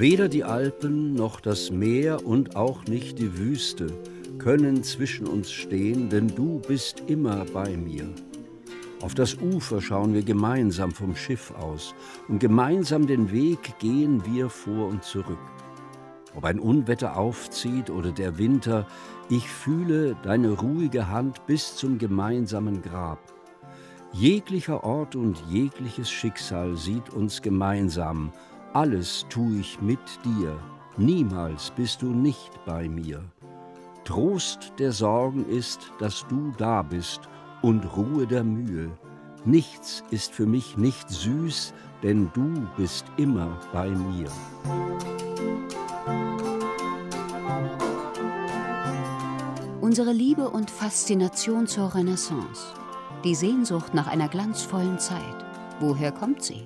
Weder die Alpen noch das Meer und auch nicht die Wüste können zwischen uns stehen, denn du bist immer bei mir. Auf das Ufer schauen wir gemeinsam vom Schiff aus und gemeinsam den Weg gehen wir vor und zurück. Ob ein Unwetter aufzieht oder der Winter, ich fühle deine ruhige Hand bis zum gemeinsamen Grab. Jeglicher Ort und jegliches Schicksal sieht uns gemeinsam. Alles tue ich mit dir, niemals bist du nicht bei mir. Trost der Sorgen ist, dass du da bist und Ruhe der Mühe. Nichts ist für mich nicht süß, denn du bist immer bei mir. Unsere Liebe und Faszination zur Renaissance, die Sehnsucht nach einer glanzvollen Zeit, woher kommt sie?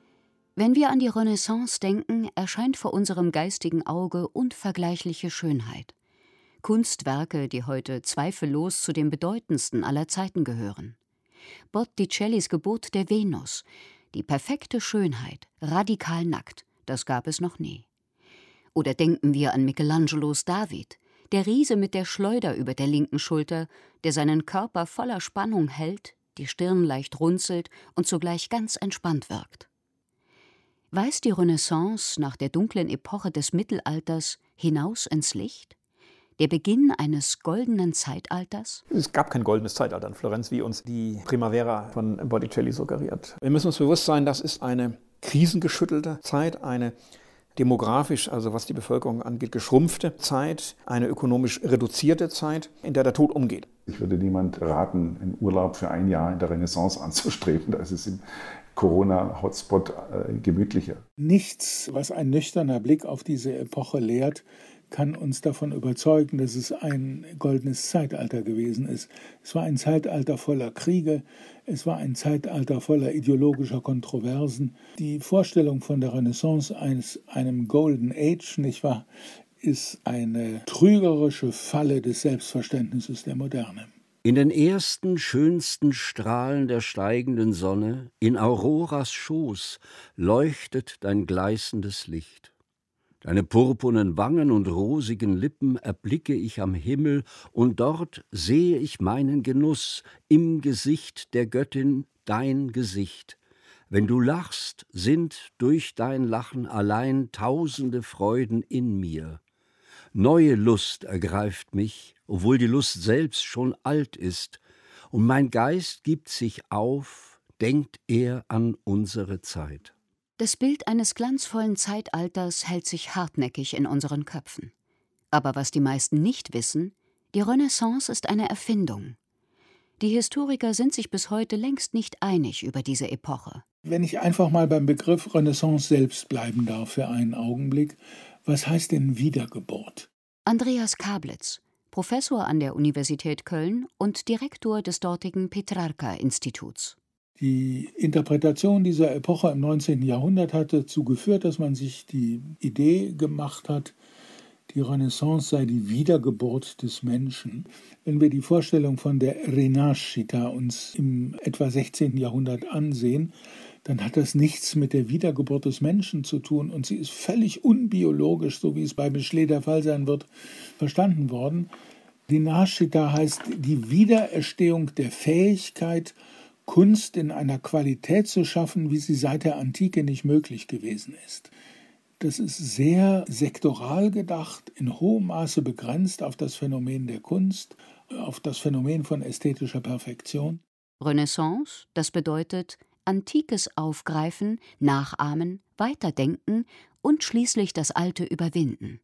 Wenn wir an die Renaissance denken, erscheint vor unserem geistigen Auge unvergleichliche Schönheit. Kunstwerke, die heute zweifellos zu den bedeutendsten aller Zeiten gehören. Botticellis Geburt der Venus, die perfekte Schönheit, radikal nackt, das gab es noch nie. Oder denken wir an Michelangelos David, der Riese mit der Schleuder über der linken Schulter, der seinen Körper voller Spannung hält, die Stirn leicht runzelt und zugleich ganz entspannt wirkt. Weist die Renaissance nach der dunklen Epoche des Mittelalters hinaus ins Licht? Der Beginn eines goldenen Zeitalters? Es gab kein goldenes Zeitalter in Florenz, wie uns die Primavera von Botticelli suggeriert. Wir müssen uns bewusst sein, das ist eine krisengeschüttelte Zeit, eine demografisch, also was die Bevölkerung angeht, geschrumpfte Zeit, eine ökonomisch reduzierte Zeit, in der der Tod umgeht. Ich würde niemand raten, einen Urlaub für ein Jahr in der Renaissance anzustreben. Da ist es im Corona-Hotspot gemütlicher. Nichts, was ein nüchterner Blick auf diese Epoche lehrt, kann uns davon überzeugen, dass es ein goldenes Zeitalter gewesen ist. Es war ein Zeitalter voller Kriege, es war ein Zeitalter voller ideologischer Kontroversen. Die Vorstellung von der Renaissance als einem Golden Age, nicht wahr, ist eine trügerische Falle des Selbstverständnisses der Moderne. In den ersten, schönsten Strahlen der steigenden Sonne, in Auroras Schoß, leuchtet dein gleißendes Licht. Deine purpurnen Wangen und rosigen Lippen erblicke ich am Himmel, und dort sehe ich meinen Genuss, im Gesicht der Göttin dein Gesicht. Wenn du lachst, sind durch dein Lachen allein tausende Freuden in mir. Neue Lust ergreift mich, obwohl die Lust selbst schon alt ist, und mein Geist gibt sich auf, denkt er an unsere Zeit. Das Bild eines glanzvollen Zeitalters hält sich hartnäckig in unseren Köpfen. Aber was die meisten nicht wissen, die Renaissance ist eine Erfindung. Die Historiker sind sich bis heute längst nicht einig über diese Epoche. Wenn ich einfach mal beim Begriff Renaissance selbst bleiben darf für einen Augenblick, was heißt denn Wiedergeburt? Andreas Kablitz, Professor an der Universität Köln und Direktor des dortigen Petrarca-Instituts. Die Interpretation dieser Epoche im 19. Jahrhundert hat dazu geführt, dass man sich die Idee gemacht hat, die Renaissance sei die Wiedergeburt des Menschen. Wenn wir die Vorstellung von der Rinascita uns im etwa 16. Jahrhundert ansehen, dann hat das nichts mit der Wiedergeburt des Menschen zu tun und sie ist völlig unbiologisch, so wie es bei Michelet der Fall sein wird, verstanden worden. Rinascita heißt die Wiedererstehung der Fähigkeit, Kunst in einer Qualität zu schaffen, wie sie seit der Antike nicht möglich gewesen ist. Das ist sehr sektoral gedacht, in hohem Maße begrenzt auf das Phänomen der Kunst, auf das Phänomen von ästhetischer Perfektion. Renaissance, das bedeutet Antikes aufgreifen, nachahmen, weiterdenken und schließlich das Alte überwinden.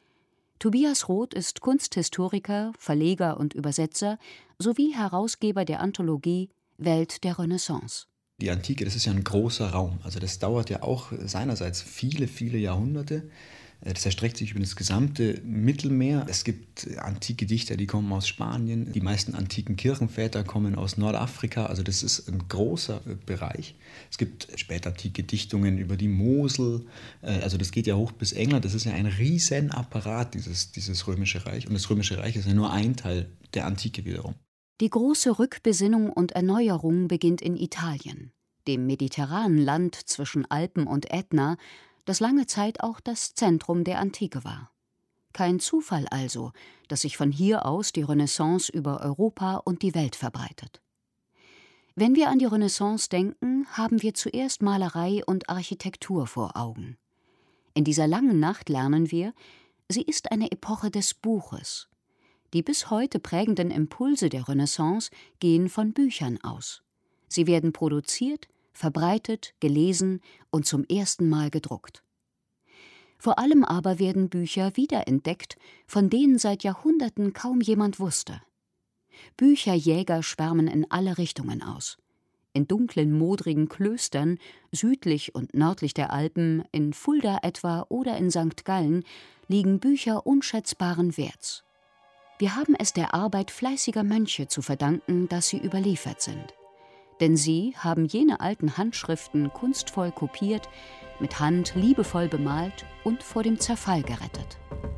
Tobias Roth ist Kunsthistoriker, Verleger und Übersetzer sowie Herausgeber der Anthologie Welt der Renaissance. Die Antike, das ist ja ein großer Raum. Also das dauert ja auch seinerseits viele, viele Jahrhunderte. Das erstreckt sich über das gesamte Mittelmeer. Es gibt antike Dichter, die kommen aus Spanien. Die meisten antiken Kirchenväter kommen aus Nordafrika. Also das ist ein großer Bereich. Es gibt spätantike Dichtungen über die Mosel. Also das geht ja hoch bis England. Das ist ja ein Riesenapparat, dieses Römische Reich. Und das Römische Reich ist ja nur ein Teil der Antike wiederum. Die große Rückbesinnung und Erneuerung beginnt in Italien, dem mediterranen Land zwischen Alpen und Ätna, das lange Zeit auch das Zentrum der Antike war. Kein Zufall also, dass sich von hier aus die Renaissance über Europa und die Welt verbreitet. Wenn wir an die Renaissance denken, haben wir zuerst Malerei und Architektur vor Augen. In dieser langen Nacht lernen wir, sie ist eine Epoche des Buches. Die bis heute prägenden Impulse der Renaissance gehen von Büchern aus. Sie werden produziert, verbreitet, gelesen und zum ersten Mal gedruckt. Vor allem aber werden Bücher wiederentdeckt, von denen seit Jahrhunderten kaum jemand wusste. Bücherjäger schwärmen in alle Richtungen aus. In dunklen, modrigen Klöstern, südlich und nördlich der Alpen, in Fulda etwa oder in St. Gallen, liegen Bücher unschätzbaren Werts. Wir haben es der Arbeit fleißiger Mönche zu verdanken, dass sie überliefert sind. Denn sie haben jene alten Handschriften kunstvoll kopiert, mit Hand liebevoll bemalt und vor dem Zerfall gerettet.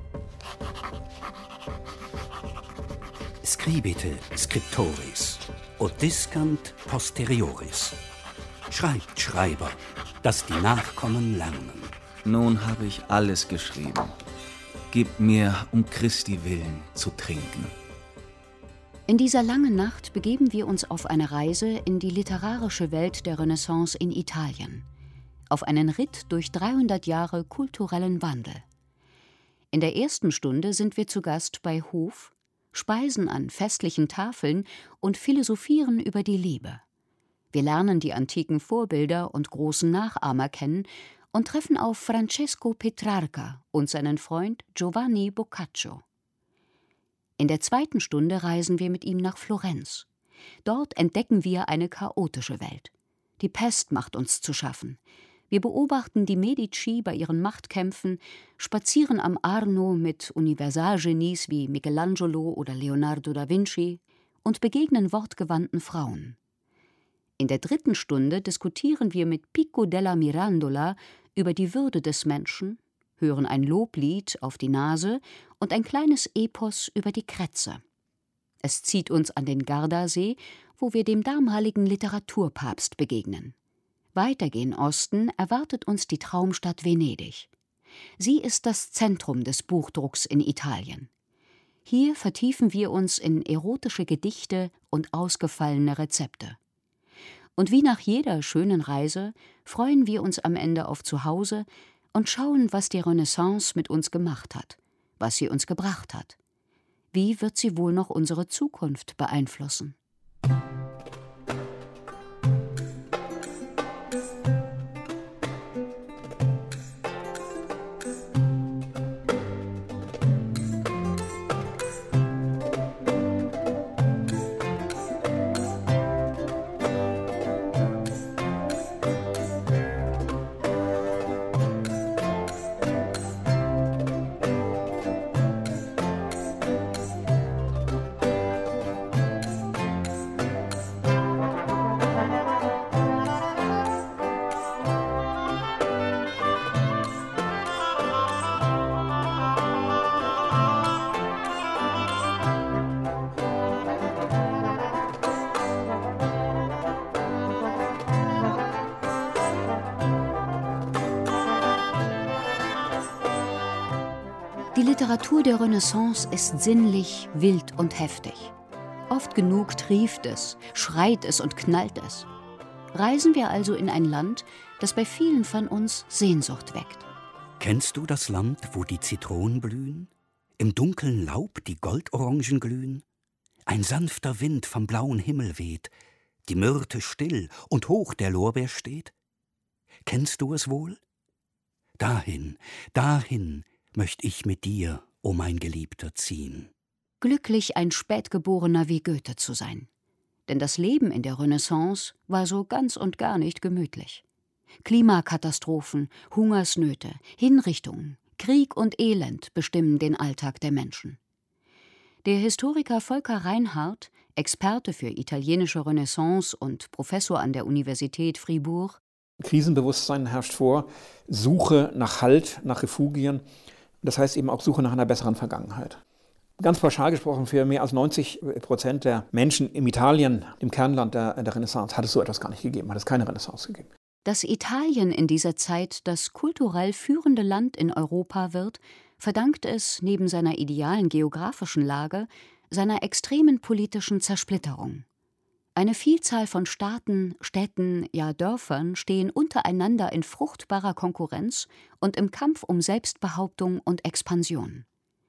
Scribite scriptoris, odiscant posterioris. Schreibt, Schreiber, dass die Nachkommen lernen. Nun habe ich alles geschrieben. Gib mir um Christi willen zu trinken. In dieser langen Nacht begeben wir uns auf eine Reise in die literarische Welt der Renaissance in Italien. Auf einen Ritt durch 300 Jahre kulturellen Wandel. In der ersten Stunde sind wir zu Gast bei Hof, speisen an festlichen Tafeln und philosophieren über die Liebe. Wir lernen die antiken Vorbilder und großen Nachahmer kennen und treffen auf Francesco Petrarca und seinen Freund Giovanni Boccaccio. In der zweiten Stunde reisen wir mit ihm nach Florenz. Dort entdecken wir eine chaotische Welt. Die Pest macht uns zu schaffen. Wir beobachten die Medici bei ihren Machtkämpfen, spazieren am Arno mit Universalgenies wie Michelangelo oder Leonardo da Vinci und begegnen wortgewandten Frauen. In der dritten Stunde diskutieren wir mit Pico della Mirandola über die Würde des Menschen, hören ein Loblied auf die Nase und ein kleines Epos über die Krätze. Es zieht uns an den Gardasee, wo wir dem damaligen Literaturpapst begegnen. Weiter gen Osten erwartet uns die Traumstadt Venedig. Sie ist das Zentrum des Buchdrucks in Italien. Hier vertiefen wir uns in erotische Gedichte und ausgefallene Rezepte. Und wie nach jeder schönen Reise freuen wir uns am Ende auf Zuhause und schauen, was die Renaissance mit uns gemacht hat, was sie uns gebracht hat. Wie wird sie wohl noch unsere Zukunft beeinflussen? Die Literatur der Renaissance ist sinnlich, wild und heftig. Oft genug trieft es, schreit es und knallt es. Reisen wir also in ein Land, das bei vielen von uns Sehnsucht weckt. Kennst du das Land, wo die Zitronen blühen? Im dunklen Laub die Goldorangen glühen? Ein sanfter Wind vom blauen Himmel weht, die Myrte still und hoch der Lorbeer steht? Kennst du es wohl? Dahin, dahin möcht ich mit dir, o mein Geliebter, ziehen. Glücklich, ein Spätgeborener wie Goethe zu sein. Denn das Leben in der Renaissance war so ganz und gar nicht gemütlich. Klimakatastrophen, Hungersnöte, Hinrichtungen, Krieg und Elend bestimmen den Alltag der Menschen. Der Historiker Volker Reinhardt, Experte für italienische Renaissance und Professor an der Universität Fribourg: Krisenbewusstsein herrscht vor, Suche nach Halt, nach Refugien. Das heißt eben auch Suche nach einer besseren Vergangenheit. Ganz pauschal gesprochen, für mehr als 90% der Menschen in Italien, dem Kernland der Renaissance, hat es so etwas gar nicht gegeben, hat es keine Renaissance gegeben. Dass Italien in dieser Zeit das kulturell führende Land in Europa wird, verdankt es neben seiner idealen geografischen Lage seiner extremen politischen Zersplitterung. Eine Vielzahl von Staaten, Städten, ja Dörfern stehen untereinander in fruchtbarer Konkurrenz und im Kampf um Selbstbehauptung und Expansion.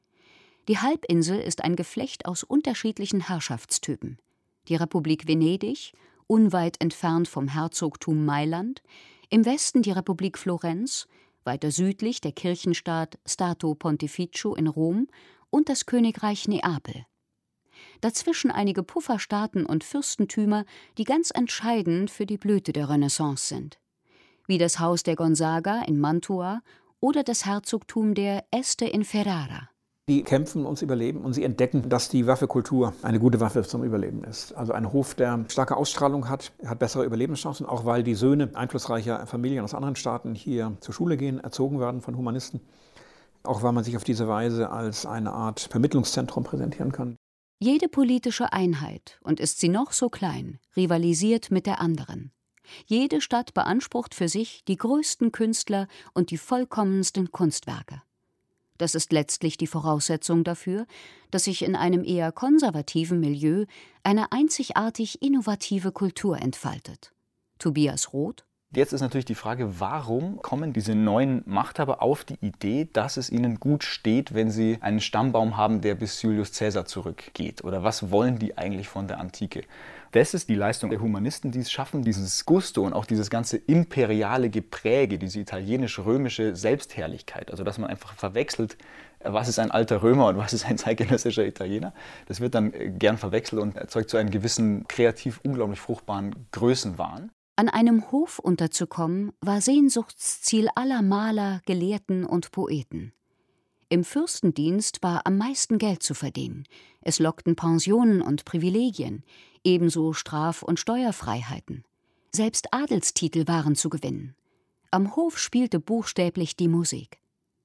Die Halbinsel ist ein Geflecht aus unterschiedlichen Herrschaftstypen. Die Republik Venedig, unweit entfernt vom Herzogtum Mailand, im Westen die Republik Florenz, weiter südlich der Kirchenstaat Stato Pontificio in Rom und das Königreich Neapel. Dazwischen einige Pufferstaaten und Fürstentümer, die ganz entscheidend für die Blüte der Renaissance sind, wie das Haus der Gonzaga in Mantua oder das Herzogtum der Este in Ferrara. Die kämpfen ums Überleben und sie entdecken, dass die Waffekultur eine gute Waffe zum Überleben ist. Also ein Hof, der starke Ausstrahlung hat bessere Überlebenschancen, auch weil die Söhne einflussreicher Familien aus anderen Staaten hier zur Schule gehen, erzogen werden von Humanisten. Auch weil man sich auf diese Weise als eine Art Vermittlungszentrum präsentieren kann. Jede politische Einheit, und ist sie noch so klein, rivalisiert mit der anderen. Jede Stadt beansprucht für sich die größten Künstler und die vollkommensten Kunstwerke. Das ist letztlich die Voraussetzung dafür, dass sich in einem eher konservativen Milieu eine einzigartig innovative Kultur entfaltet. Tobias Roth. Jetzt ist natürlich die Frage, warum kommen diese neuen Machthaber auf die Idee, dass es ihnen gut steht, wenn sie einen Stammbaum haben, der bis Julius Caesar zurückgeht? Oder was wollen die eigentlich von der Antike? Das ist die Leistung der Humanisten, die es schaffen, dieses Gusto und auch dieses ganze imperiale Gepräge, diese italienisch-römische Selbstherrlichkeit, also dass man einfach verwechselt, was ist ein alter Römer und was ist ein zeitgenössischer Italiener. Das wird dann gern verwechselt und erzeugt so einen gewissen kreativ unglaublich fruchtbaren Größenwahn. An einem Hof unterzukommen, war Sehnsuchtsziel aller Maler, Gelehrten und Poeten. Im Fürstendienst war am meisten Geld zu verdienen. Es lockten Pensionen und Privilegien, ebenso Straf- und Steuerfreiheiten. Selbst Adelstitel waren zu gewinnen. Am Hof spielte buchstäblich die Musik.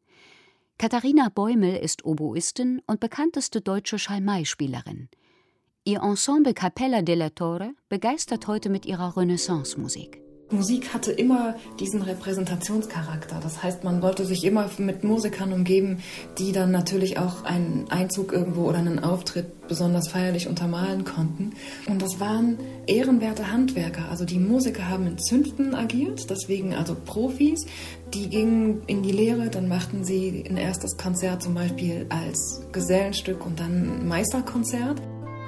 Katharina Bäumel ist Oboistin und bekannteste deutsche Schalmei-Spielerin. Ihr Ensemble Capella della Torre begeistert heute mit ihrer Renaissance-Musik. Musik hatte immer diesen Repräsentationscharakter. Das heißt, man wollte sich immer mit Musikern umgeben, die dann natürlich auch einen Einzug irgendwo oder einen Auftritt besonders feierlich untermalen konnten. Und das waren ehrenwerte Handwerker. Also die Musiker haben in Zünften agiert, deswegen also Profis. Die gingen in die Lehre, dann machten sie ein erstes Konzert zum Beispiel als Gesellenstück und dann ein Meisterkonzert.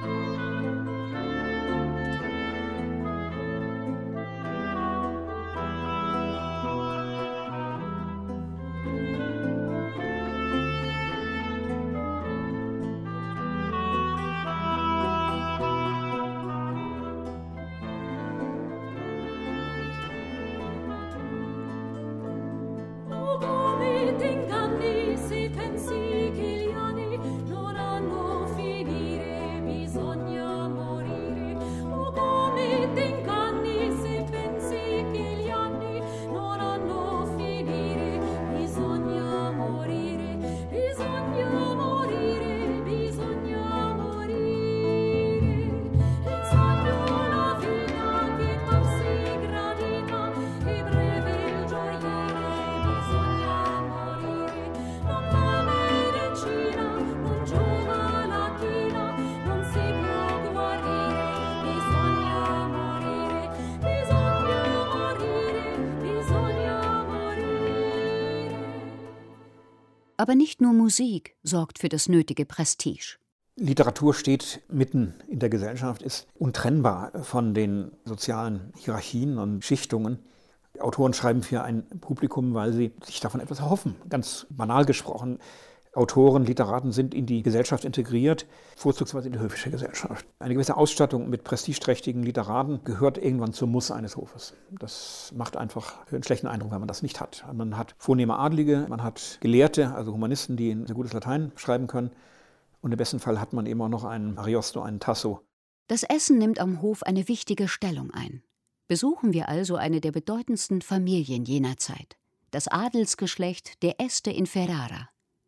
Aber nicht nur Musik sorgt für das nötige Prestige. Literatur steht mitten in der Gesellschaft, ist untrennbar von den sozialen Hierarchien und Schichtungen. Autoren schreiben für ein Publikum, weil sie sich davon etwas erhoffen. Ganz banal gesprochen. Autoren, Literaten sind in die Gesellschaft integriert, vorzugsweise in die höfische Gesellschaft. Eine gewisse Ausstattung mit prestigeträchtigen Literaten gehört irgendwann zum Muss eines Hofes. Das macht einfach einen schlechten Eindruck, wenn man das nicht hat. Man hat vornehme Adlige, man hat Gelehrte, also Humanisten, die ein sehr gutes Latein schreiben können. Und im besten Fall hat man eben auch noch einen Ariosto, einen Tasso. Das Essen nimmt am Hof eine wichtige Stellung ein. Besuchen wir also eine der bedeutendsten Familien jener Zeit, das Adelsgeschlecht der Este in Ferrara.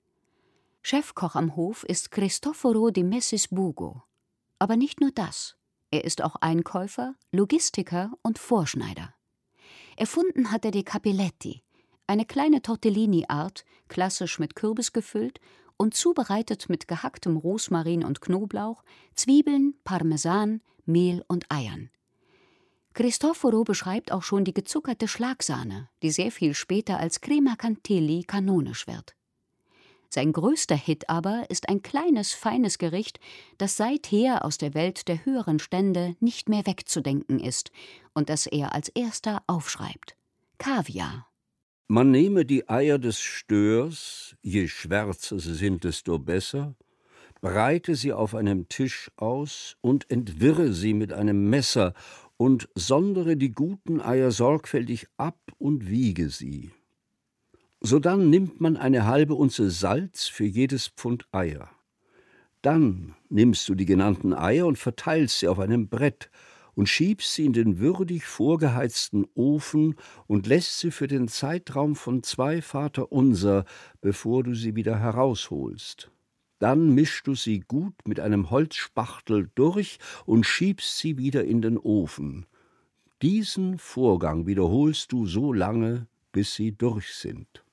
Chefkoch am Hof ist Cristoforo de Messisburgo. Aber nicht nur das. Er ist auch Einkäufer, Logistiker und Vorschneider. Erfunden hat er die Capelletti, eine kleine Tortellini-Art, klassisch mit Kürbis gefüllt und zubereitet mit gehacktem Rosmarin und Knoblauch, Zwiebeln, Parmesan, Mehl und Eiern. Cristoforo beschreibt auch schon die gezuckerte Schlagsahne, die sehr viel später als Crema Chantilly kanonisch wird. Sein größter Hit aber ist ein kleines, feines Gericht, das seither aus der Welt der höheren Stände nicht mehr wegzudenken ist und das er als erster aufschreibt: Kaviar. Man nehme die Eier des Störs, je schwärzer sie sind, desto besser, breite sie auf einem Tisch aus und entwirre sie mit einem Messer und sondere die guten Eier sorgfältig ab und wiege sie. Sodann nimmt man eine halbe Unze Salz für jedes Pfund Eier. Dann nimmst du die genannten Eier und verteilst sie auf einem Brett und schiebst sie in den würdig vorgeheizten Ofen und lässt sie für den Zeitraum von 2 Vaterunser, bevor du sie wieder herausholst. Dann mischst du sie gut mit einem Holzspachtel durch und schiebst sie wieder in den Ofen. Diesen Vorgang wiederholst du so lange, bis sie durch sind.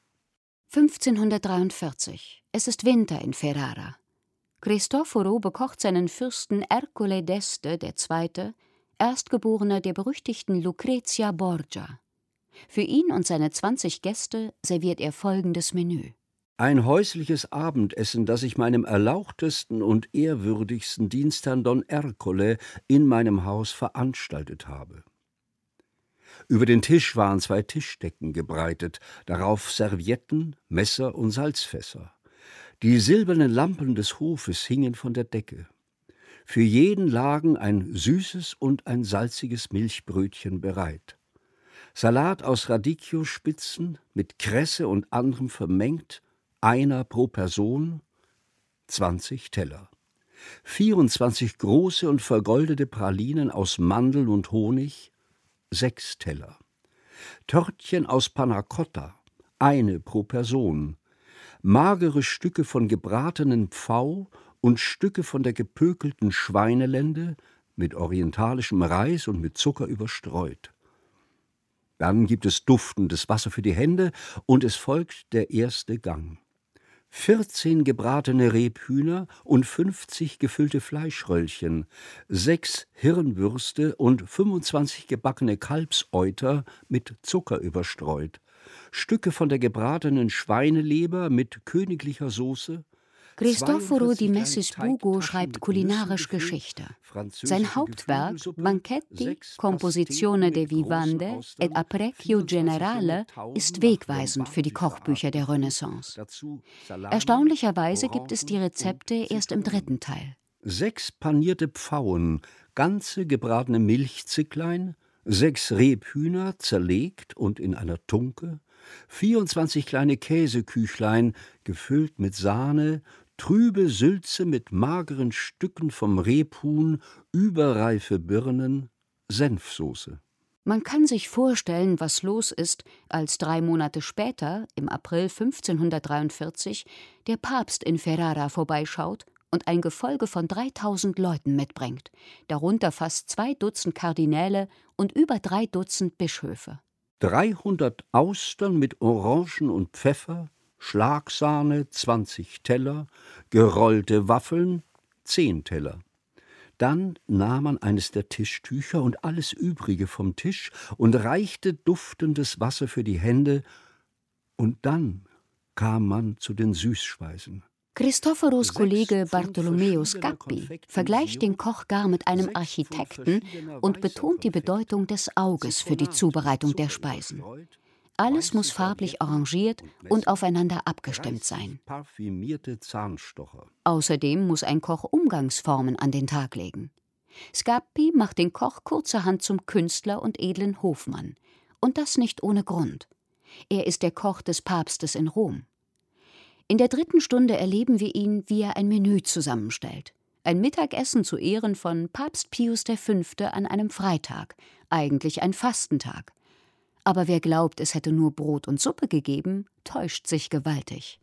1543. Es ist Winter in Ferrara. Cristoforo bekocht seinen Fürsten Ercole d'Este II., Erstgeborener der berüchtigten Lucrezia Borgia. Für ihn und seine 20 Gäste serviert er folgendes Menü: Ein häusliches Abendessen, das ich meinem erlauchtesten und ehrwürdigsten Dienstherrn Don Ercole in meinem Haus veranstaltet habe. Über den Tisch waren 2 Tischdecken gebreitet, darauf Servietten, Messer und Salzfässer. Die silbernen Lampen des Hofes hingen von der Decke. Für jeden lagen ein süßes und ein salziges Milchbrötchen bereit. Salat aus Radicchio-Spitzen mit Kresse und anderem vermengt, einer pro Person, 20 Teller. 24 große und vergoldete Pralinen aus Mandeln und Honig, 6 Teller. Törtchen aus Panna Cotta, eine pro Person. Magere Stücke von gebratenen Pfau und Stücke von der gepökelten Schweinelende mit orientalischem Reis und mit Zucker überstreut. Dann gibt es duftendes Wasser für die Hände und es folgt der erste Gang. 14 gebratene Rebhühner und 50 gefüllte Fleischröllchen, 6 Hirnwürste und 25 gebackene Kalbsäuter mit Zucker überstreut, Stücke von der gebratenen Schweineleber mit königlicher Soße. Cristoforo di Messis Bugo schreibt kulinarisch Geschichte. Sein Hauptwerk Banchetti, Composizione de Vivande et Apparecchio Generale ist wegweisend für die Kochbücher der Renaissance. Erstaunlicherweise gibt es die Rezepte erst im 3. Teil. 6 panierte Pfauen, ganze gebratene Milchzicklein, 6 Rebhühner zerlegt und in einer Tunke, 24 kleine Käseküchlein, gefüllt mit Sahne, trübe Sülze mit mageren Stücken vom Rebhuhn, überreife Birnen, Senfsoße. Man kann sich vorstellen, was los ist, als 3 Monate später, im April 1543, der Papst in Ferrara vorbeischaut und ein Gefolge von 3000 Leuten mitbringt, darunter fast 2 Dutzend Kardinäle und über 3 Dutzend Bischöfe. 300 Austern mit Orangen und Pfeffer, Schlagsahne, 20 Teller, gerollte Waffeln, 10 Teller. Dann nahm man eines der Tischtücher und alles Übrige vom Tisch und reichte duftendes Wasser für die Hände, und dann kam man zu den Süßspeisen. Cristoforos Kollege Bartolomeo Scappi vergleicht den Koch gar mit einem Architekten und betont die Bedeutung des Auges für die Zubereitung der Speisen. Alles muss farblich arrangiert und aufeinander abgestimmt sein. Außerdem muss ein Koch Umgangsformen an den Tag legen. Scappi macht den Koch kurzerhand zum Künstler und edlen Hofmann. Und das nicht ohne Grund. Er ist der Koch des Papstes in Rom. In der 3. Stunde erleben wir ihn, wie er ein Menü zusammenstellt. Ein Mittagessen zu Ehren von Papst Pius V. an einem Freitag, eigentlich ein Fastentag. Aber wer glaubt, es hätte nur Brot und Suppe gegeben, täuscht sich gewaltig.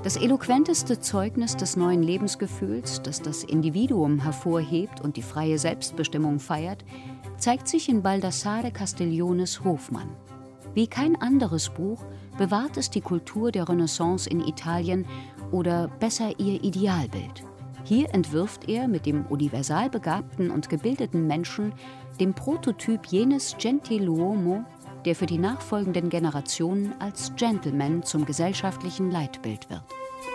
Das eloquenteste Zeugnis des neuen Lebensgefühls, das das Individuum hervorhebt und die freie Selbstbestimmung feiert, zeigt sich in Baldassare Castigliones Hofmann. Wie kein anderes Buch bewahrt es die Kultur der Renaissance in Italien oder besser ihr Idealbild. Hier entwirft er mit dem universal begabten und gebildeten Menschen den Prototyp jenes Gentiluomo, der für die nachfolgenden Generationen als Gentleman zum gesellschaftlichen Leitbild wird.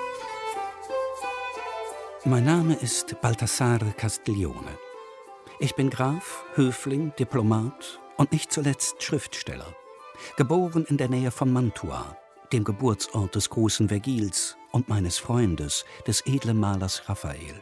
Mein Name ist Baldassare Castiglione. Ich bin Graf, Höfling, Diplomat und nicht zuletzt Schriftsteller. Geboren in der Nähe von Mantua, dem Geburtsort des großen Vergils und meines Freundes, des edlen Malers Raphael.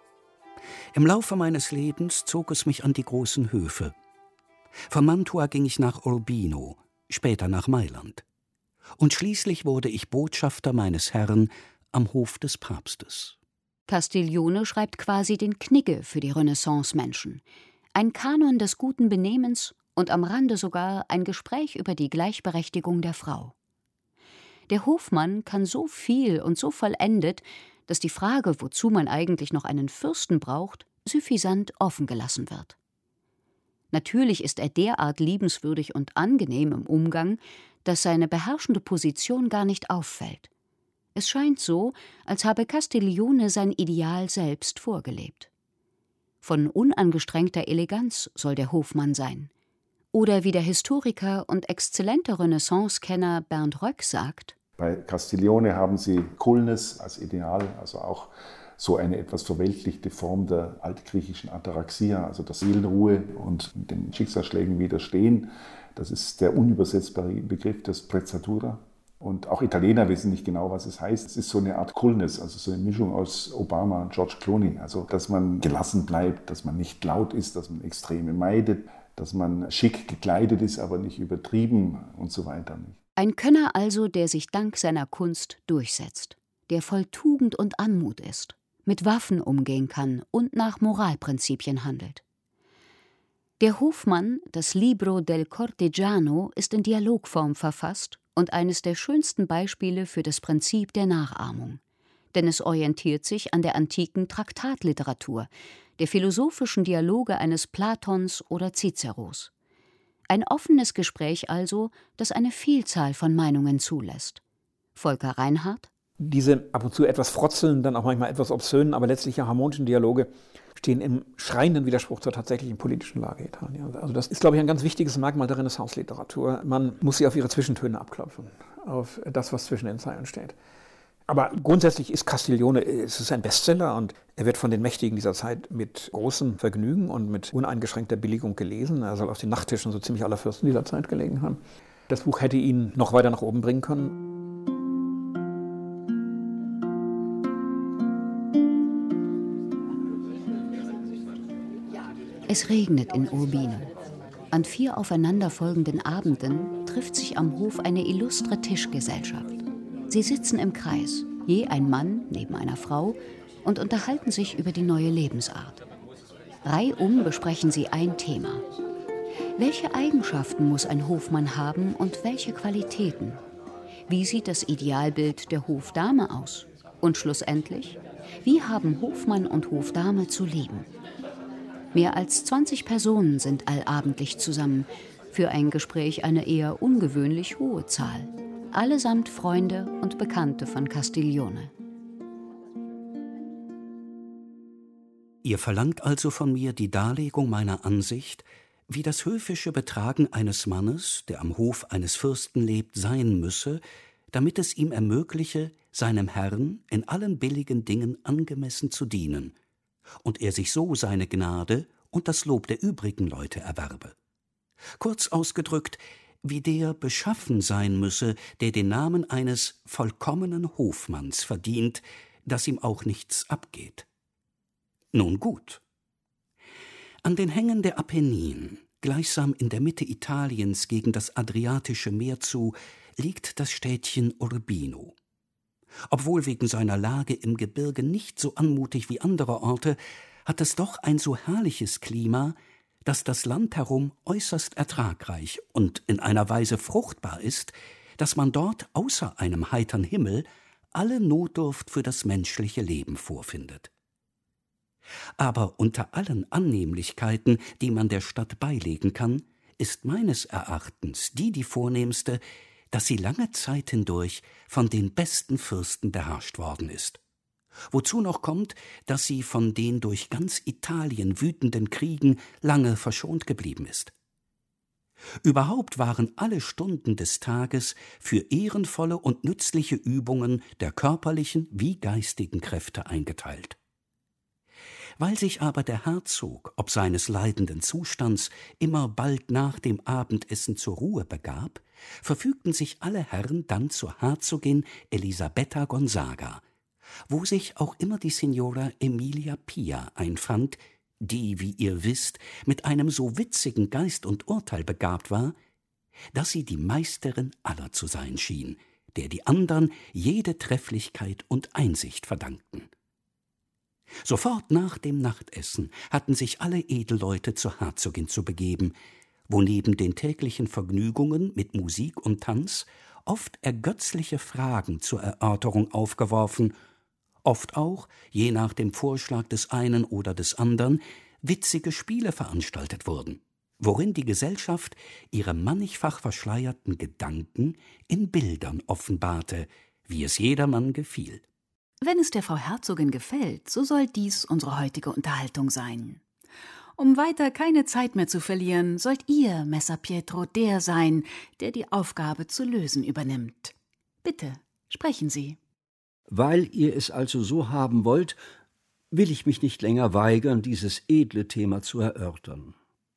Im Laufe meines Lebens zog es mich an die großen Höfe. Von Mantua ging ich nach Urbino, später nach Mailand. Und schließlich wurde ich Botschafter meines Herrn am Hof des Papstes. Castiglione schreibt quasi den Knigge für die Renaissance-Menschen. Ein Kanon des guten Benehmens und am Rande sogar ein Gespräch über die Gleichberechtigung der Frau. Der Hofmann kann so viel und so vollendet, dass die Frage, wozu man eigentlich noch einen Fürsten braucht, suffisant offen gelassen wird. Natürlich ist er derart liebenswürdig und angenehm im Umgang, dass seine beherrschende Position gar nicht auffällt. Es scheint so, als habe Castiglione sein Ideal selbst vorgelebt. Von unangestrengter Eleganz soll der Hofmann sein. Oder wie der Historiker und exzellente Renaissance-Kenner Bernd Röck sagt: Bei Castiglione haben Sie Coolness als Ideal, also auch so eine etwas verweltlichte Form der altgriechischen Ataraxia, also der Seelenruhe und den Schicksalsschlägen widerstehen. Das ist der unübersetzbare Begriff des Sprezzatura. Und auch Italiener wissen nicht genau, was es heißt. Es ist so eine Art Coolness, also so eine Mischung aus Obama und George Clooney. Also, dass man gelassen bleibt, dass man nicht laut ist, dass man Extreme meidet, dass man schick gekleidet ist, aber nicht übertrieben und so weiter. Ein Könner also, der sich dank seiner Kunst durchsetzt, der voll Tugend und Anmut ist, mit Waffen umgehen kann und nach Moralprinzipien handelt. Der Hofmann, das Libro del Cortegiano, ist in Dialogform verfasst und eines der schönsten Beispiele für das Prinzip der Nachahmung. Denn es orientiert sich an der antiken Traktatliteratur, der philosophischen Dialoge eines Platons oder Ciceros. Ein offenes Gespräch also, das eine Vielzahl von Meinungen zulässt. Volker Reinhardt: Diese ab und zu etwas frotzelnden, dann auch manchmal etwas obszönen, aber letztlich ja harmonischen Dialoge stehen im schreienden Widerspruch zur tatsächlichen politischen Lage Italiens. Also das ist, glaube ich, ein ganz wichtiges Merkmal der Renaissance-Literatur. Man muss sie auf ihre Zwischentöne abklopfen, auf das, was zwischen den Zeilen steht. Aber grundsätzlich ist Castiglione, es ist ein Bestseller und er wird von den Mächtigen dieser Zeit mit großem Vergnügen und mit uneingeschränkter Billigung gelesen. Er soll auf den Nachttischen so ziemlich aller Fürsten dieser Zeit gelegen haben. Das Buch hätte ihn noch weiter nach oben bringen können. Es regnet in Urbino. An 4 aufeinanderfolgenden Abenden trifft sich am Hof eine illustre Tischgesellschaft. Sie sitzen im Kreis, je ein Mann neben einer Frau, und unterhalten sich über die neue Lebensart. Reihum besprechen sie ein Thema. Welche Eigenschaften muss ein Hofmann haben und welche Qualitäten? Wie sieht das Idealbild der Hofdame aus? Und schlussendlich, wie haben Hofmann und Hofdame zu leben? Mehr als 20 Personen sind allabendlich zusammen, für ein Gespräch eine eher ungewöhnlich hohe Zahl. Allesamt Freunde und Bekannte von Castiglione. Ihr verlangt also von mir die Darlegung meiner Ansicht, wie das höfische Betragen eines Mannes, der am Hof eines Fürsten lebt, sein müsse, damit es ihm ermögliche, seinem Herrn in allen billigen Dingen angemessen zu dienen, und er sich so seine Gnade und das Lob der übrigen Leute erwerbe. Kurz ausgedrückt, wie der beschaffen sein müsse, der den Namen eines vollkommenen Hofmanns verdient, dass ihm auch nichts abgeht. Nun gut. An den Hängen der Apennin, gleichsam in der Mitte Italiens gegen das Adriatische Meer zu, liegt das Städtchen Urbino. Obwohl wegen seiner Lage im Gebirge nicht so anmutig wie andere Orte, hat es doch ein so herrliches Klima, dass das Land herum äußerst ertragreich und in einer Weise fruchtbar ist, dass man dort außer einem heitern Himmel alle Notdurft für das menschliche Leben vorfindet. Aber unter allen Annehmlichkeiten, die man der Stadt beilegen kann, ist meines Erachtens die vornehmste, dass sie lange Zeit hindurch von den besten Fürsten beherrscht worden ist. Wozu noch kommt, dass sie von den durch ganz Italien wütenden Kriegen lange verschont geblieben ist. Überhaupt waren alle Stunden des Tages für ehrenvolle und nützliche Übungen der körperlichen wie geistigen Kräfte eingeteilt. Weil sich aber der Herzog, ob seines leidenden Zustands, immer bald nach dem Abendessen zur Ruhe begab, verfügten sich alle Herren dann zur Herzogin Elisabetta Gonzaga, wo sich auch immer die Signora Emilia Pia einfand, die, wie ihr wisst, mit einem so witzigen Geist und Urteil begabt war, dass sie die Meisterin aller zu sein schien, der die andern jede Trefflichkeit und Einsicht verdankten. Sofort nach dem Nachtessen hatten sich alle Edelleute zur Herzogin zu begeben, wo neben den täglichen Vergnügungen mit Musik und Tanz oft ergötzliche Fragen zur Erörterung aufgeworfen, oft auch, je nach dem Vorschlag des einen oder des andern, witzige Spiele veranstaltet wurden, worin die Gesellschaft ihre mannigfach verschleierten Gedanken in Bildern offenbarte, wie es jedermann gefiel. Wenn es der Frau Herzogin gefällt, so soll dies unsere heutige Unterhaltung sein. Um weiter keine Zeit mehr zu verlieren, sollt ihr, Messer Pietro, der sein, der die Aufgabe zu lösen übernimmt. Bitte, sprechen Sie. Weil ihr es also so haben wollt, will ich mich nicht länger weigern, dieses edle Thema zu erörtern.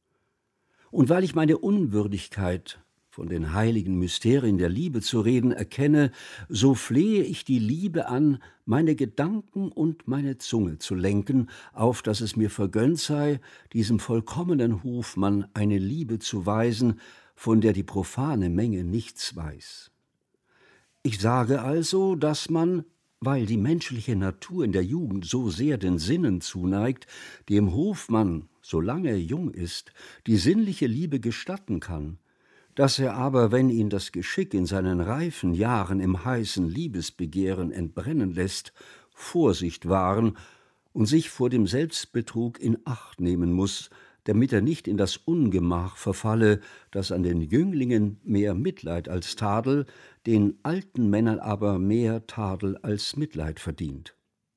Und weil ich meine Unwürdigkeit, von den heiligen Mysterien der Liebe zu reden, erkenne, so flehe ich die Liebe an, meine Gedanken und meine Zunge zu lenken, auf dass es mir vergönnt sei, diesem vollkommenen Hofmann eine Liebe zu weisen, von der die profane Menge nichts weiß. Ich sage also, dass man, weil die menschliche Natur in der Jugend so sehr den Sinnen zuneigt, dem Hofmann, solange er jung ist, die sinnliche Liebe gestatten kann, dass er aber, wenn ihn das Geschick in seinen reifen Jahren im heißen Liebesbegehren entbrennen lässt, Vorsicht wahren und sich vor dem Selbstbetrug in Acht nehmen muß, damit er nicht in das Ungemach verfalle, das an den Jünglingen mehr Mitleid als Tadel, den alten Männern aber mehr Tadel als Mitleid verdient.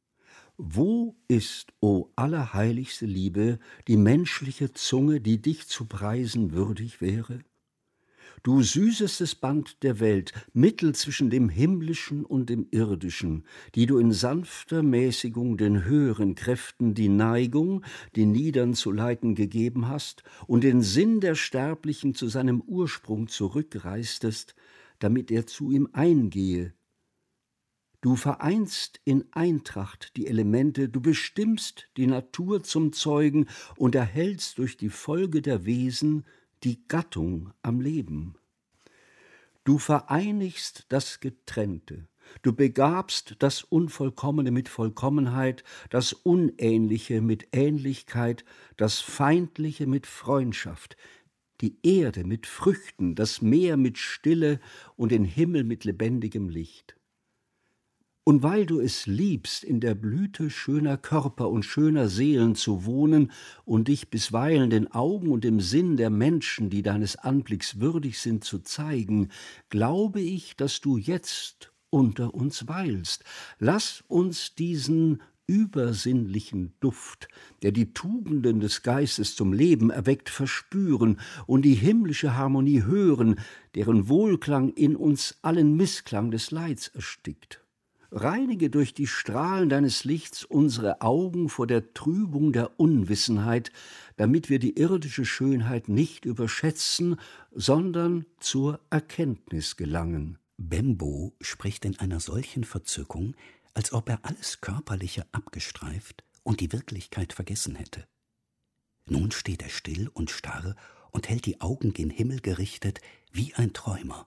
Wo ist, o allerheiligste Liebe, die menschliche Zunge, die dich zu preisen würdig wäre? Du süßestes Band der Welt, Mittel zwischen dem Himmlischen und dem Irdischen, die du in sanfter Mäßigung den höheren Kräften die Neigung, den Niedern zu leiten gegeben hast und den Sinn der Sterblichen zu seinem Ursprung zurückreißtest, damit er zu ihm eingehe. Du vereinst in Eintracht die Elemente, du bestimmst die Natur zum Zeugen und erhältst durch die Folge der Wesen die Gattung am Leben. Du vereinigst das Getrennte, du begabst das Unvollkommene mit Vollkommenheit, das Unähnliche mit Ähnlichkeit, das Feindliche mit Freundschaft, die Erde mit Früchten, das Meer mit Stille und den Himmel mit lebendigem Licht. Und weil du es liebst, in der Blüte schöner Körper und schöner Seelen zu wohnen und dich bisweilen den Augen und dem Sinn der Menschen, die deines Anblicks würdig sind, zu zeigen, glaube ich, dass du jetzt unter uns weilst. Lass uns diesen übersinnlichen Duft, der die Tugenden des Geistes zum Leben erweckt, verspüren und die himmlische Harmonie hören, deren Wohlklang in uns allen Missklang des Leids erstickt. Reinige durch die Strahlen deines Lichts unsere Augen vor der Trübung der Unwissenheit, damit wir die irdische Schönheit nicht überschätzen, sondern zur Erkenntnis gelangen. Bembo spricht in einer solchen Verzückung, als ob er alles Körperliche abgestreift und die Wirklichkeit vergessen hätte. Nun steht er still und starr und hält die Augen gen Himmel gerichtet wie ein Träumer.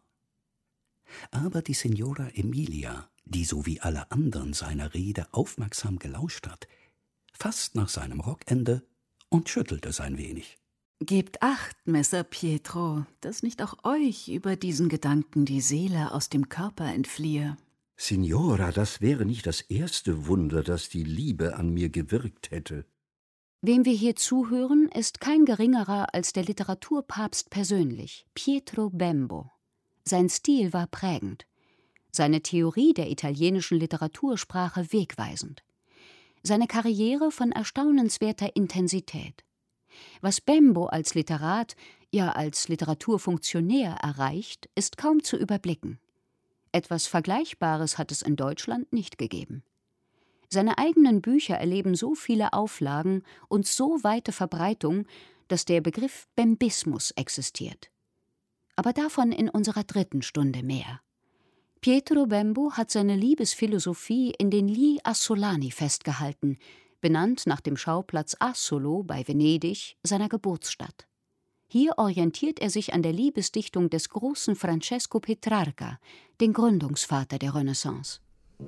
Aber die Signora Emilia, die so wie alle anderen seiner Rede aufmerksam gelauscht hat, fasst nach seinem Rockende und schüttelt es ein wenig. Gebt Acht, Messer Pietro, dass nicht auch euch über diesen Gedanken die Seele aus dem Körper entfliehe. Signora, das wäre nicht das erste Wunder, das die Liebe an mir gewirkt hätte. Wem wir hier zuhören, ist kein geringerer als der Literaturpapst persönlich, Pietro Bembo. Sein Stil war prägend, seine Theorie der italienischen Literatursprache wegweisend, seine Karriere von erstaunenswerter Intensität. Was Bembo als Literat, ja als Literaturfunktionär erreicht, ist kaum zu überblicken. Etwas Vergleichbares hat es in Deutschland nicht gegeben. Seine eigenen Bücher erleben so viele Auflagen und so weite Verbreitung, dass der Begriff Bembismus existiert. Aber davon in unserer 3. Stunde mehr. Pietro Bembo hat seine Liebesphilosophie in den Gli Assolani festgehalten, benannt nach dem Schauplatz Asolo bei Venedig, seiner Geburtsstadt. Hier orientiert er sich an der Liebesdichtung des großen Francesco Petrarca, den Gründungsvater der Renaissance.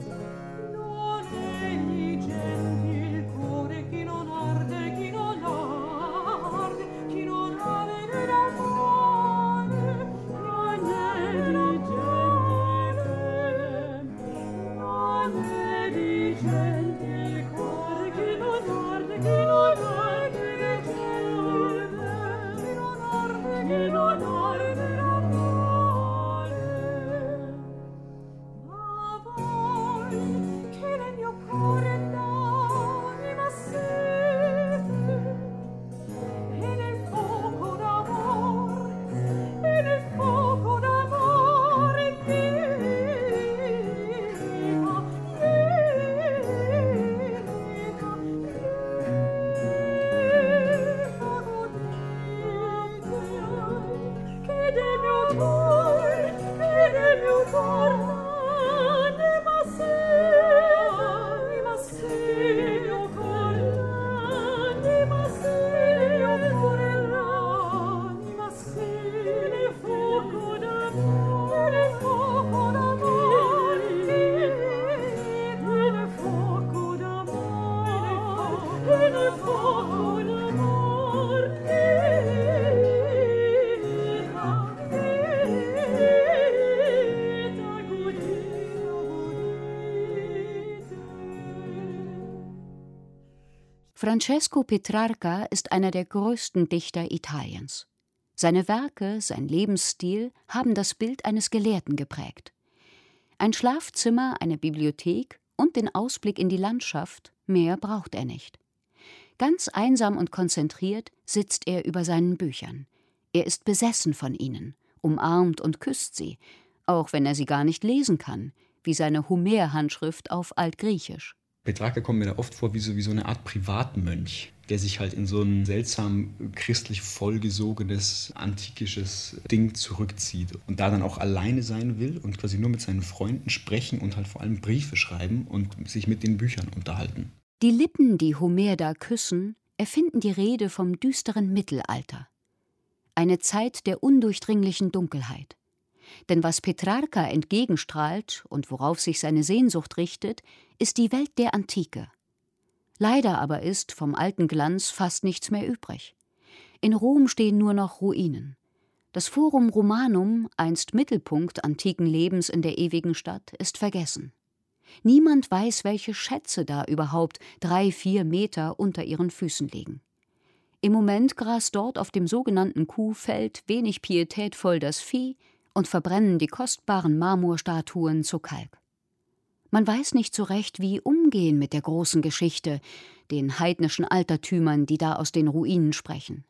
Francesco Petrarca ist einer der größten Dichter Italiens. Seine Werke, sein Lebensstil haben das Bild eines Gelehrten geprägt. Ein Schlafzimmer, eine Bibliothek und den Ausblick in die Landschaft, mehr braucht er nicht. Ganz einsam und konzentriert sitzt er über seinen Büchern. Er ist besessen von ihnen, umarmt und küsst sie, auch wenn er sie gar nicht lesen kann, wie seine Homer-Handschrift auf Altgriechisch. Petrarca kommt mir da oft vor wie so eine Art Privatmönch, der sich halt in so ein seltsam christlich vollgesogenes, antikisches Ding zurückzieht und da dann auch alleine sein will und quasi nur mit seinen Freunden sprechen und halt vor allem Briefe schreiben und sich mit den Büchern unterhalten. Die Lippen, die Homer da küssen, erfinden die Rede vom düsteren Mittelalter. Eine Zeit der undurchdringlichen Dunkelheit. Denn was Petrarca entgegenstrahlt und worauf sich seine Sehnsucht richtet, ist die Welt der Antike. Leider aber ist vom alten Glanz fast nichts mehr übrig. In Rom stehen nur noch Ruinen. Das Forum Romanum, einst Mittelpunkt antiken Lebens in der ewigen Stadt, ist vergessen. Niemand weiß, welche Schätze da überhaupt 3-4 Meter unter ihren Füßen liegen. Im Moment grast dort auf dem sogenannten Kuhfeld wenig pietätvoll das Vieh und verbrennen die kostbaren Marmorstatuen zu Kalk. Man weiß nicht so recht, wie umgehen mit der großen Geschichte, den heidnischen Altertümern, die da aus den Ruinen sprechen.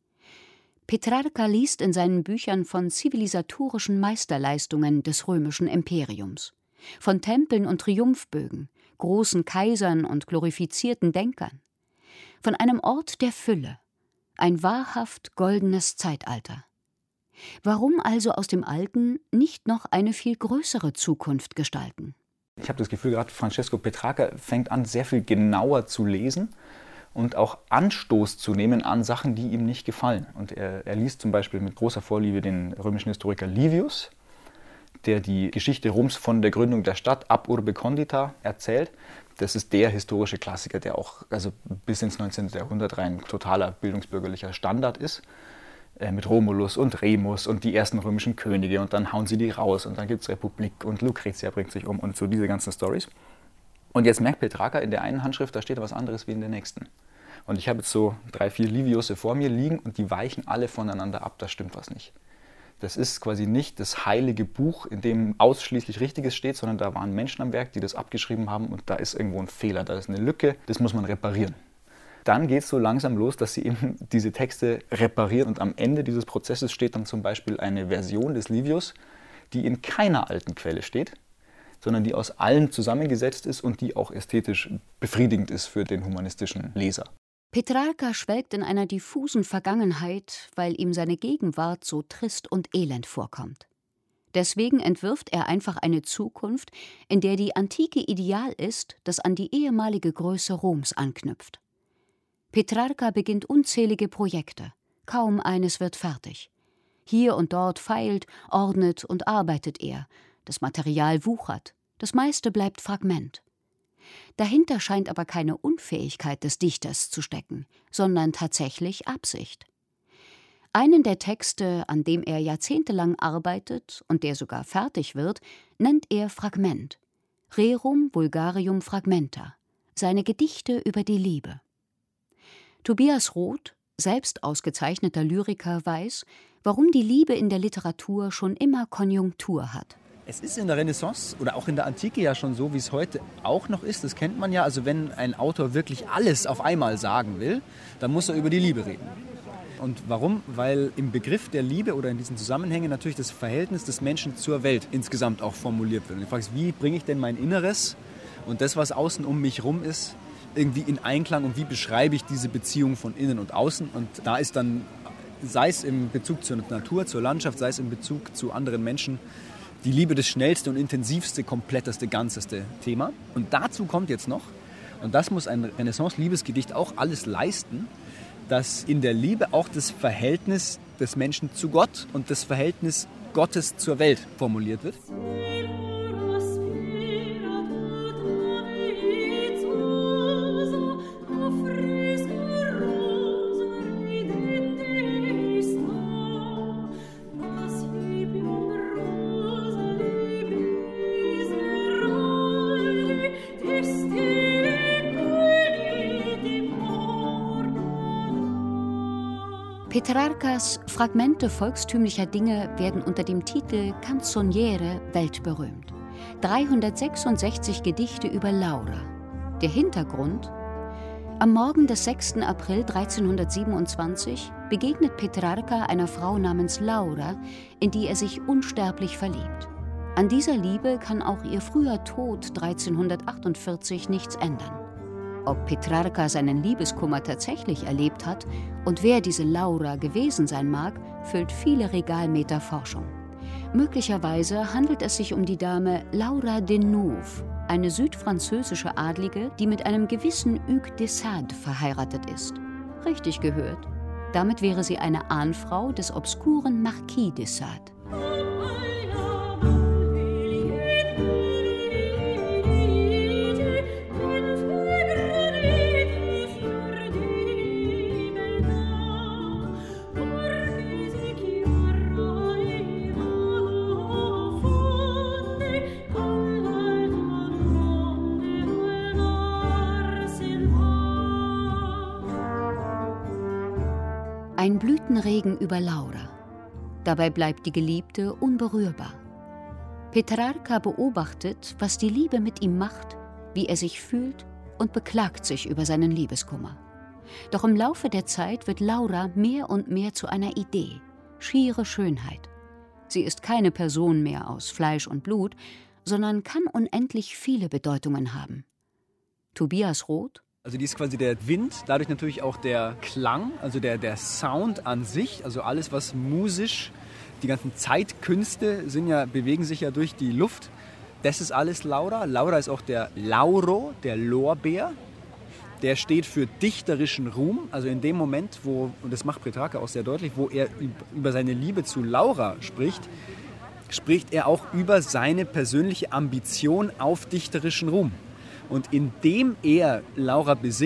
Petrarca liest in seinen Büchern von zivilisatorischen Meisterleistungen des römischen Imperiums, von Tempeln und Triumphbögen, großen Kaisern und glorifizierten Denkern, von einem Ort der Fülle, ein wahrhaft goldenes Zeitalter. Warum also aus dem Alten nicht noch eine viel größere Zukunft gestalten? Ich habe das Gefühl, gerade Francesco Petrarca fängt an, sehr viel genauer zu lesen und auch Anstoß zu nehmen an Sachen, die ihm nicht gefallen. Und er liest zum Beispiel mit großer Vorliebe den römischen Historiker Livius, der die Geschichte Roms von der Gründung der Stadt ab Urbe Condita erzählt. Das ist der historische Klassiker, der auch bis ins 19. Jahrhundert rein totaler bildungsbürgerlicher Standard ist. mit Romulus und Remus und die ersten römischen Könige und dann hauen sie die raus und dann gibt es Republik und Lucretia bringt sich um und so diese ganzen Storys. Und jetzt merkt Petrarca in der einen Handschrift, da steht was anderes wie in der nächsten. Und ich habe jetzt so 3, 4 Liviusse vor mir liegen und die weichen alle voneinander ab, da stimmt was nicht. Das ist quasi nicht das heilige Buch, in dem ausschließlich Richtiges steht, sondern da waren Menschen am Werk, die das abgeschrieben haben und da ist irgendwo ein Fehler, da ist eine Lücke, das muss man reparieren. Dann geht es so langsam los, dass sie eben diese Texte reparieren und am Ende dieses Prozesses steht dann zum Beispiel eine Version des Livius, die in keiner alten Quelle steht, sondern die aus allen zusammengesetzt ist und die auch ästhetisch befriedigend ist für den humanistischen Leser. Petrarca schwelgt in einer diffusen Vergangenheit, weil ihm seine Gegenwart so trist und elend vorkommt. Deswegen entwirft er einfach eine Zukunft, in der die Antike ideal ist, das an die ehemalige Größe Roms anknüpft. Petrarca beginnt unzählige Projekte, kaum eines wird fertig. Hier und dort feilt, ordnet und arbeitet er, das Material wuchert, das meiste bleibt Fragment. Dahinter scheint aber keine Unfähigkeit des Dichters zu stecken, sondern tatsächlich Absicht. Einen der Texte, an dem er jahrzehntelang arbeitet und der sogar fertig wird, nennt er Fragment, Rerum Vulgarium Fragmenta, seine Gedichte über die Liebe. Tobias Roth, selbst ausgezeichneter Lyriker, weiß, warum die Liebe in der Literatur schon immer Konjunktur hat. Es ist in der Renaissance oder auch in der Antike ja schon so, wie es heute auch noch ist. Das kennt man ja. Also wenn ein Autor wirklich alles auf einmal sagen will, dann muss er über die Liebe reden. Und warum? Weil im Begriff der Liebe oder in diesen Zusammenhängen natürlich das Verhältnis des Menschen zur Welt insgesamt auch formuliert wird. Und du fragst, wie bringe ich denn mein Inneres und das, was außen um mich rum ist, irgendwie in Einklang und wie beschreibe ich diese Beziehung von innen und außen? Und da ist dann, sei es im Bezug zur Natur, zur Landschaft, sei es im Bezug zu anderen Menschen, die Liebe das schnellste und intensivste, kompletteste, ganzeste Thema. Und dazu kommt jetzt noch, und das muss ein Renaissance-Liebesgedicht auch alles leisten, dass in der Liebe auch das Verhältnis des Menschen zu Gott und das Verhältnis Gottes zur Welt formuliert wird. Petrarcas Fragmente volkstümlicher Dinge werden unter dem Titel Canzoniere weltberühmt. 366 Gedichte über Laura. Der Hintergrund: Am Morgen des 6. April 1327 begegnet Petrarca einer Frau namens Laura, in die er sich unsterblich verliebt. An dieser Liebe kann auch ihr früher Tod 1348 nichts ändern. Ob Petrarca seinen Liebeskummer tatsächlich erlebt hat und wer diese Laura gewesen sein mag, füllt viele Regalmeter Forschung. Möglicherweise handelt es sich um die Dame Laura de Nouve, eine südfranzösische Adlige, die mit einem gewissen Hugues de Sade verheiratet ist. Richtig gehört. Damit wäre sie eine Ahnfrau des obskuren Marquis de Sade. Ein Blütenregen über Laura. Dabei bleibt die Geliebte unberührbar. Petrarca beobachtet, was die Liebe mit ihm macht, wie er sich fühlt und beklagt sich über seinen Liebeskummer. Doch im Laufe der Zeit wird Laura mehr und mehr zu einer Idee, schiere Schönheit. Sie ist keine Person mehr aus Fleisch und Blut, sondern kann unendlich viele Bedeutungen haben. Tobias Roth: Also die ist quasi der Wind, dadurch natürlich auch der Klang, also der Sound an sich, also alles, was musisch, die ganzen Zeitkünste bewegen sich ja durch die Luft. Das ist alles Laura. Laura ist auch der Lauro, der Lorbeer. Der steht für dichterischen Ruhm. Also in dem Moment, und das macht Petrarca auch sehr deutlich, wo er über seine Liebe zu Laura spricht er auch über seine persönliche Ambition auf dichterischen Ruhm. Und indem er Laura besingt,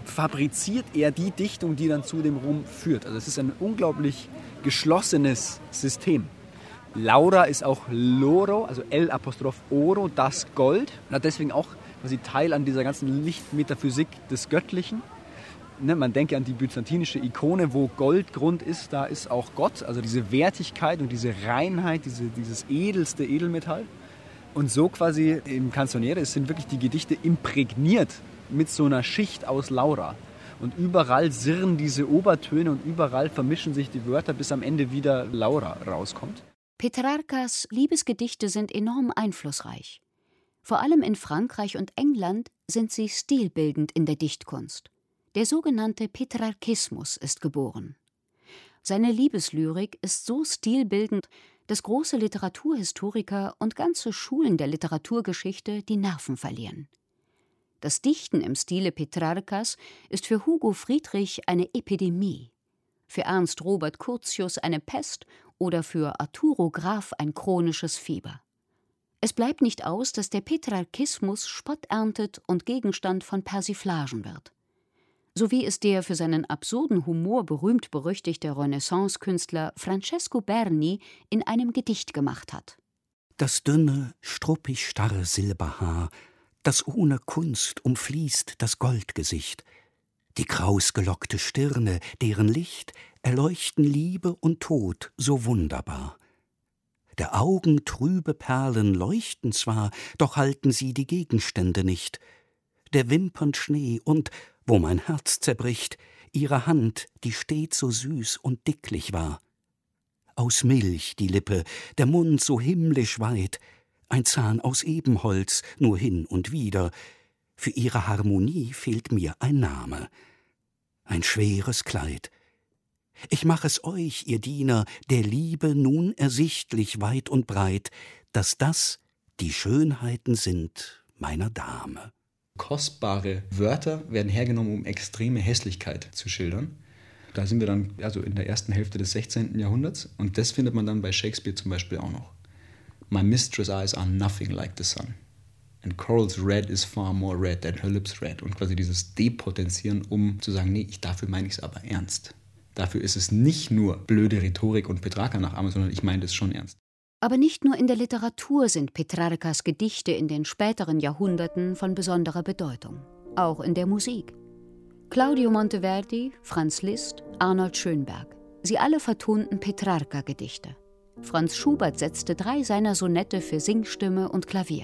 fabriziert er die Dichtung, die dann zu dem Ruhm führt. Also es ist ein unglaublich geschlossenes System. Laura ist auch Loro, also L''Oro, das Gold. Und hat deswegen auch quasi Teil an dieser ganzen Lichtmetaphysik des Göttlichen. Ne, man denke an die byzantinische Ikone, wo Gold Grund ist, da ist auch Gott. Also diese Wertigkeit und diese Reinheit, dieses edelste Edelmetall. Und so quasi im Canzoniere sind wirklich die Gedichte imprägniert mit so einer Schicht aus Laura. Und überall sirren diese Obertöne und überall vermischen sich die Wörter, bis am Ende wieder Laura rauskommt. Petrarcas Liebesgedichte sind enorm einflussreich. Vor allem in Frankreich und England sind sie stilbildend in der Dichtkunst. Der sogenannte Petrarchismus ist geboren. Seine Liebeslyrik ist so stilbildend, dass große Literaturhistoriker und ganze Schulen der Literaturgeschichte die Nerven verlieren. Das Dichten im Stile Petrarcas ist für Hugo Friedrich eine Epidemie, für Ernst Robert Curtius eine Pest oder für Arturo Graf ein chronisches Fieber. Es bleibt nicht aus, dass der Petrarchismus Spott erntet und Gegenstand von Persiflagen wird. So wie es der für seinen absurden Humor berühmt-berüchtigte Renaissance-Künstler Francesco Berni in einem Gedicht gemacht hat. Das dünne, struppig starre Silberhaar, das ohne Kunst umfließt das Goldgesicht, die krausgelockte Stirne, deren Licht erleuchten Liebe und Tod so wunderbar. Der Augen trübe Perlen leuchten zwar, doch halten sie die Gegenstände nicht. Der Wimpern Schnee und, wo mein Herz zerbricht, ihre Hand, die stets so süß und dicklich war. Aus Milch die Lippe, der Mund so himmlisch weit, ein Zahn aus Ebenholz, nur hin und wieder. Für ihre Harmonie fehlt mir ein Name, ein schweres Kleid. Ich mach es euch, ihr Diener, der Liebe nun ersichtlich weit und breit, dass das die Schönheiten sind meiner Dame. Kostbare Wörter werden hergenommen, um extreme Hässlichkeit zu schildern. Da sind wir dann also in der ersten Hälfte des 16. Jahrhunderts und das findet man dann bei Shakespeare zum Beispiel auch noch. My mistress' eyes are nothing like the sun. And Coral's red is far more red than her lips red. Und quasi dieses Depotenzieren, um zu sagen, nee, dafür meine ich es aber ernst. Dafür ist es nicht nur blöde Rhetorik und Petrarca-Nachahmung, sondern ich meine es schon ernst. Aber nicht nur in der Literatur sind Petrarcas Gedichte in den späteren Jahrhunderten von besonderer Bedeutung. Auch in der Musik. Claudio Monteverdi, Franz Liszt, Arnold Schönberg. Sie alle vertonten Petrarca-Gedichte. Franz Schubert setzte 3 seiner Sonette für Singstimme und Klavier.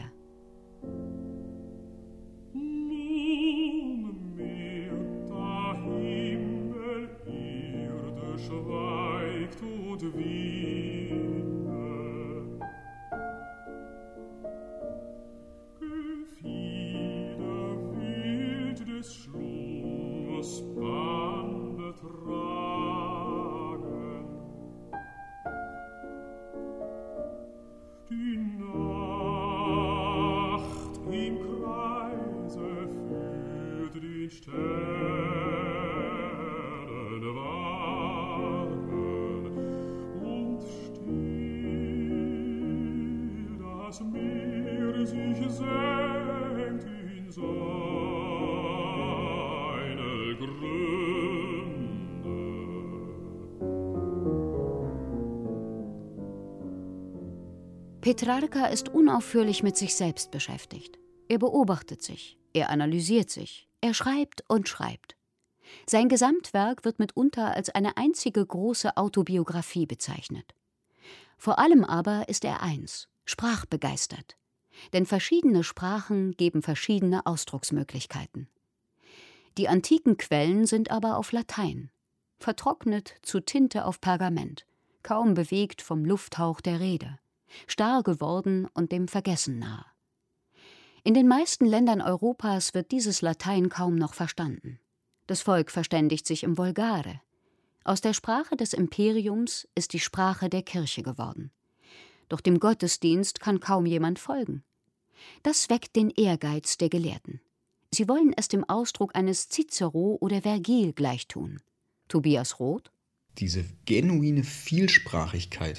Petrarca ist unaufhörlich mit sich selbst beschäftigt. Er beobachtet sich, er analysiert sich, er schreibt und schreibt. Sein Gesamtwerk wird mitunter als eine einzige große Autobiografie bezeichnet. Vor allem aber ist er eins: sprachbegeistert. Denn verschiedene Sprachen geben verschiedene Ausdrucksmöglichkeiten. Die antiken Quellen sind aber auf Latein, vertrocknet zu Tinte auf Pergament, kaum bewegt vom Lufthauch der Rede, starr geworden und dem Vergessen nah. In den meisten Ländern Europas wird dieses Latein kaum noch verstanden. Das Volk verständigt sich im Vulgare. Aus der Sprache des Imperiums ist die Sprache der Kirche geworden. Doch dem Gottesdienst kann kaum jemand folgen. Das weckt den Ehrgeiz der Gelehrten. Sie wollen es dem Ausdruck eines Cicero oder Vergil gleichtun. Tobias Roth: Diese genuine Vielsprachigkeit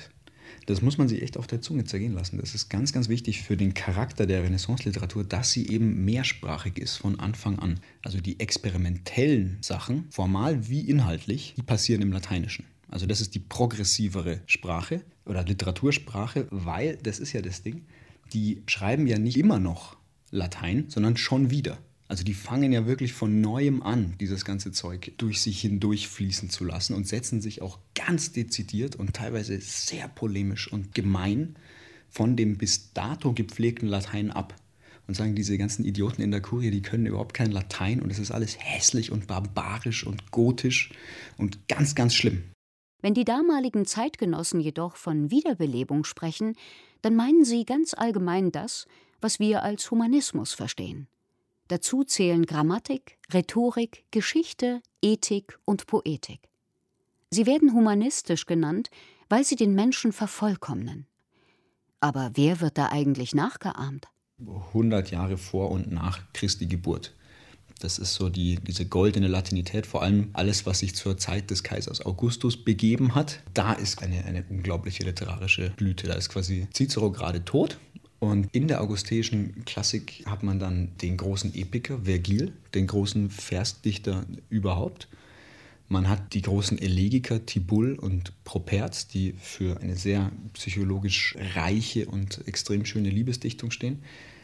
Das muss man sich echt auf der Zunge zergehen lassen. Das ist ganz, ganz wichtig für den Charakter der Renaissance-Literatur, dass sie eben mehrsprachig ist von Anfang an. Also die experimentellen Sachen, formal wie inhaltlich, die passieren im Lateinischen. Also das ist die progressivere Sprache oder Literatursprache, weil, das ist ja das Ding, die schreiben ja nicht immer noch Latein, sondern schon wieder. Also die fangen ja wirklich von Neuem an, dieses ganze Zeug durch sich hindurch fließen zu lassen und setzen sich auch ganz dezidiert und teilweise sehr polemisch und gemein von dem bis dato gepflegten Latein ab. Und sagen, diese ganzen Idioten in der Kurie, die können überhaupt kein Latein und es ist alles hässlich und barbarisch und gotisch und ganz, ganz schlimm. Wenn die damaligen Zeitgenossen jedoch von Wiederbelebung sprechen, dann meinen sie ganz allgemein das, was wir als Humanismus verstehen. Dazu zählen Grammatik, Rhetorik, Geschichte, Ethik und Poetik. Sie werden humanistisch genannt, weil sie den Menschen vervollkommnen. Aber wer wird da eigentlich nachgeahmt? 100 Jahre vor und nach Christi Geburt. Das ist so diese goldene Latinität, vor allem alles, was sich zur Zeit des Kaisers Augustus begeben hat. Da ist eine unglaubliche literarische Blüte. Da ist quasi Cicero gerade tot. Und in der augusteischen Klassik hat man dann den großen Epiker Vergil, den großen Versdichter überhaupt. Man hat die großen Elegiker Tibull und Properz, die für eine sehr psychologisch reiche und extrem schöne Liebesdichtung stehen.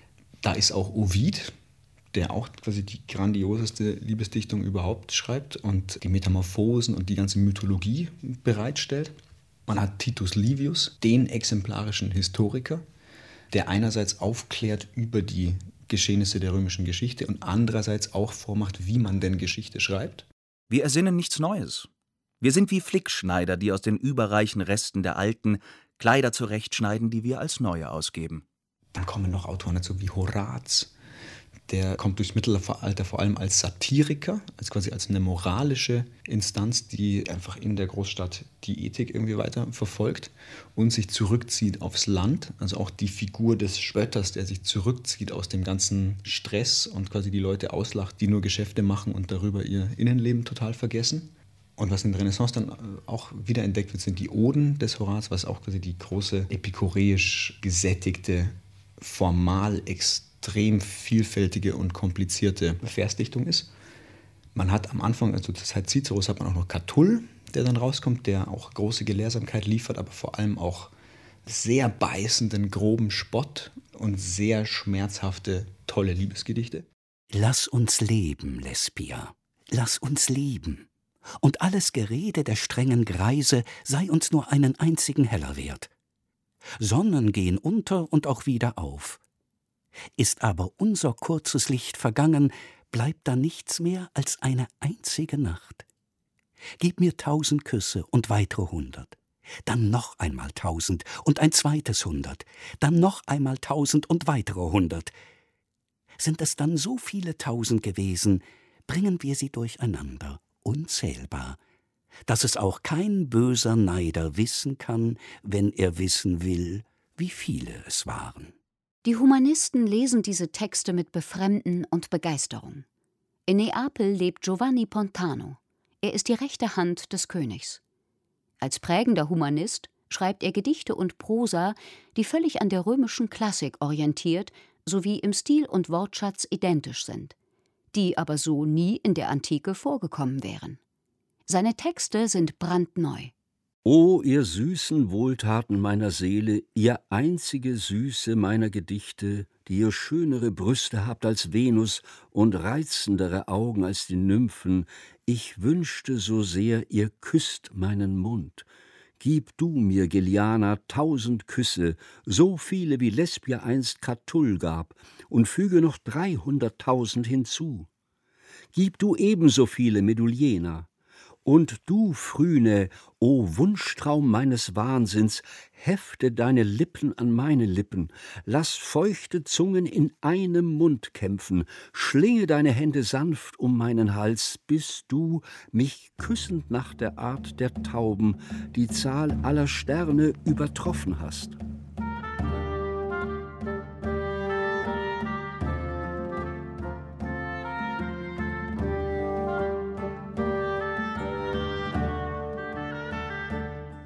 Da ist auch Ovid, der auch quasi die grandioseste Liebesdichtung überhaupt schreibt und die Metamorphosen und die ganze Mythologie bereitstellt. Man hat Titus Livius, den exemplarischen Historiker, der einerseits aufklärt über die Geschehnisse der römischen Geschichte und andererseits auch vormacht, wie man denn Geschichte schreibt. Wir ersinnen nichts Neues. Wir sind wie Flickschneider, die aus den überreichen Resten der alten Kleider zurechtschneiden, die wir als neue ausgeben. Dann kommen noch Autoren dazu wie Horaz. Der kommt durchs Mittelalter vor allem als Satiriker, als eine moralische Instanz, die einfach in der Großstadt die Ethik irgendwie weiter verfolgt und sich zurückzieht aufs Land. Also auch die Figur des Spötters, der sich zurückzieht aus dem ganzen Stress und quasi die Leute auslacht, die nur Geschäfte machen und darüber ihr Innenleben total vergessen. Und was in der Renaissance dann auch wiederentdeckt wird, sind die Oden des Horaz, was auch quasi die große epikureisch gesättigte, formal extrem vielfältige und komplizierte Versdichtung ist. Man hat am Anfang, also zur Zeit Ciceros, hat man auch noch Catull, der dann rauskommt, der auch große Gelehrsamkeit liefert, aber vor allem auch sehr beißenden, groben Spott und sehr schmerzhafte, tolle Liebesgedichte. Lass uns leben, Lesbia, lass uns lieben. Und alles Gerede der strengen Greise sei uns nur einen einzigen Heller wert. Sonnen gehen unter und auch wieder auf. Ist aber unser kurzes Licht vergangen, bleibt da nichts mehr als eine einzige Nacht. Gib mir 1000 Küsse und weitere 100, dann noch einmal 1000 und ein zweites 100, dann noch einmal 1000 und weitere 100. Sind es dann so viele 1000 gewesen, bringen wir sie durcheinander, unzählbar, dass es auch kein böser Neider wissen kann, wenn er wissen will, wie viele es waren. Die Humanisten lesen diese Texte mit Befremden und Begeisterung. In Neapel lebt Giovanni Pontano. Er ist die rechte Hand des Königs. Als prägender Humanist schreibt er Gedichte und Prosa, die völlig an der römischen Klassik orientiert sowie im Stil und Wortschatz identisch sind, die aber so nie in der Antike vorgekommen wären. Seine Texte sind brandneu. O ihr süßen Wohltaten meiner Seele, ihr einzige Süße meiner Gedichte, die ihr schönere Brüste habt als Venus und reizendere Augen als die Nymphen, ich wünschte so sehr, ihr küsst meinen Mund. Gib du mir, Geliana, 1000 Küsse, so viele wie Lesbia einst Catull gab, und füge noch 300.000 hinzu. Gib du ebenso viele Medullena. Und du, Phryne, o Wunschtraum meines Wahnsinns, hefte deine Lippen an meine Lippen, lass feuchte Zungen in einem Mund kämpfen, schlinge deine Hände sanft um meinen Hals, bis du, mich küssend nach der Art der Tauben, die Zahl aller Sterne übertroffen hast.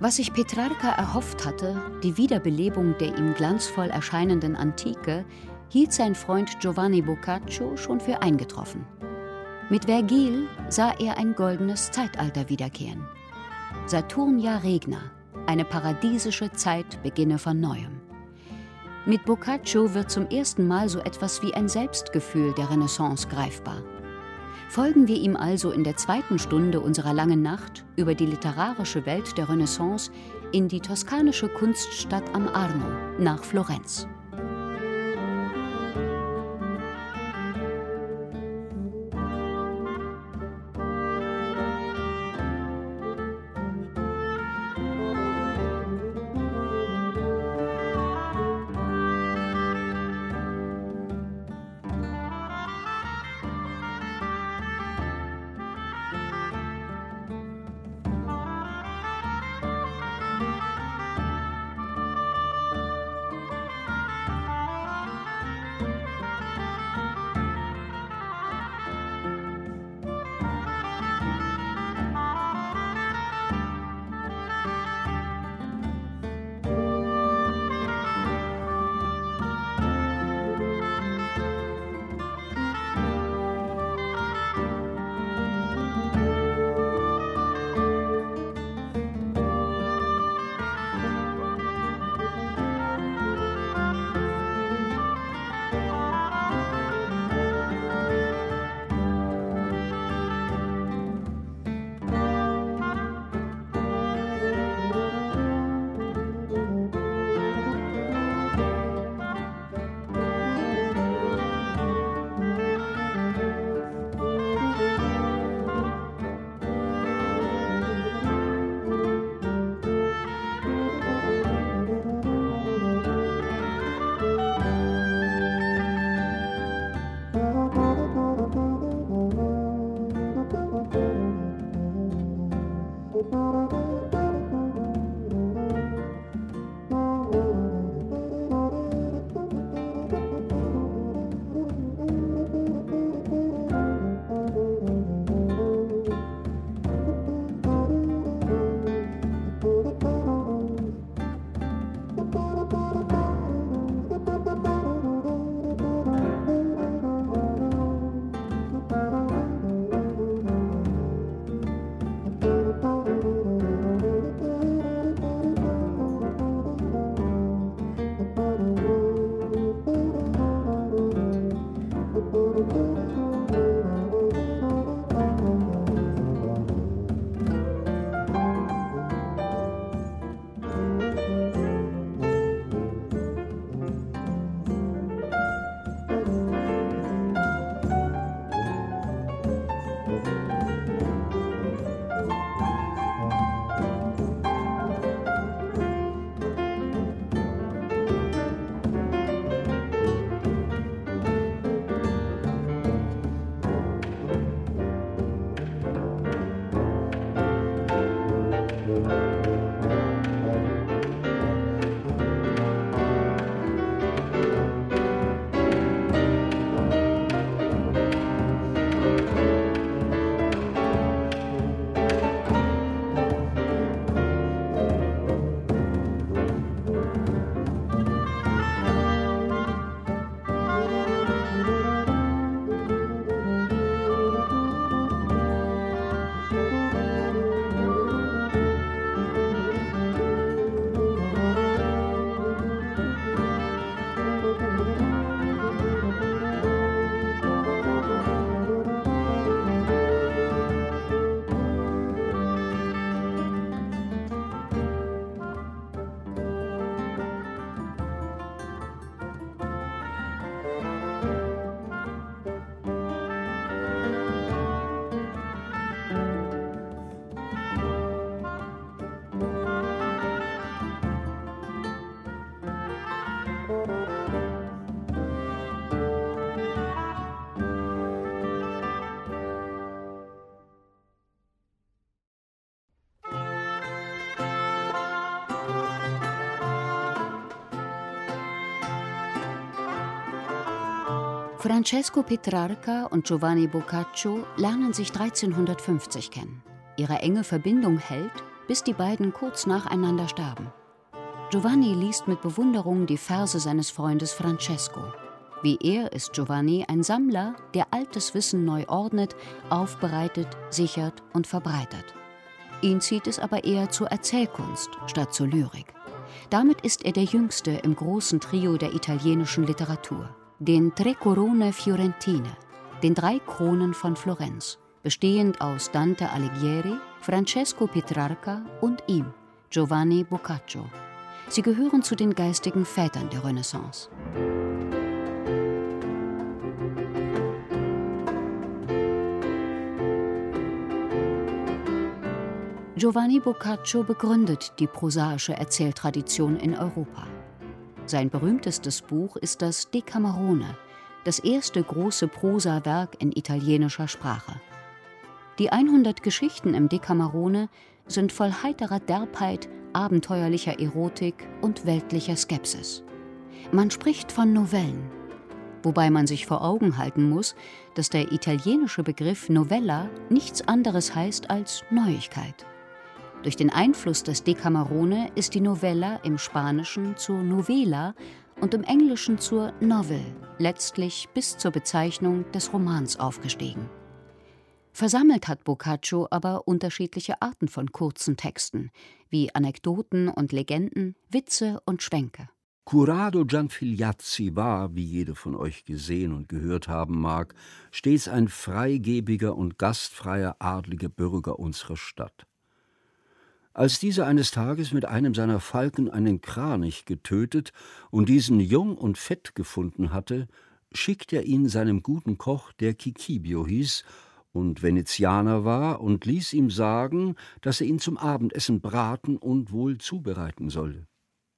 Was sich Petrarca erhofft hatte, die Wiederbelebung der ihm glanzvoll erscheinenden Antike, hielt sein Freund Giovanni Boccaccio schon für eingetroffen. Mit Vergil sah er ein goldenes Zeitalter wiederkehren. Saturnia regna, eine paradiesische Zeit beginne von Neuem. Mit Boccaccio wird zum ersten Mal so etwas wie ein Selbstgefühl der Renaissance greifbar. Folgen wir ihm also in der zweiten Stunde unserer langen Nacht über die literarische Welt der Renaissance in die toskanische Kunststadt am Arno nach Florenz. Francesco Petrarca und Giovanni Boccaccio lernen sich 1350 kennen. Ihre enge Verbindung hält, bis die beiden kurz nacheinander sterben. Giovanni liest mit Bewunderung die Verse seines Freundes Francesco. Wie er ist Giovanni ein Sammler, der altes Wissen neu ordnet, aufbereitet, sichert und verbreitet. Ihn zieht es aber eher zur Erzählkunst statt zur Lyrik. Damit ist er der Jüngste im großen Trio der italienischen Literatur, den Tre Corone Fiorentine, den 3 Kronen von Florenz, bestehend aus Dante Alighieri, Francesco Petrarca und ihm, Giovanni Boccaccio. Sie gehören zu den geistigen Vätern der Renaissance. Giovanni Boccaccio begründet die prosaische Erzähltradition in Europa. Sein berühmtestes Buch ist das Decamerone, das erste große Prosawerk in italienischer Sprache. Die 100 Geschichten im Decamerone sind voll heiterer Derbheit, abenteuerlicher Erotik und weltlicher Skepsis. Man spricht von Novellen, wobei man sich vor Augen halten muss, dass der italienische Begriff Novella nichts anderes heißt als Neuigkeit. Durch den Einfluss des Decamerone ist die Novella im Spanischen zur Novela und im Englischen zur Novel, letztlich bis zur Bezeichnung des Romans aufgestiegen. Versammelt hat Boccaccio aber unterschiedliche Arten von kurzen Texten, wie Anekdoten und Legenden, Witze und Schwänke. Corrado Gianfigliazzi war, wie jeder von euch gesehen und gehört haben mag, stets ein freigebiger und gastfreier adliger Bürger unserer Stadt. Als dieser eines Tages mit einem seiner Falken einen Kranich getötet und diesen jung und fett gefunden hatte, schickt er ihn seinem guten Koch, der Cicibio hieß und Venezianer war, und ließ ihm sagen, dass er ihn zum Abendessen braten und wohl zubereiten solle.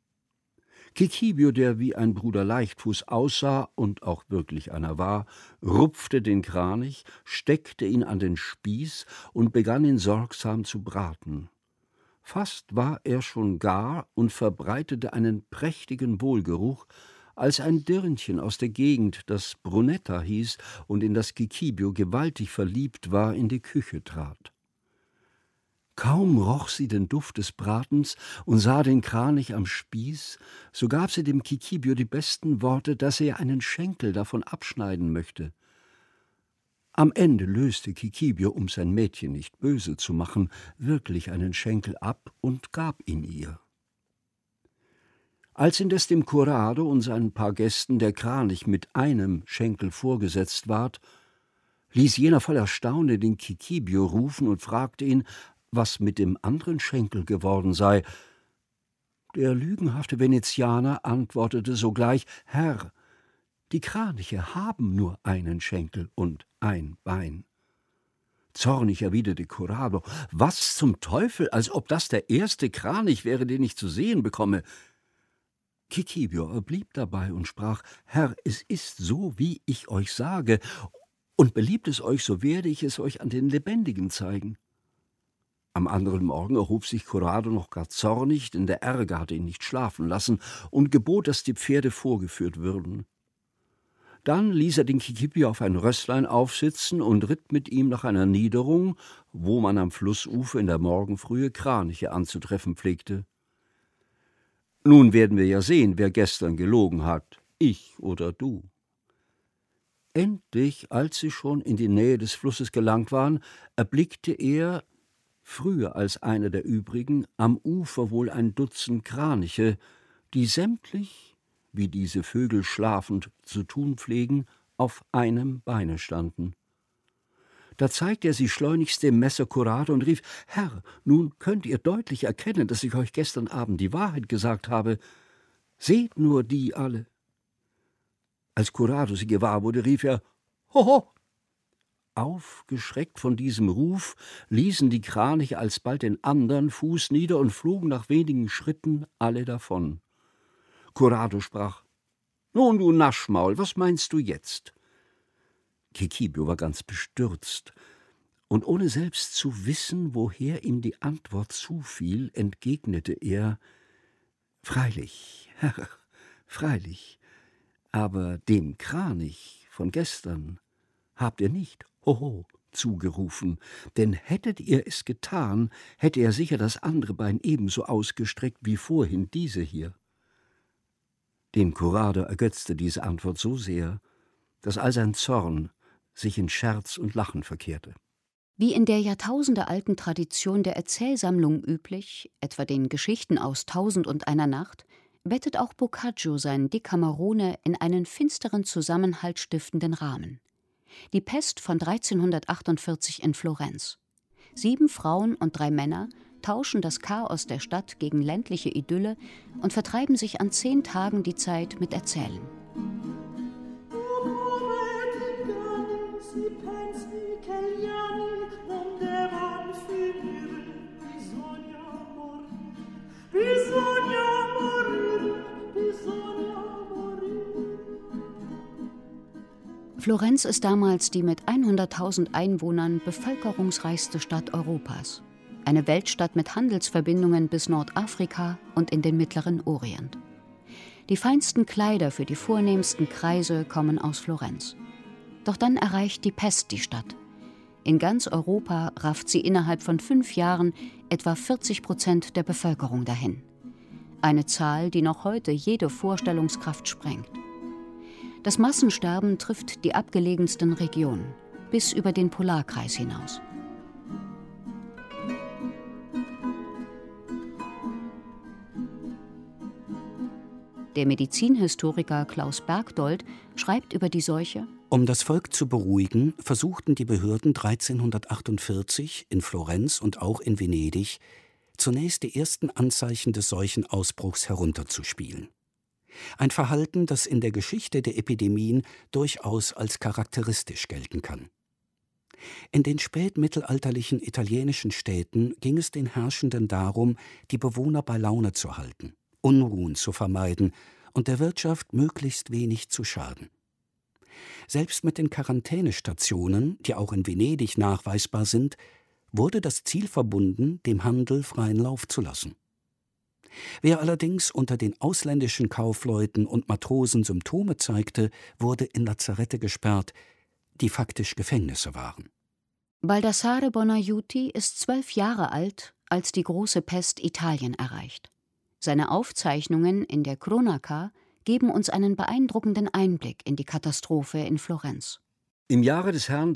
Cicibio, der wie ein Bruder Leichtfuß aussah und auch wirklich einer war, rupfte den Kranich, steckte ihn an den Spieß und begann ihn sorgsam zu braten. Fast war er schon gar und verbreitete einen prächtigen Wohlgeruch, als ein Dirnchen aus der Gegend, das Brunetta hieß und in das Cicibio gewaltig verliebt war, in die Küche trat. Kaum roch sie den Duft des Bratens und sah den Kranich am Spieß, so gab sie dem Cicibio die besten Worte, dass er einen Schenkel davon abschneiden möchte. Am Ende löste Cicibio, um sein Mädchen nicht böse zu machen, wirklich einen Schenkel ab und gab ihn ihr. Als indes dem Corrado und seinen paar Gästen der Kranich mit einem Schenkel vorgesetzt ward, ließ jener voll Erstaunen den Cicibio rufen und fragte ihn, was mit dem anderen Schenkel geworden sei. Der lügenhafte Venezianer antwortete sogleich: »Herr, die Kraniche haben nur einen Schenkel und ein Bein.« Zornig erwiderte Corrado: »Was zum Teufel, als ob das der erste Kranich wäre, den ich zu sehen bekomme!« Cicibio blieb dabei und sprach: »Herr, es ist so, wie ich euch sage, und beliebt es euch, so werde ich es euch an den Lebendigen zeigen.« Am anderen Morgen erhob sich Corrado noch gar zornig, denn der Ärger hatte ihn nicht schlafen lassen, und gebot, dass die Pferde vorgeführt würden. Dann ließ er den Cicibio auf ein Rösslein aufsitzen und ritt mit ihm nach einer Niederung, wo man am Flussufer in der Morgenfrühe Kraniche anzutreffen pflegte. Nun werden wir ja sehen, wer gestern gelogen hat, ich oder du. Endlich, als sie schon in die Nähe des Flusses gelangt waren, erblickte er, früher als einer der übrigen, am Ufer wohl ein Dutzend Kraniche, die sämtlich, wie diese Vögel schlafend zu tun pflegen, auf einem Beine standen. Da zeigte er sie schleunigst dem Messer Corrado und rief: »Herr, nun könnt ihr deutlich erkennen, dass ich euch gestern Abend die Wahrheit gesagt habe. Seht nur die alle.« Als Corrado sie gewahr wurde, rief er: »Hoho!« Aufgeschreckt von diesem Ruf ließen die Kraniche alsbald den andern Fuß nieder und flogen nach wenigen Schritten alle davon. Corrado sprach: »Nun, du Naschmaul, was meinst du jetzt?« Cicibio war ganz bestürzt, und ohne selbst zu wissen, woher ihm die Antwort zufiel, entgegnete er: »Freilich, Herr, freilich, aber dem Kranich von gestern habt ihr nicht, hoho, zugerufen, denn hättet ihr es getan, hätte er sicher das andere Bein ebenso ausgestreckt wie vorhin diese hier. Den Curado ergötzte diese Antwort so sehr, dass all sein Zorn sich in Scherz und Lachen verkehrte. Wie in der jahrtausendealten Tradition der Erzählsammlung üblich, etwa den Geschichten aus 1001 Nacht, bettet auch Boccaccio sein Decamerone in einen finsteren Zusammenhalt stiftenden Rahmen. Die Pest von 1348 in Florenz. 7 Frauen und 3 Männer tauschen das Chaos der Stadt gegen ländliche Idylle und vertreiben sich an 10 Tagen die Zeit mit Erzählen. Florenz ist damals die mit 100.000 Einwohnern bevölkerungsreichste Stadt Europas. Eine Weltstadt mit Handelsverbindungen bis Nordafrika und in den Mittleren Orient. Die feinsten Kleider für die vornehmsten Kreise kommen aus Florenz. Doch dann erreicht die Pest die Stadt. In ganz Europa rafft sie innerhalb von 5 Jahren etwa 40% der Bevölkerung dahin. Eine Zahl, die noch heute jede Vorstellungskraft sprengt. Das Massensterben trifft die abgelegensten Regionen, bis über den Polarkreis hinaus. Der Medizinhistoriker Klaus Bergdold schreibt über die Seuche: Um das Volk zu beruhigen, versuchten die Behörden 1348 in Florenz und auch in Venedig zunächst die ersten Anzeichen des Seuchenausbruchs herunterzuspielen. Ein Verhalten, das in der Geschichte der Epidemien durchaus als charakteristisch gelten kann. In den spätmittelalterlichen italienischen Städten ging es den Herrschenden darum, die Bewohner bei Laune zu halten, Unruhen zu vermeiden und der Wirtschaft möglichst wenig zu schaden. Selbst mit den Quarantänestationen, die auch in Venedig nachweisbar sind, wurde das Ziel verbunden, dem Handel freien Lauf zu lassen. Wer allerdings unter den ausländischen Kaufleuten und Matrosen Symptome zeigte, wurde in Lazarette gesperrt, die faktisch Gefängnisse waren. Baldassare Bonaiuti ist 12 Jahre alt, als die große Pest Italien erreicht. Seine Aufzeichnungen in der Cronaca geben uns einen beeindruckenden Einblick in die Katastrophe in Florenz. Im Jahre des Herrn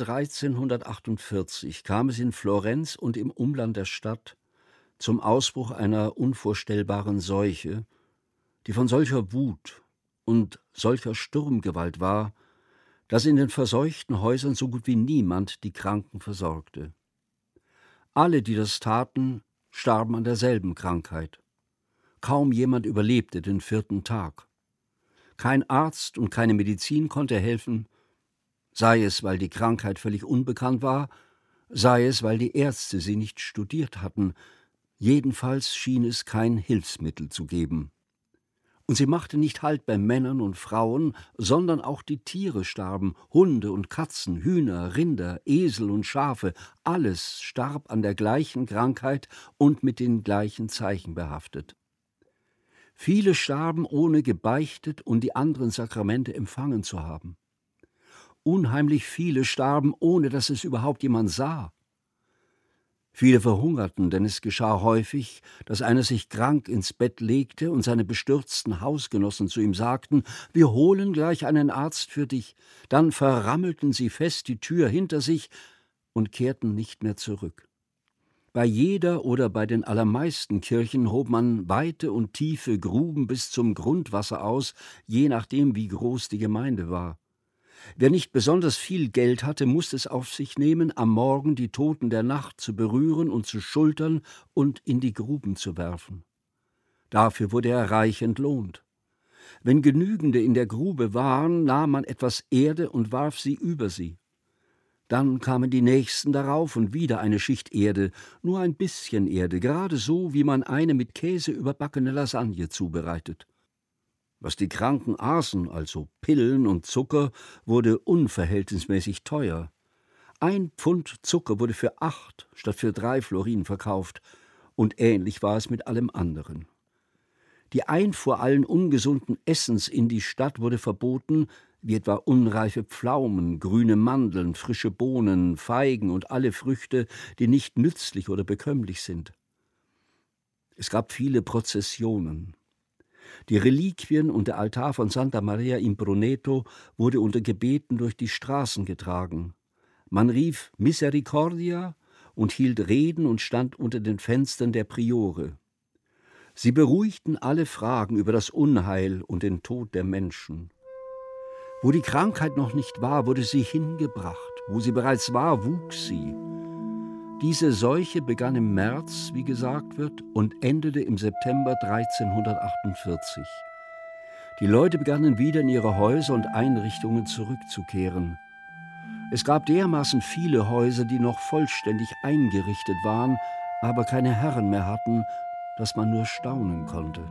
1348 kam es in Florenz und im Umland der Stadt zum Ausbruch einer unvorstellbaren Seuche, die von solcher Wut und solcher Sturmgewalt war, dass in den verseuchten Häusern so gut wie niemand die Kranken versorgte. Alle, die das taten, starben an derselben Krankheit. Kaum jemand überlebte den 4. Tag. Kein Arzt und keine Medizin konnte helfen, sei es, weil die Krankheit völlig unbekannt war, sei es, weil die Ärzte sie nicht studiert hatten. Jedenfalls schien es kein Hilfsmittel zu geben. Und sie machte nicht Halt bei Männern und Frauen, sondern auch die Tiere starben, Hunde und Katzen, Hühner, Rinder, Esel und Schafe, alles starb an der gleichen Krankheit und mit den gleichen Zeichen behaftet. Viele starben, ohne gebeichtet und die anderen Sakramente empfangen zu haben. Unheimlich viele starben, ohne dass es überhaupt jemand sah. Viele verhungerten, denn es geschah häufig, dass einer sich krank ins Bett legte und seine bestürzten Hausgenossen zu ihm sagten: »Wir holen gleich einen Arzt für dich.« Dann verrammelten sie fest die Tür hinter sich und kehrten nicht mehr zurück. Bei jeder oder bei den allermeisten Kirchen hob man weite und tiefe Gruben bis zum Grundwasser aus, je nachdem, wie groß die Gemeinde war. Wer nicht besonders viel Geld hatte, musste es auf sich nehmen, am Morgen die Toten der Nacht zu berühren und zu schultern und in die Gruben zu werfen. Dafür wurde er reich entlohnt. Wenn genügende in der Grube waren, nahm man etwas Erde und warf sie über sie. Dann kamen die Nächsten darauf und wieder eine Schicht Erde, nur ein bisschen Erde, gerade so, wie man eine mit Käse überbackene Lasagne zubereitet. Was die Kranken aßen, also Pillen und Zucker, wurde unverhältnismäßig teuer. 1 Pfund Zucker wurde für 8 statt für 3 Florin verkauft, und ähnlich war es mit allem anderen. Die Einfuhr allen ungesunden Essens in die Stadt wurde verboten, wie etwa unreife Pflaumen, grüne Mandeln, frische Bohnen, Feigen und alle Früchte, die nicht nützlich oder bekömmlich sind. Es gab viele Prozessionen. Die Reliquien und der Altar von Santa Maria in Bruneto wurde unter Gebeten durch die Straßen getragen. Man rief Misericordia und hielt Reden und stand unter den Fenstern der Priore. Sie beruhigten alle Fragen über das Unheil und den Tod der Menschen. Wo die Krankheit noch nicht war, wurde sie hingebracht. Wo sie bereits war, wuchs sie. Diese Seuche begann im März, wie gesagt wird, und endete im September 1348. Die Leute begannen wieder in ihre Häuser und Einrichtungen zurückzukehren. Es gab dermaßen viele Häuser, die noch vollständig eingerichtet waren, aber keine Herren mehr hatten, dass man nur staunen konnte.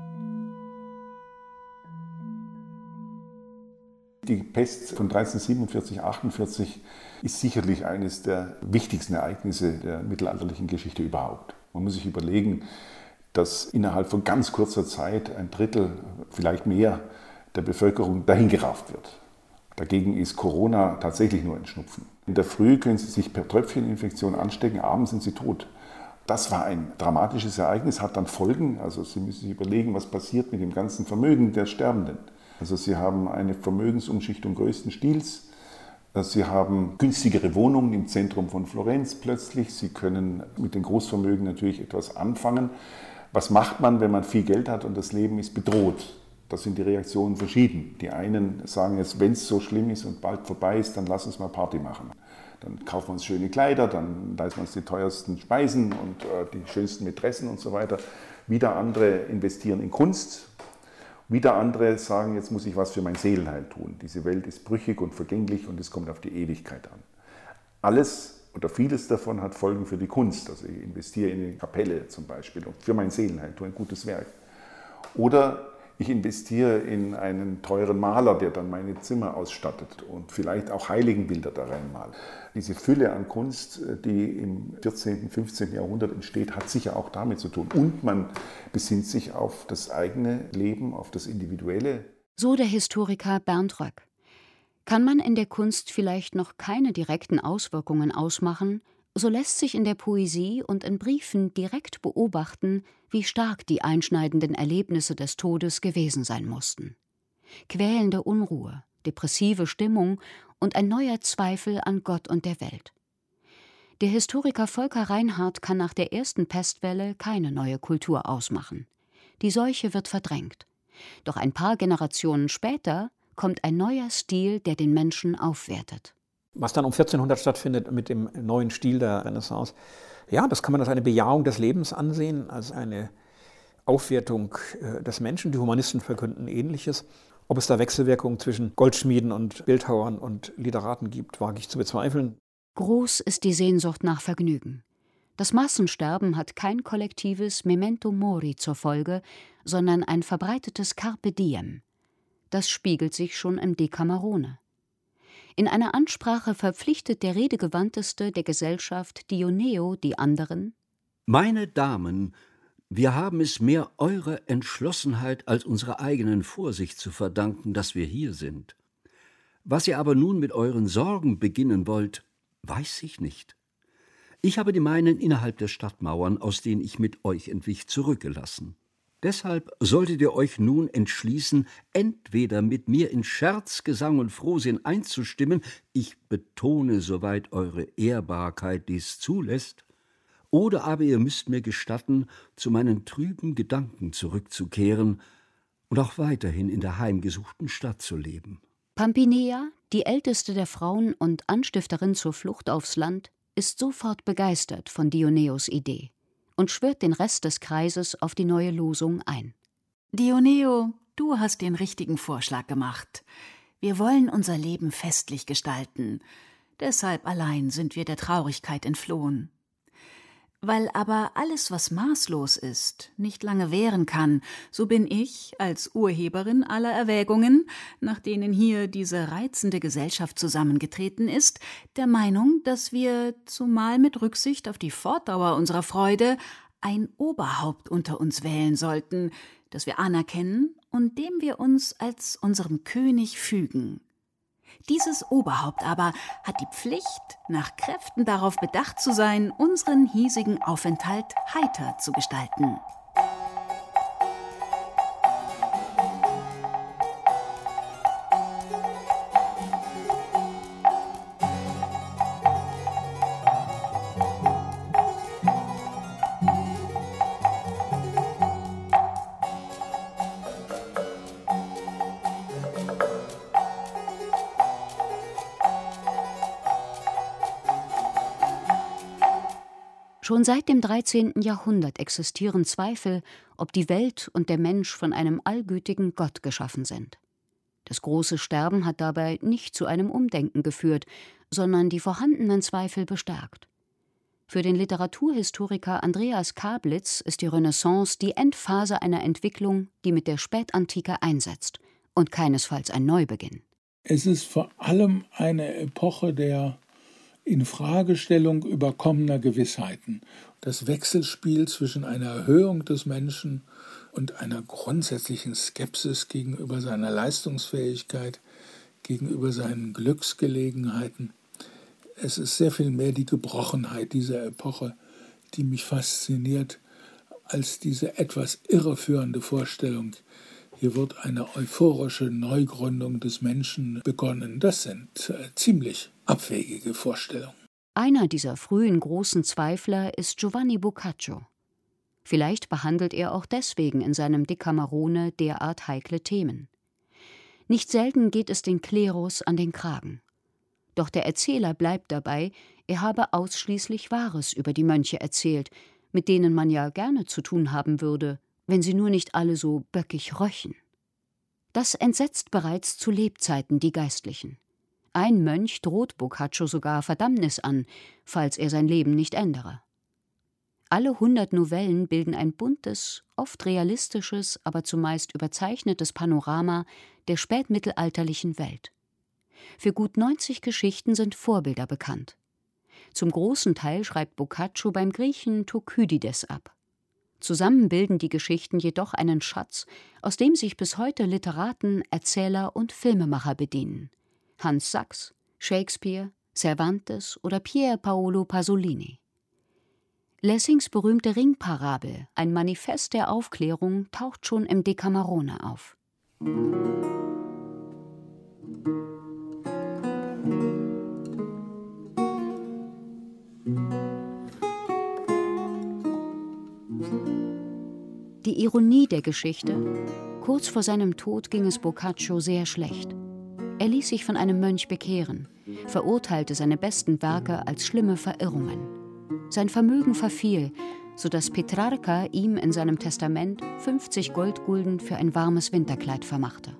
Die Pest von 1347/48 ist sicherlich eines der wichtigsten Ereignisse der mittelalterlichen Geschichte überhaupt. Man muss sich überlegen, dass innerhalb von ganz kurzer Zeit 1/3, vielleicht mehr, der Bevölkerung dahingerafft wird. Dagegen ist Corona tatsächlich nur ein Schnupfen. In der Früh können Sie sich per Tröpfcheninfektion anstecken, abends sind Sie tot. Das war ein dramatisches Ereignis, hat dann Folgen. Also Sie müssen sich überlegen, was passiert mit dem ganzen Vermögen der Sterbenden. Also Sie haben eine Vermögensumschichtung größten Stils. Sie haben günstigere Wohnungen im Zentrum von Florenz plötzlich. Sie können mit den Großvermögen natürlich etwas anfangen. Was macht man, wenn man viel Geld hat und das Leben ist bedroht? Da sind die Reaktionen verschieden. Die einen sagen jetzt, wenn es so schlimm ist und bald vorbei ist, dann lass uns mal Party machen. Dann kaufen wir uns schöne Kleider, dann leisten wir uns die teuersten Speisen und die schönsten Mätressen und so weiter. Wieder andere investieren in Kunst. Wieder andere sagen, jetzt muss ich was für mein Seelenheil tun. Diese Welt ist brüchig und vergänglich und es kommt auf die Ewigkeit an. Alles oder vieles davon hat Folgen für die Kunst. Also ich investiere in eine Kapelle zum Beispiel und für mein Seelenheil tue ein gutes Werk. Oder ich investiere in einen teuren Maler, der dann meine Zimmer ausstattet und vielleicht auch Heiligenbilder da reinmalt. Diese Fülle an Kunst, die im 14., 15. Jahrhundert entsteht, hat sicher auch damit zu tun. Und man besinnt sich auf das eigene Leben, auf das Individuelle. So der Historiker Bernd Röck. Kann man in der Kunst vielleicht noch keine direkten Auswirkungen ausmachen, so lässt sich in der Poesie und in Briefen direkt beobachten, wie stark die einschneidenden Erlebnisse des Todes gewesen sein mussten. Quälende Unruhe, depressive Stimmung und ein neuer Zweifel an Gott und der Welt. Der Historiker Volker Reinhardt kann nach der ersten Pestwelle keine neue Kultur ausmachen. Die Seuche wird verdrängt. Doch ein paar Generationen später kommt ein neuer Stil, der den Menschen aufwertet. Was dann um 1400 stattfindet mit dem neuen Stil der Renaissance, ja, das kann man als eine Bejahung des Lebens ansehen, als eine Aufwertung des Menschen. Die Humanisten verkünden Ähnliches. Ob es da Wechselwirkungen zwischen Goldschmieden und Bildhauern und Literaten gibt, wage ich zu bezweifeln. Groß ist die Sehnsucht nach Vergnügen. Das Massensterben hat kein kollektives Memento Mori zur Folge, sondern ein verbreitetes Carpe Diem. Das spiegelt sich schon im Decamerone. In einer Ansprache verpflichtet der Redegewandteste der Gesellschaft Dioneo die anderen: Meine Damen, wir haben es mehr eurer Entschlossenheit als unserer eigenen Vorsicht zu verdanken, dass wir hier sind. Was ihr aber nun mit euren Sorgen beginnen wollt, weiß ich nicht. Ich habe die meinen innerhalb der Stadtmauern, aus denen ich mit euch entwich, zurückgelassen. Deshalb solltet ihr euch nun entschließen, entweder mit mir in Scherz, Gesang und Frohsinn einzustimmen, ich betone, soweit eure Ehrbarkeit dies zulässt, oder aber ihr müsst mir gestatten, zu meinen trüben Gedanken zurückzukehren und auch weiterhin in der heimgesuchten Stadt zu leben. Pampinea, die älteste der Frauen und Anstifterin zur Flucht aufs Land, ist sofort begeistert von Dioneos Idee und schwört den Rest des Kreises auf die neue Losung ein. Dioneo, du hast den richtigen Vorschlag gemacht. Wir wollen unser Leben festlich gestalten. Deshalb allein sind wir der Traurigkeit entflohen. Weil aber alles, was maßlos ist, nicht lange währen kann, so bin ich, als Urheberin aller Erwägungen, nach denen hier diese reizende Gesellschaft zusammengetreten ist, der Meinung, dass wir, zumal mit Rücksicht auf die Fortdauer unserer Freude, ein Oberhaupt unter uns wählen sollten, das wir anerkennen und dem wir uns als unserem König fügen. Dieses Oberhaupt aber hat die Pflicht, nach Kräften darauf bedacht zu sein, unseren hiesigen Aufenthalt heiter zu gestalten. Schon seit dem 13. Jahrhundert existieren Zweifel, ob die Welt und der Mensch von einem allgütigen Gott geschaffen sind. Das große Sterben hat dabei nicht zu einem Umdenken geführt, sondern die vorhandenen Zweifel bestärkt. Für den Literaturhistoriker Andreas Kablitz ist die Renaissance die Endphase einer Entwicklung, die mit der Spätantike einsetzt und keinesfalls ein Neubeginn. Es ist vor allem eine Epoche der Infragestellung überkommener Gewissheiten. Das Wechselspiel zwischen einer Erhöhung des Menschen und einer grundsätzlichen Skepsis gegenüber seiner Leistungsfähigkeit, gegenüber seinen Glücksgelegenheiten. Es ist sehr viel mehr die Gebrochenheit dieser Epoche, die mich fasziniert, als diese etwas irreführende Vorstellung, hier wird eine euphorische Neugründung des Menschen begonnen. Das sind ziemlich abwegige Vorstellungen. Einer dieser frühen großen Zweifler ist Giovanni Boccaccio. Vielleicht behandelt er auch deswegen in seinem Decamerone derart heikle Themen. Nicht selten geht es den Klerus an den Kragen. Doch der Erzähler bleibt dabei, er habe ausschließlich Wahres über die Mönche erzählt, mit denen man ja gerne zu tun haben würde, wenn sie nur nicht alle so böckig röchen. Das entsetzt bereits zu Lebzeiten die Geistlichen. Ein Mönch droht Boccaccio sogar Verdammnis an, falls er sein Leben nicht ändere. Alle 100 Novellen bilden ein buntes, oft realistisches, aber zumeist überzeichnetes Panorama der spätmittelalterlichen Welt. Für gut 90 Geschichten sind Vorbilder bekannt. Zum großen Teil schreibt Boccaccio beim Griechen Thukydides ab. Zusammen bilden die Geschichten jedoch einen Schatz, aus dem sich bis heute Literaten, Erzähler und Filmemacher bedienen. Hans Sachs, Shakespeare, Cervantes oder Pier Paolo Pasolini. Lessings berühmte Ringparabel, ein Manifest der Aufklärung, taucht schon im Decamerone auf. Die Ironie der Geschichte: Kurz vor seinem Tod ging es Boccaccio sehr schlecht. Er ließ sich von einem Mönch bekehren, verurteilte seine besten Werke als schlimme Verirrungen. Sein Vermögen verfiel, sodass Petrarca ihm in seinem Testament 50 Goldgulden für ein warmes Winterkleid vermachte.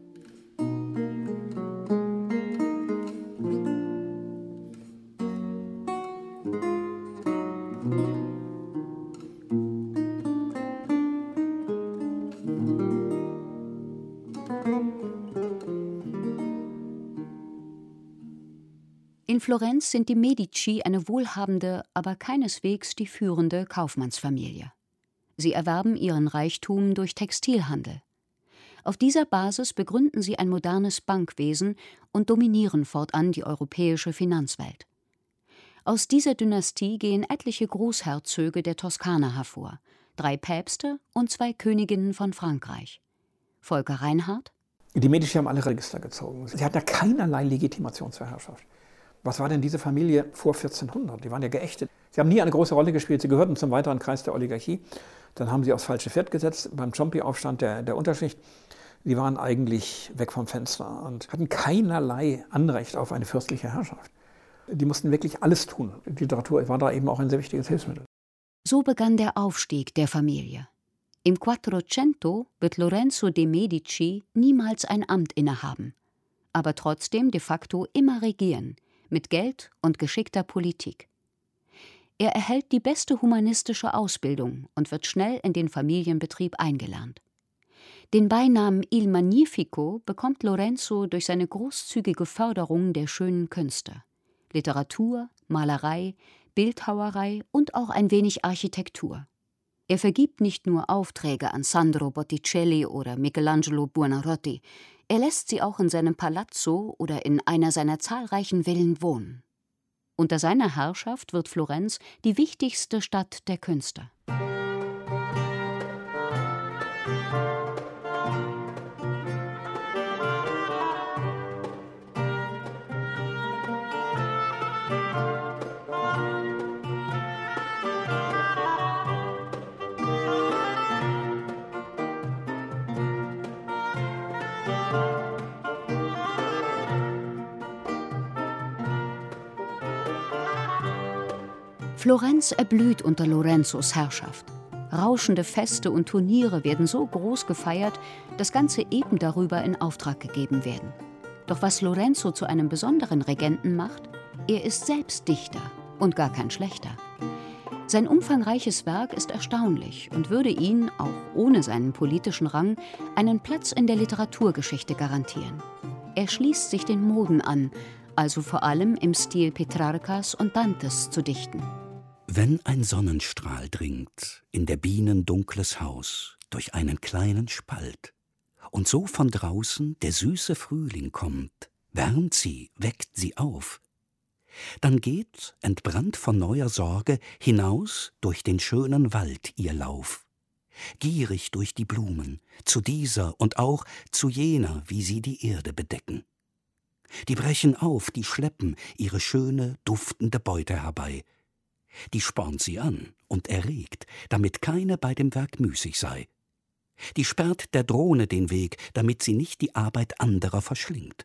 In Florenz sind die Medici eine wohlhabende, aber keineswegs die führende Kaufmannsfamilie. Sie erwerben ihren Reichtum durch Textilhandel. Auf dieser Basis begründen sie ein modernes Bankwesen und dominieren fortan die europäische Finanzwelt. Aus dieser Dynastie gehen etliche Großherzöge der Toskana hervor, 3 Päpste und 2 Königinnen von Frankreich. Volker Reinhardt: Die Medici haben alle Register gezogen. Sie hatten ja keinerlei Legitimation zur Herrschaft. Was war denn diese Familie vor 1400? Die waren ja geächtet. Sie haben nie eine große Rolle gespielt. Sie gehörten zum weiteren Kreis der Oligarchie. Dann haben sie aufs falsche Pferd gesetzt beim Ciompi-Aufstand der Unterschicht. Die waren eigentlich weg vom Fenster und hatten keinerlei Anrecht auf eine fürstliche Herrschaft. Die mussten wirklich alles tun. Die Literatur war da eben auch ein sehr wichtiges Hilfsmittel. So begann der Aufstieg der Familie. Im Quattrocento wird Lorenzo de' Medici niemals ein Amt innehaben, aber trotzdem de facto immer regieren, mit Geld und geschickter Politik. Er erhält die beste humanistische Ausbildung und wird schnell in den Familienbetrieb eingelernt. Den Beinamen Il Magnifico bekommt Lorenzo durch seine großzügige Förderung der schönen Künste: Literatur, Malerei, Bildhauerei und auch ein wenig Architektur. Er vergibt nicht nur Aufträge an Sandro Botticelli oder Michelangelo Buonarroti, Er lässt sie auch in seinem Palazzo oder in einer seiner zahlreichen Villen wohnen. Unter seiner Herrschaft wird Florenz die wichtigste Stadt der Künste. Florenz erblüht unter Lorenzos Herrschaft. Rauschende Feste und Turniere werden so groß gefeiert, dass ganze Epen darüber in Auftrag gegeben werden. Doch was Lorenzo zu einem besonderen Regenten macht, er ist selbst Dichter und gar kein schlechter. Sein umfangreiches Werk ist erstaunlich und würde ihn, auch ohne seinen politischen Rang, einen Platz in der Literaturgeschichte garantieren. Er schließt sich den Moden an, also vor allem im Stil Petrarcas und Dantes zu dichten. Wenn ein Sonnenstrahl dringt in der Bienen dunkles Haus durch einen kleinen Spalt und so von draußen der süße Frühling kommt, wärmt sie, weckt sie auf, dann geht, entbrannt von neuer Sorge, hinaus durch den schönen Wald ihr Lauf, gierig durch die Blumen, zu dieser und auch zu jener, wie sie die Erde bedecken. Die brechen auf, die schleppen ihre schöne, duftende Beute herbei. Die spornt sie an und erregt, damit keine bei dem Werk müßig sei. Die sperrt der Drohne den Weg, damit sie nicht die Arbeit anderer verschlingt.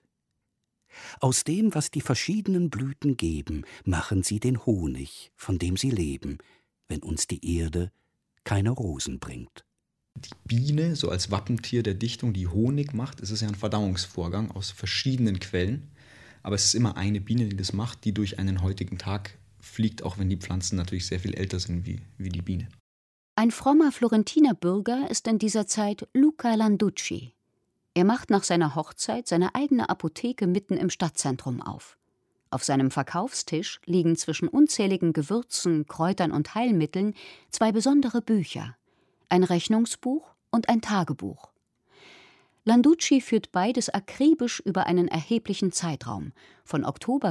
Aus dem, was die verschiedenen Blüten geben, machen sie den Honig, von dem sie leben, wenn uns die Erde keine Rosen bringt. Die Biene, so als Wappentier der Dichtung, die Honig macht, es ist ja ein Verdauungsvorgang aus verschiedenen Quellen. Aber es ist immer eine Biene, die das macht, die durch einen heutigen Tag fliegt, auch wenn die Pflanzen natürlich sehr viel älter sind wie die Biene. Ein frommer Florentiner Bürger ist in dieser Zeit Luca Landucci. Er macht nach seiner Hochzeit seine eigene Apotheke mitten im Stadtzentrum auf. Auf seinem Verkaufstisch liegen zwischen unzähligen Gewürzen, Kräutern und Heilmitteln 2 besondere Bücher, ein Rechnungsbuch und ein Tagebuch. Landucci führt beides akribisch über einen erheblichen Zeitraum, von Oktober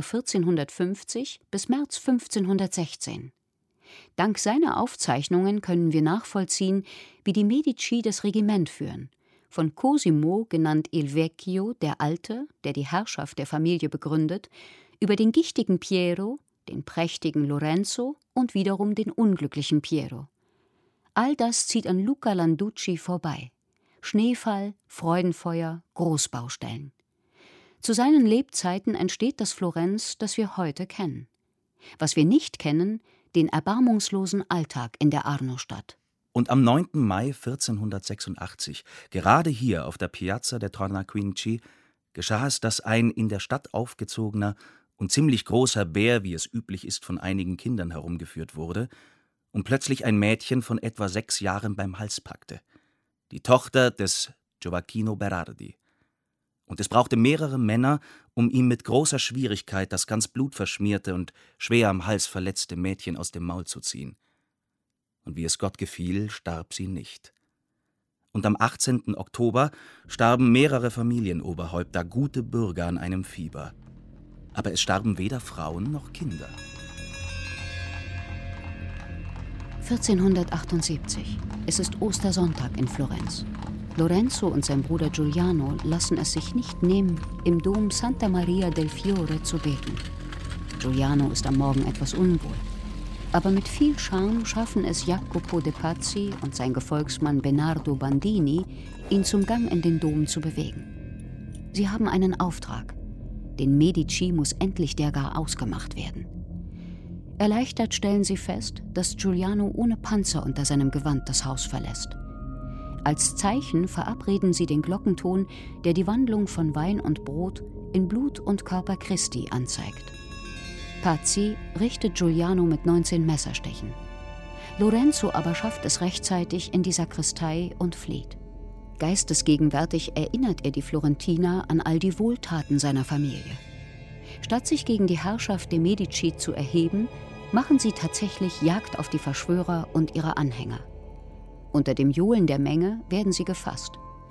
1450 bis März 1516. Dank seiner Aufzeichnungen können wir nachvollziehen, wie die Medici das Regiment führen, von Cosimo, genannt Il Vecchio, der Alte, der die Herrschaft der Familie begründet, über den gichtigen Piero, den prächtigen Lorenzo und wiederum den unglücklichen Piero. All das zieht an Luca Landucci vorbei. Schneefall, Freudenfeuer, Großbaustellen. Zu seinen Lebzeiten entsteht das Florenz, das wir heute kennen. Was wir nicht kennen, den erbarmungslosen Alltag in der Arnostadt. Und am 9. Mai 1486, gerade hier auf der Piazza der Tornaquinci, geschah es, dass ein in der Stadt aufgezogener und ziemlich großer Bär, wie es üblich ist, von einigen Kindern herumgeführt wurde und plötzlich ein Mädchen von etwa 6 Jahren beim Hals packte. Die Tochter des Gioacchino Berardi. Und es brauchte mehrere Männer, um ihm mit großer Schwierigkeit das ganz blutverschmierte und schwer am Hals verletzte Mädchen aus dem Maul zu ziehen. Und wie es Gott gefiel, starb sie nicht. Und am 18. Oktober starben mehrere Familienoberhäupter, gute Bürger an einem Fieber. Aber es starben weder Frauen noch Kinder. 1478. Es ist Ostersonntag in Florenz. Lorenzo und sein Bruder Giuliano lassen es sich nicht nehmen, im Dom Santa Maria del Fiore zu beten. Giuliano ist am Morgen etwas unwohl. Aber mit viel Charme schaffen es Jacopo de Pazzi und sein Gefolgsmann Bernardo Bandini, ihn zum Gang in den Dom zu bewegen. Sie haben einen Auftrag. Den Medici muss endlich der gar ausgemacht werden. Erleichtert stellen sie fest, dass Giuliano ohne Panzer unter seinem Gewand das Haus verlässt. Als Zeichen verabreden sie den Glockenton, der die Wandlung von Wein und Brot in Blut und Körper Christi anzeigt. Pazzi richtet Giuliano mit 19 Messerstichen. Lorenzo aber schafft es rechtzeitig in die Sakristei und flieht. Geistesgegenwärtig erinnert er die Florentiner an all die Wohltaten seiner Familie. Statt sich gegen die Herrschaft der Medici zu erheben, machen sie tatsächlich Jagd auf die Verschwörer und ihre Anhänger. Unter dem Johlen der Menge werden sie gefasst.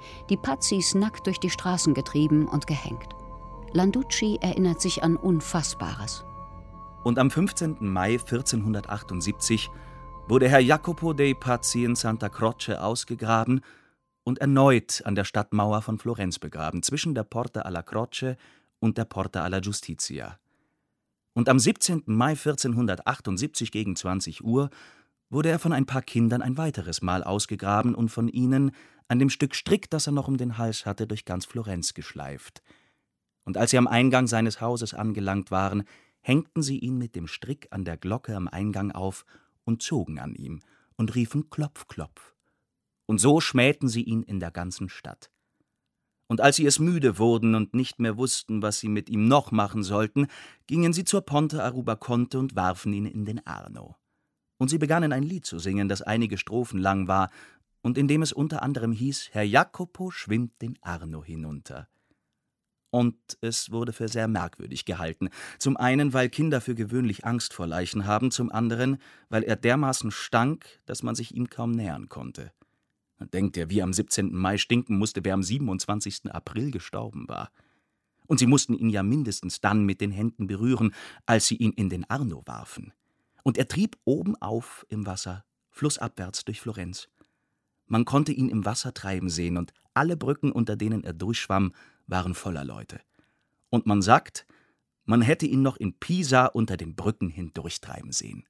Die Pazzis nackt durch die Straßen getrieben und gehängt. Landucci erinnert sich an Unfassbares. Und am 15. Mai 1478 wurde Herr Jacopo dei Pazzi in Santa Croce ausgegraben und erneut an der Stadtmauer von Florenz begraben, zwischen der Porta alla Croce und der Porta alla Giustizia. Und am 17. Mai 1478 gegen 20 Uhr wurde er von ein paar Kindern ein weiteres Mal ausgegraben und von ihnen an dem Stück Strick, das er noch um den Hals hatte, durch ganz Florenz geschleift. Und als sie am Eingang seines Hauses angelangt waren, hängten sie ihn mit dem Strick an der Glocke am Eingang auf und zogen an ihm und riefen Klopf, Klopf. Und so schmähten sie ihn in der ganzen Stadt. Und als sie es müde wurden und nicht mehr wussten, was sie mit ihm noch machen sollten, gingen sie zur Ponte a Rubaconte und warfen ihn in den Arno. Und sie begannen ein Lied zu singen, das einige Strophen lang war und in dem es unter anderem hieß, Herr Jacopo schwimmt den Arno hinunter. Und es wurde für sehr merkwürdig gehalten. Zum einen, weil Kinder für gewöhnlich Angst vor Leichen haben, zum anderen, weil er dermaßen stank, dass man sich ihm kaum nähern konnte. Man denkt ja, wie am 17. Mai stinken musste, wer am 27. April gestorben war. Und sie mussten ihn ja mindestens dann mit den Händen berühren, als sie ihn in den Arno warfen. Und er trieb oben auf im Wasser, flussabwärts durch Florenz. Man konnte ihn im Wasser treiben sehen, und alle Brücken, unter denen er durchschwamm, waren voller Leute. Und man sagt, man hätte ihn noch in Pisa unter den Brücken hindurchtreiben sehen.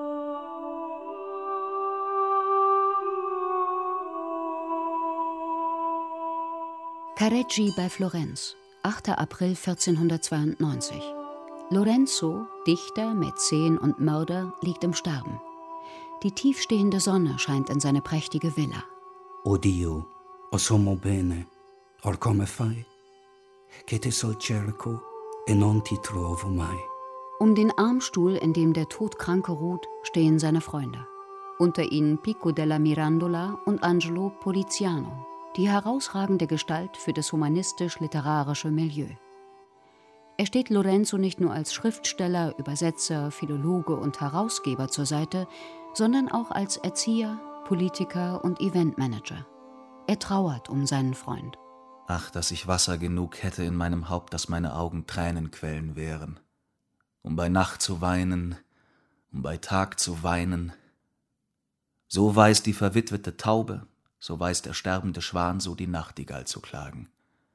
Careggi bei Florenz, 8. April 1492. Lorenzo, Dichter, Mäzen und Mörder, liegt im Sterben. Die tiefstehende Sonne scheint in seine prächtige Villa. O Dio, o sommo bene, or come fai? Che te sol cerco e non ti trovo mai. Um den Armstuhl, in dem der Todkranke ruht, stehen seine Freunde. Unter ihnen Pico della Mirandola und Angelo Poliziano, die herausragende Gestalt für das humanistisch-literarische Milieu. Er steht Lorenzo nicht nur als Schriftsteller, Übersetzer, Philologe und Herausgeber zur Seite, sondern auch als Erzieher, Politiker und Eventmanager. Er trauert um seinen Freund. Ach, dass ich Wasser genug hätte in meinem Haupt, dass meine Augen Tränenquellen wären. Um bei Nacht zu weinen, um bei Tag zu weinen. So weiß die verwitwete Taube, so weiß der sterbende Schwan, so die Nachtigall zu klagen.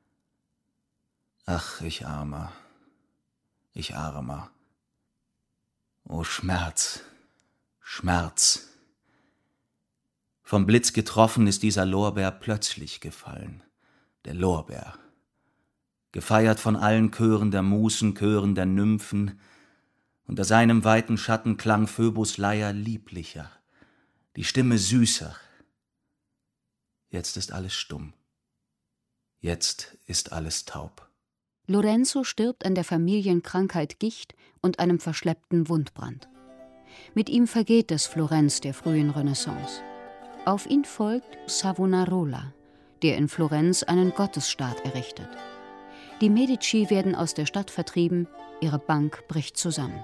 Ach, ich Armer, ich Armer. O Schmerz, Schmerz. Vom Blitz getroffen ist dieser Lorbeer plötzlich gefallen. Der Lorbeer. Gefeiert von allen Chören der Musen, Chören der Nymphen. Unter seinem weiten Schatten klang Phöbus Leier lieblicher, die Stimme süßer. Jetzt ist alles stumm. Jetzt ist alles taub. Lorenzo stirbt an der Familienkrankheit Gicht und einem verschleppten Wundbrand. Mit ihm vergeht das Florenz der frühen Renaissance. Auf ihn folgt Savonarola, der in Florenz einen Gottesstaat errichtet. Die Medici werden aus der Stadt vertrieben, ihre Bank bricht zusammen.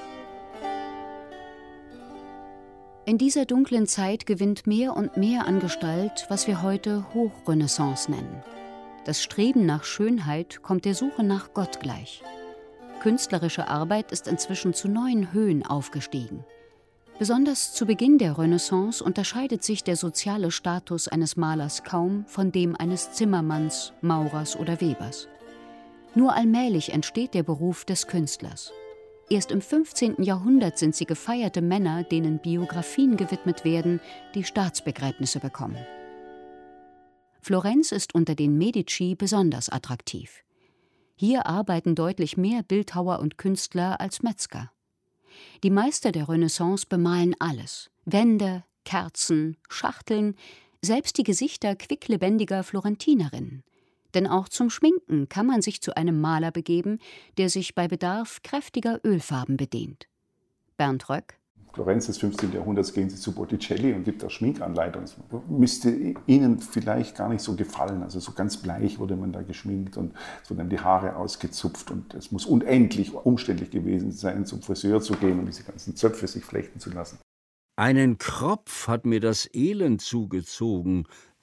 In dieser dunklen Zeit gewinnt mehr und mehr an Gestalt, was wir heute Hochrenaissance nennen. Das Streben nach Schönheit kommt der Suche nach Gott gleich. Künstlerische Arbeit ist inzwischen zu neuen Höhen aufgestiegen. Besonders zu Beginn der Renaissance unterscheidet sich der soziale Status eines Malers kaum von dem eines Zimmermanns, Maurers oder Webers. Nur allmählich entsteht der Beruf des Künstlers. Erst im 15. Jahrhundert sind sie gefeierte Männer, denen Biografien gewidmet werden, die Staatsbegräbnisse bekommen. Florenz ist unter den Medici besonders attraktiv. Hier arbeiten deutlich mehr Bildhauer und Künstler als Metzger. Die Meister der Renaissance bemalen alles: Wände, Kerzen, Schachteln, selbst die Gesichter quicklebendiger Florentinerinnen. Denn auch zum Schminken kann man sich zu einem Maler begeben, der sich bei Bedarf kräftiger Ölfarben bedient. Bernd Röck: Florenz des 15. Jahrhunderts gehen Sie zu Botticelli und gibt auch Schminkanleitungen. Das müsste Ihnen vielleicht gar nicht so gefallen. Also so ganz bleich wurde man da geschminkt und so dann die Haare ausgezupft. Und es muss unendlich umständlich gewesen sein, zum Friseur zu gehen und diese ganzen Zöpfe sich flechten zu lassen. Einen Kropf hat mir das Elend zugezogen,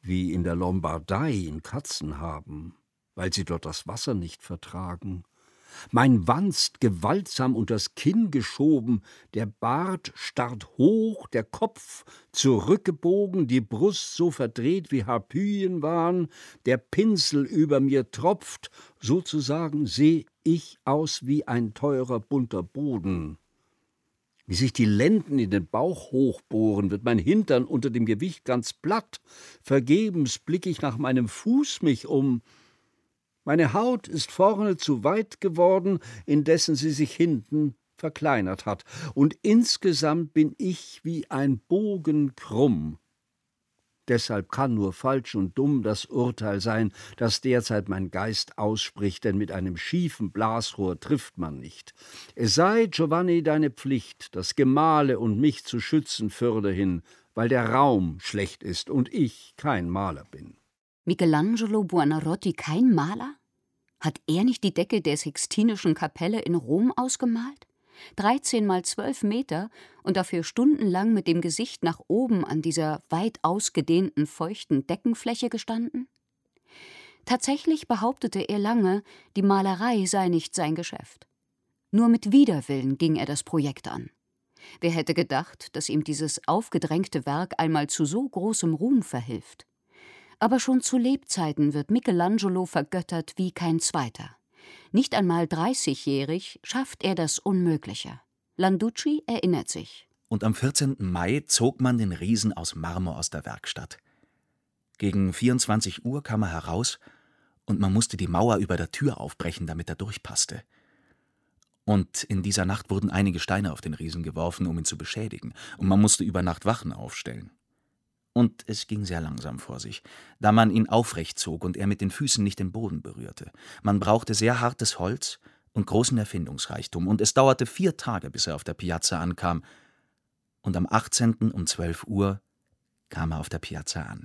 wie in der Lombardei in Katzen haben, weil sie dort das Wasser nicht vertragen. Mein Wanst gewaltsam unters Kinn geschoben, der Bart starrt hoch, der Kopf zurückgebogen, die Brust so verdreht wie Harpyen waren, der Pinsel über mir tropft, sozusagen seh ich aus wie ein teurer bunter Boden. Wie sich die Lenden in den Bauch hochbohren, wird mein Hintern unter dem Gewicht ganz platt. Vergebens blick ich nach meinem Fuß mich um. Meine Haut ist vorne zu weit geworden, indessen sie sich hinten verkleinert hat. Und insgesamt bin ich wie ein Bogen krumm. Deshalb kann nur falsch und dumm das Urteil sein, das derzeit mein Geist ausspricht, denn mit einem schiefen Blasrohr trifft man nicht. Es sei, Giovanni, deine Pflicht, das Gemahle und mich zu schützen fürderhin, weil der Raum schlecht ist und ich kein Maler bin. Michelangelo Buonarroti kein Maler? Hat er nicht die Decke der Sixtinischen Kapelle in Rom ausgemalt? 13 mal 12 Meter und dafür stundenlang mit dem Gesicht nach oben an dieser weit ausgedehnten, feuchten Deckenfläche gestanden? Tatsächlich behauptete er lange, die Malerei sei nicht sein Geschäft. Nur mit Widerwillen ging er das Projekt an. Wer hätte gedacht, dass ihm dieses aufgedrängte Werk einmal zu so großem Ruhm verhilft? Aber schon zu Lebzeiten wird Michelangelo vergöttert wie kein zweiter. Nicht einmal 30-jährig schafft er das Unmögliche. Landucci erinnert sich. Und am 14. Mai zog man den Riesen aus Marmor aus der Werkstatt. Gegen 24 Uhr kam er heraus und man musste die Mauer über der Tür aufbrechen, damit er durchpasste. Und in dieser Nacht wurden einige Steine auf den Riesen geworfen, um ihn zu beschädigen, und man musste über Nacht Wachen aufstellen. Und es ging sehr langsam vor sich, da man ihn aufrecht zog und er mit den Füßen nicht den Boden berührte. Man brauchte sehr hartes Holz und großen Erfindungsreichtum, und es dauerte 4 Tage, bis er auf der Piazza ankam. Und am 18. um 12 Uhr kam er auf der Piazza an.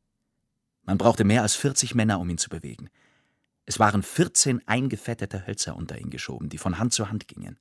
Man brauchte mehr als 40 Männer, um ihn zu bewegen. Es waren 14 eingefettete Hölzer unter ihn geschoben, die von Hand zu Hand gingen.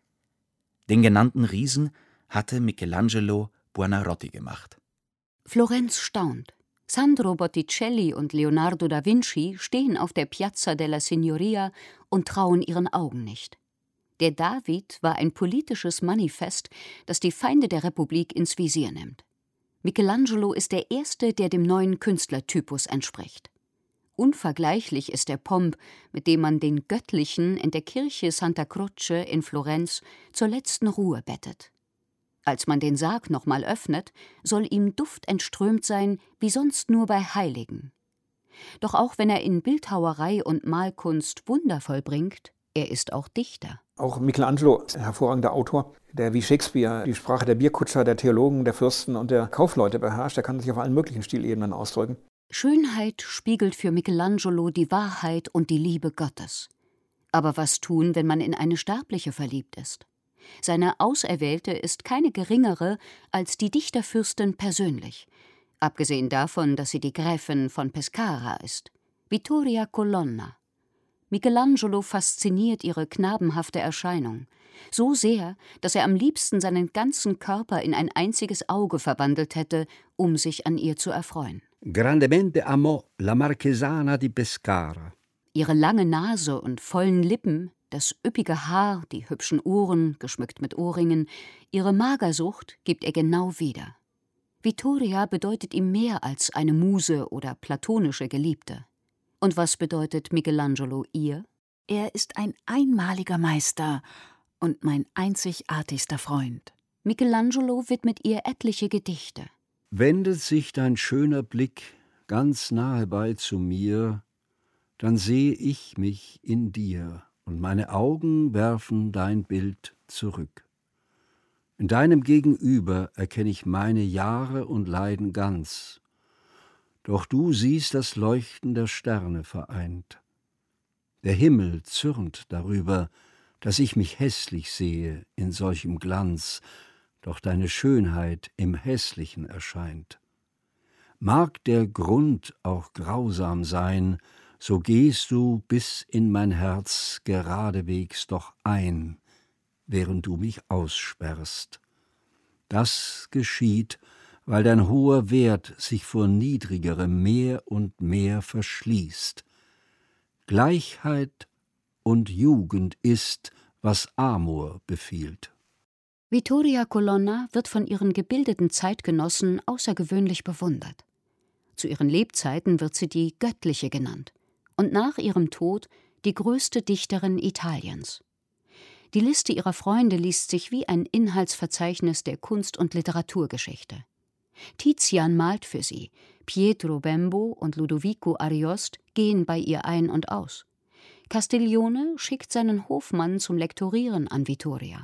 Den genannten Riesen hatte Michelangelo Buonarroti gemacht. Florenz staunt. Sandro Botticelli und Leonardo da Vinci stehen auf der Piazza della Signoria und trauen ihren Augen nicht. Der David war ein politisches Manifest, das die Feinde der Republik ins Visier nimmt. Michelangelo ist der Erste, der dem neuen Künstlertypus entspricht. Unvergleichlich ist der Pomp, mit dem man den Göttlichen in der Kirche Santa Croce in Florenz zur letzten Ruhe bettet. Als man den Sarg nochmal öffnet, soll ihm Duft entströmt sein, wie sonst nur bei Heiligen. Doch auch wenn er in Bildhauerei und Malkunst Wunder vollbringt, er ist auch Dichter. Auch Michelangelo ist ein hervorragender Autor, der wie Shakespeare die Sprache der Bierkutscher, der Theologen, der Fürsten und der Kaufleute beherrscht. Er kann sich auf allen möglichen Stilebenen ausdrücken. Schönheit spiegelt für Michelangelo die Wahrheit und die Liebe Gottes. Aber was tun, wenn man in eine Sterbliche verliebt ist? Seine Auserwählte ist keine geringere als die Dichterfürstin persönlich, abgesehen davon, dass sie die Gräfin von Pescara ist, Vittoria Colonna. Michelangelo fasziniert ihre knabenhafte Erscheinung, so sehr, dass er am liebsten seinen ganzen Körper in ein einziges Auge verwandelt hätte, um sich an ihr zu erfreuen. Grandemente amò la Marchesana di Pescara. Ihre lange Nase und vollen Lippen, das üppige Haar, die hübschen Ohren, geschmückt mit Ohrringen, ihre Magersucht gibt er genau wieder. Vittoria bedeutet ihm mehr als eine Muse oder platonische Geliebte. Und was bedeutet Michelangelo ihr? Er ist ein einmaliger Meister und mein einzigartigster Freund. Michelangelo widmet ihr etliche Gedichte. Wendet sich dein schöner Blick ganz nahe bei zu mir, dann sehe ich mich in dir, und meine Augen werfen dein Bild zurück. In deinem Gegenüber erkenne ich meine Jahre und Leiden ganz, doch du siehst das Leuchten der Sterne vereint. Der Himmel zürnt darüber, dass ich mich hässlich sehe in solchem Glanz, doch deine Schönheit im Hässlichen erscheint. Mag der Grund auch grausam sein, so gehst du bis in mein Herz geradewegs doch ein, während du mich aussperrst. Das geschieht, weil dein hoher Wert sich vor niedrigerem mehr und mehr verschließt. Gleichheit und Jugend ist, was Amor befiehlt. Vittoria Colonna wird von ihren gebildeten Zeitgenossen außergewöhnlich bewundert. Zu ihren Lebzeiten wird sie die Göttliche genannt und nach ihrem Tod die größte Dichterin Italiens. Die Liste ihrer Freunde liest sich wie ein Inhaltsverzeichnis der Kunst- und Literaturgeschichte. Tizian malt für sie, Pietro Bembo und Ludovico Ariost gehen bei ihr ein und aus. Castiglione schickt seinen Hofmann zum Lektorieren an Vittoria.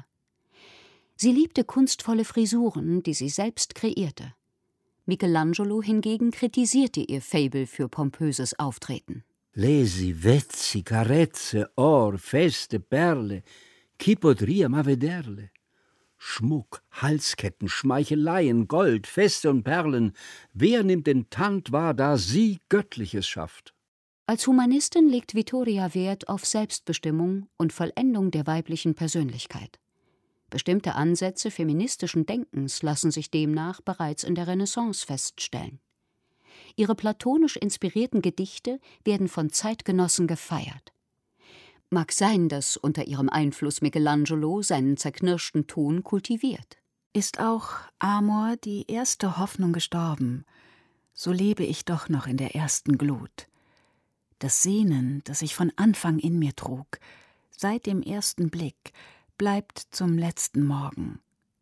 Sie liebte kunstvolle Frisuren, die sie selbst kreierte. Michelangelo hingegen kritisierte ihr Faible für pompöses Auftreten. Lesi, vezzi, carezze, or, feste, perle, chi podria ma vederle? Schmuck, Halsketten, Schmeicheleien, Gold, Feste und Perlen, wer nimmt den Tand wahr, da sie Göttliches schafft? Als Humanistin legt Vittoria Wert auf Selbstbestimmung und Vollendung der weiblichen Persönlichkeit. Bestimmte Ansätze feministischen Denkens lassen sich demnach bereits in der Renaissance feststellen. Ihre platonisch inspirierten Gedichte werden von Zeitgenossen gefeiert. Mag sein, dass unter ihrem Einfluss Michelangelo seinen zerknirschten Ton kultiviert. Ist auch Amor die erste Hoffnung gestorben, so lebe ich doch noch in der ersten Glut. Das Sehnen, das ich von Anfang in mir trug, seit dem ersten Blick, bleibt zum letzten Morgen.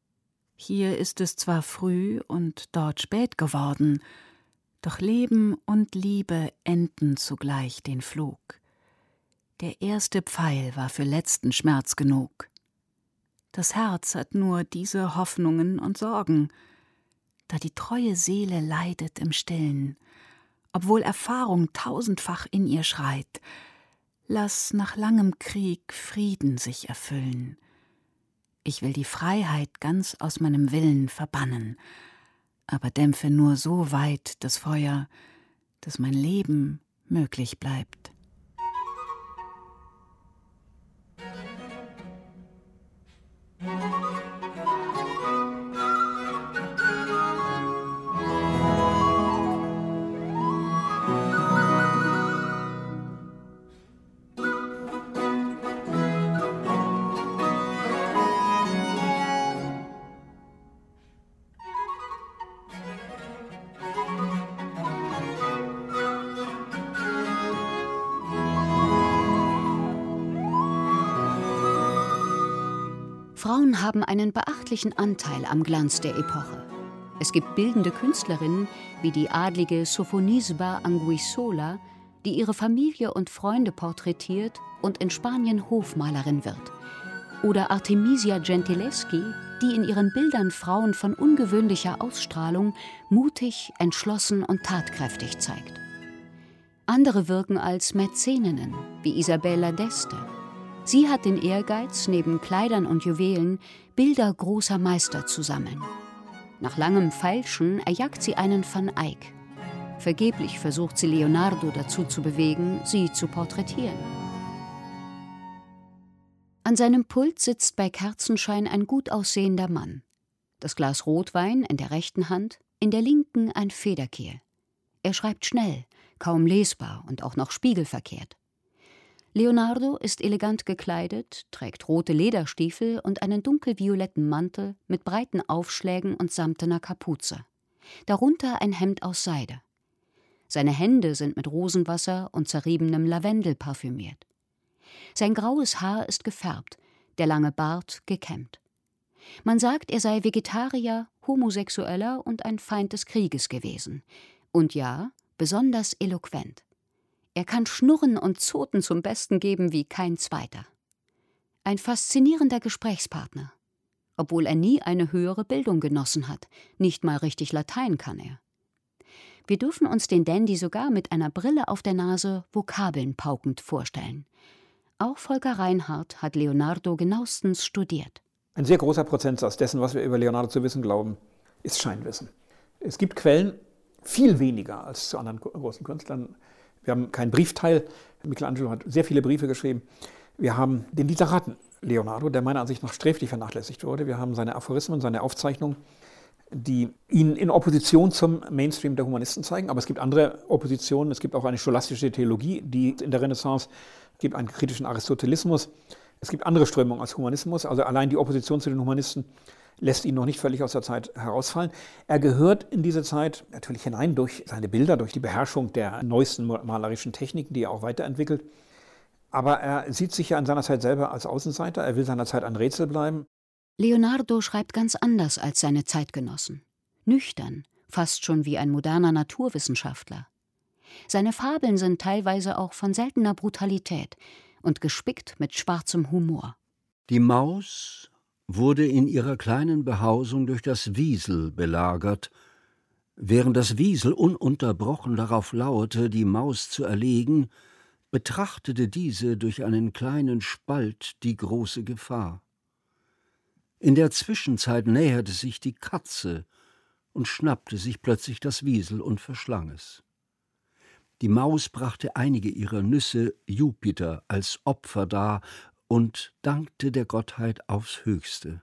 Hier ist es zwar früh und dort spät geworden, doch Leben und Liebe enden zugleich den Flug. Der erste Pfeil war für letzten Schmerz genug. Das Herz hat nur diese Hoffnungen und Sorgen, da die treue Seele leidet im Stillen, obwohl Erfahrung tausendfach in ihr schreit. Lass nach langem Krieg Frieden sich erfüllen. Ich will die Freiheit ganz aus meinem Willen verbannen, aber dämpfe nur so weit das Feuer, dass mein Leben möglich bleibt. Frauen haben einen beachtlichen Anteil am Glanz der Epoche. Es gibt bildende Künstlerinnen wie die adlige Sofonisba Anguissola, die ihre Familie und Freunde porträtiert und in Spanien Hofmalerin wird. Oder Artemisia Gentileschi, die in ihren Bildern Frauen von ungewöhnlicher Ausstrahlung mutig, entschlossen und tatkräftig zeigt. Andere wirken als Mäzeninnen, wie Isabella d'Este. Sie hat den Ehrgeiz, neben Kleidern und Juwelen Bilder großer Meister zu sammeln. Nach langem Feilschen erjagt sie einen Van Eyck. Vergeblich versucht sie Leonardo dazu zu bewegen, sie zu porträtieren. An seinem Pult sitzt bei Kerzenschein ein gut aussehender Mann. Das Glas Rotwein in der rechten Hand, in der linken ein Federkiel. Er schreibt schnell, kaum lesbar und auch noch spiegelverkehrt. Leonardo ist elegant gekleidet, trägt rote Lederstiefel und einen dunkelvioletten Mantel mit breiten Aufschlägen und samtener Kapuze. Darunter ein Hemd aus Seide. Seine Hände sind mit Rosenwasser und zerriebenem Lavendel parfümiert. Sein graues Haar ist gefärbt, der lange Bart gekämmt. Man sagt, er sei Vegetarier, Homosexueller und ein Feind des Krieges gewesen. Und ja, besonders eloquent. Er kann Schnurren und Zoten zum Besten geben wie kein zweiter. Ein faszinierender Gesprächspartner. Obwohl er nie eine höhere Bildung genossen hat, nicht mal richtig Latein kann er. Wir dürfen uns den Dandy sogar mit einer Brille auf der Nase Vokabeln paukend vorstellen. Auch Volker Reinhardt hat Leonardo genauestens studiert. Ein sehr großer Prozentsatz dessen, was wir über Leonardo zu wissen glauben, ist Scheinwissen. Es gibt Quellen, viel weniger als zu anderen großen Künstlern. Wir haben keinen Briefteil. Michelangelo hat sehr viele Briefe geschrieben. Wir haben den Literaten Leonardo, der meiner Ansicht nach sträflich vernachlässigt wurde. Wir haben seine Aphorismen, seine Aufzeichnungen. die ihn in Opposition zum Mainstream der Humanisten zeigen. Aber es gibt andere Oppositionen. Es gibt auch eine scholastische Theologie, die in der Renaissance gibt, einen kritischen Aristotelismus. Es gibt andere Strömungen als Humanismus. Also allein die Opposition zu den Humanisten lässt ihn noch nicht völlig aus der Zeit herausfallen. Er gehört in diese Zeit natürlich hinein durch seine Bilder, durch die Beherrschung der neuesten malerischen Techniken, die er auch weiterentwickelt. Aber er sieht sich ja in seiner Zeit selber als Außenseiter. Er will seiner Zeit ein Rätsel bleiben. Leonardo schreibt ganz anders als seine Zeitgenossen. Nüchtern, fast schon wie ein moderner Naturwissenschaftler. Seine Fabeln sind teilweise auch von seltener Brutalität und gespickt mit schwarzem Humor. Die Maus wurde in ihrer kleinen Behausung durch das Wiesel belagert. Während das Wiesel ununterbrochen darauf lauerte, die Maus zu erlegen, betrachtete diese durch einen kleinen Spalt die große Gefahr. In der Zwischenzeit näherte sich die Katze und schnappte sich plötzlich das Wiesel und verschlang es. Die Maus brachte einige ihrer Nüsse Jupiter als Opfer dar und dankte der Gottheit aufs Höchste.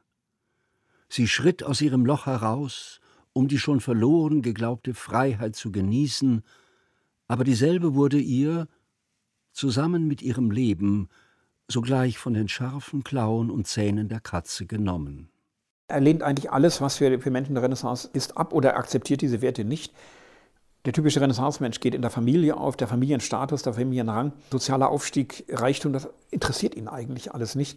Sie schritt aus ihrem Loch heraus, um die schon verloren geglaubte Freiheit zu genießen, aber dieselbe wurde ihr, zusammen mit ihrem Leben, sogleich von den scharfen Klauen und Zähnen der Katze genommen. Er lehnt eigentlich alles, was für Menschen der Renaissance ist, ab oder akzeptiert diese Werte nicht. Der typische Renaissance-Mensch geht in der Familie auf, der Familienstatus, der Familienrang, sozialer Aufstieg, Reichtum, das interessiert ihn eigentlich alles nicht.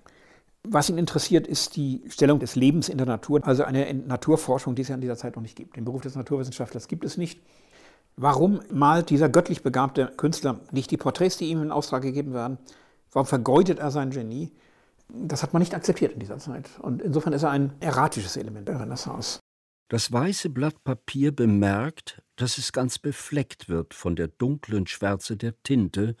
Was ihn interessiert, ist die Stellung des Lebens in der Natur, also eine Naturforschung, die es ja in dieser Zeit noch nicht gibt. Den Beruf des Naturwissenschaftlers gibt es nicht. Warum malt dieser göttlich begabte Künstler nicht die Porträts, die ihm in Auftrag gegeben werden? Warum vergeudet er sein Genie? Das hat man nicht akzeptiert in dieser Zeit. Und insofern ist er ein erratisches Element der Renaissance. Das weiße Blatt Papier bemerkt, dass es ganz befleckt wird von der dunklen Schwärze der Tinte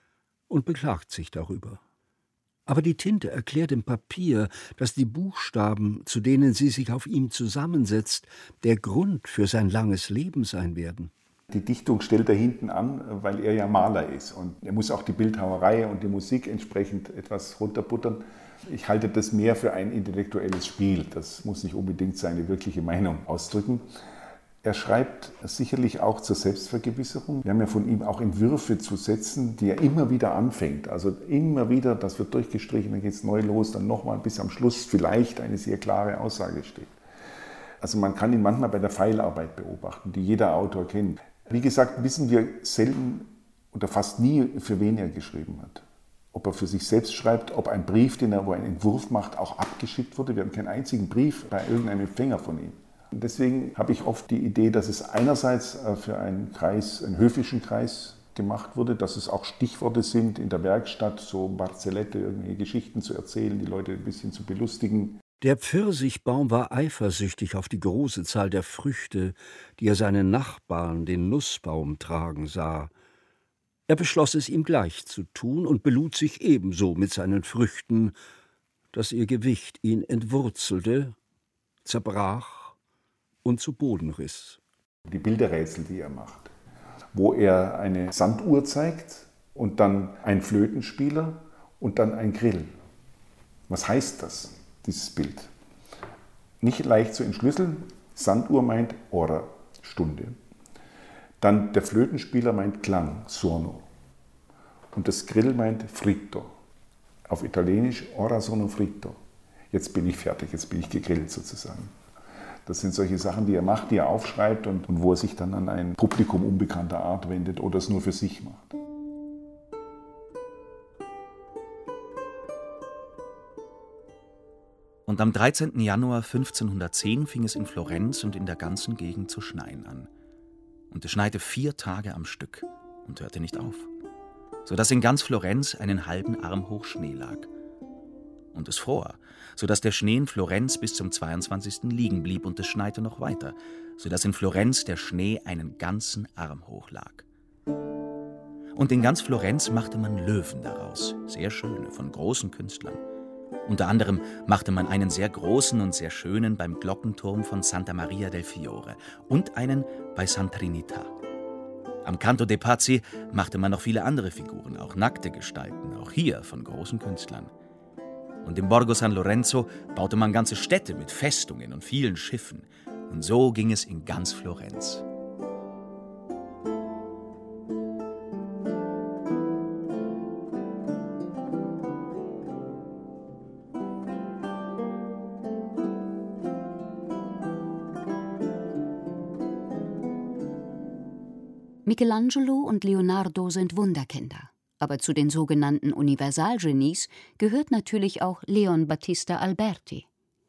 und beklagt sich darüber. Aber die Tinte erklärt dem Papier, dass die Buchstaben, zu denen sie sich auf ihm zusammensetzt, der Grund für sein langes Leben sein werden. Die Dichtung stellt er hinten an, weil er ja Maler ist. Und er muss auch die Bildhauerei und die Musik entsprechend etwas runterbuttern. Ich halte das mehr für ein intellektuelles Spiel. Das muss nicht unbedingt seine wirkliche Meinung ausdrücken. Er schreibt sicherlich auch zur Selbstvergewisserung. Wir haben ja von ihm auch Entwürfe zu Sätzen, die er immer wieder anfängt. Also immer wieder, das wird durchgestrichen, dann geht es neu los, dann nochmal, bis am Schluss vielleicht eine sehr klare Aussage steht. Also man kann ihn manchmal bei der Pfeilarbeit beobachten, die jeder Autor kennt. Wie gesagt, wissen wir selten oder fast nie, für wen er geschrieben hat. Ob er für sich selbst schreibt, ob ein Brief, wo er einen Entwurf macht, auch abgeschickt wurde. Wir haben keinen einzigen Brief bei irgendeinem Empfänger von ihm. Und deswegen habe ich oft die Idee, dass es einerseits für einen Kreis, einen höfischen Kreis gemacht wurde, dass es auch Stichworte sind in der Werkstatt, so Barzellette, irgendwelche Geschichten zu erzählen, die Leute ein bisschen zu belustigen. Der Pfirsichbaum war eifersüchtig auf die große Zahl der Früchte, die er seinen Nachbarn, den Nussbaum, tragen sah. Er beschloss es ihm gleich zu tun und belud sich ebenso mit seinen Früchten, dass ihr Gewicht ihn entwurzelte, zerbrach und zu Boden riss. Die Bilderrätsel, die er macht, wo er eine Sanduhr zeigt und dann einen Flötenspieler und dann ein Grill. Was heißt das, dieses Bild? Nicht leicht zu entschlüsseln. Sanduhr meint Ora, Stunde. Dann der Flötenspieler meint Klang, Suono. Und das Grill meint Fritto. Auf Italienisch Ora sono fritto. Jetzt bin ich fertig, jetzt bin ich gegrillt sozusagen. Das sind solche Sachen, die er macht, die er aufschreibt und wo er sich dann an ein Publikum unbekannter Art wendet oder es nur für sich macht. Und am 13. Januar 1510 fing es in Florenz und in der ganzen Gegend zu schneien an. Und es schneite 4 Tage am Stück und hörte nicht auf, sodass in ganz Florenz einen halben Arm hoch Schnee lag. Und es fror, sodass der Schnee in Florenz bis zum 22. liegen blieb und es schneite noch weiter, sodass in Florenz der Schnee einen ganzen Arm hoch lag. Und in ganz Florenz machte man Löwen daraus, sehr schöne, von großen Künstlern. Unter anderem machte man einen sehr großen und sehr schönen beim Glockenturm von Santa Maria del Fiore und einen bei San Trinita. Am Canto dei Pazzi machte man noch viele andere Figuren, auch nackte Gestalten, auch hier von großen Künstlern. Und im Borgo San Lorenzo baute man ganze Städte mit Festungen und vielen Schiffen. Und so ging es in ganz Florenz. Michelangelo und Leonardo sind Wunderkinder. Aber zu den sogenannten Universalgenies gehört natürlich auch Leon Battista Alberti.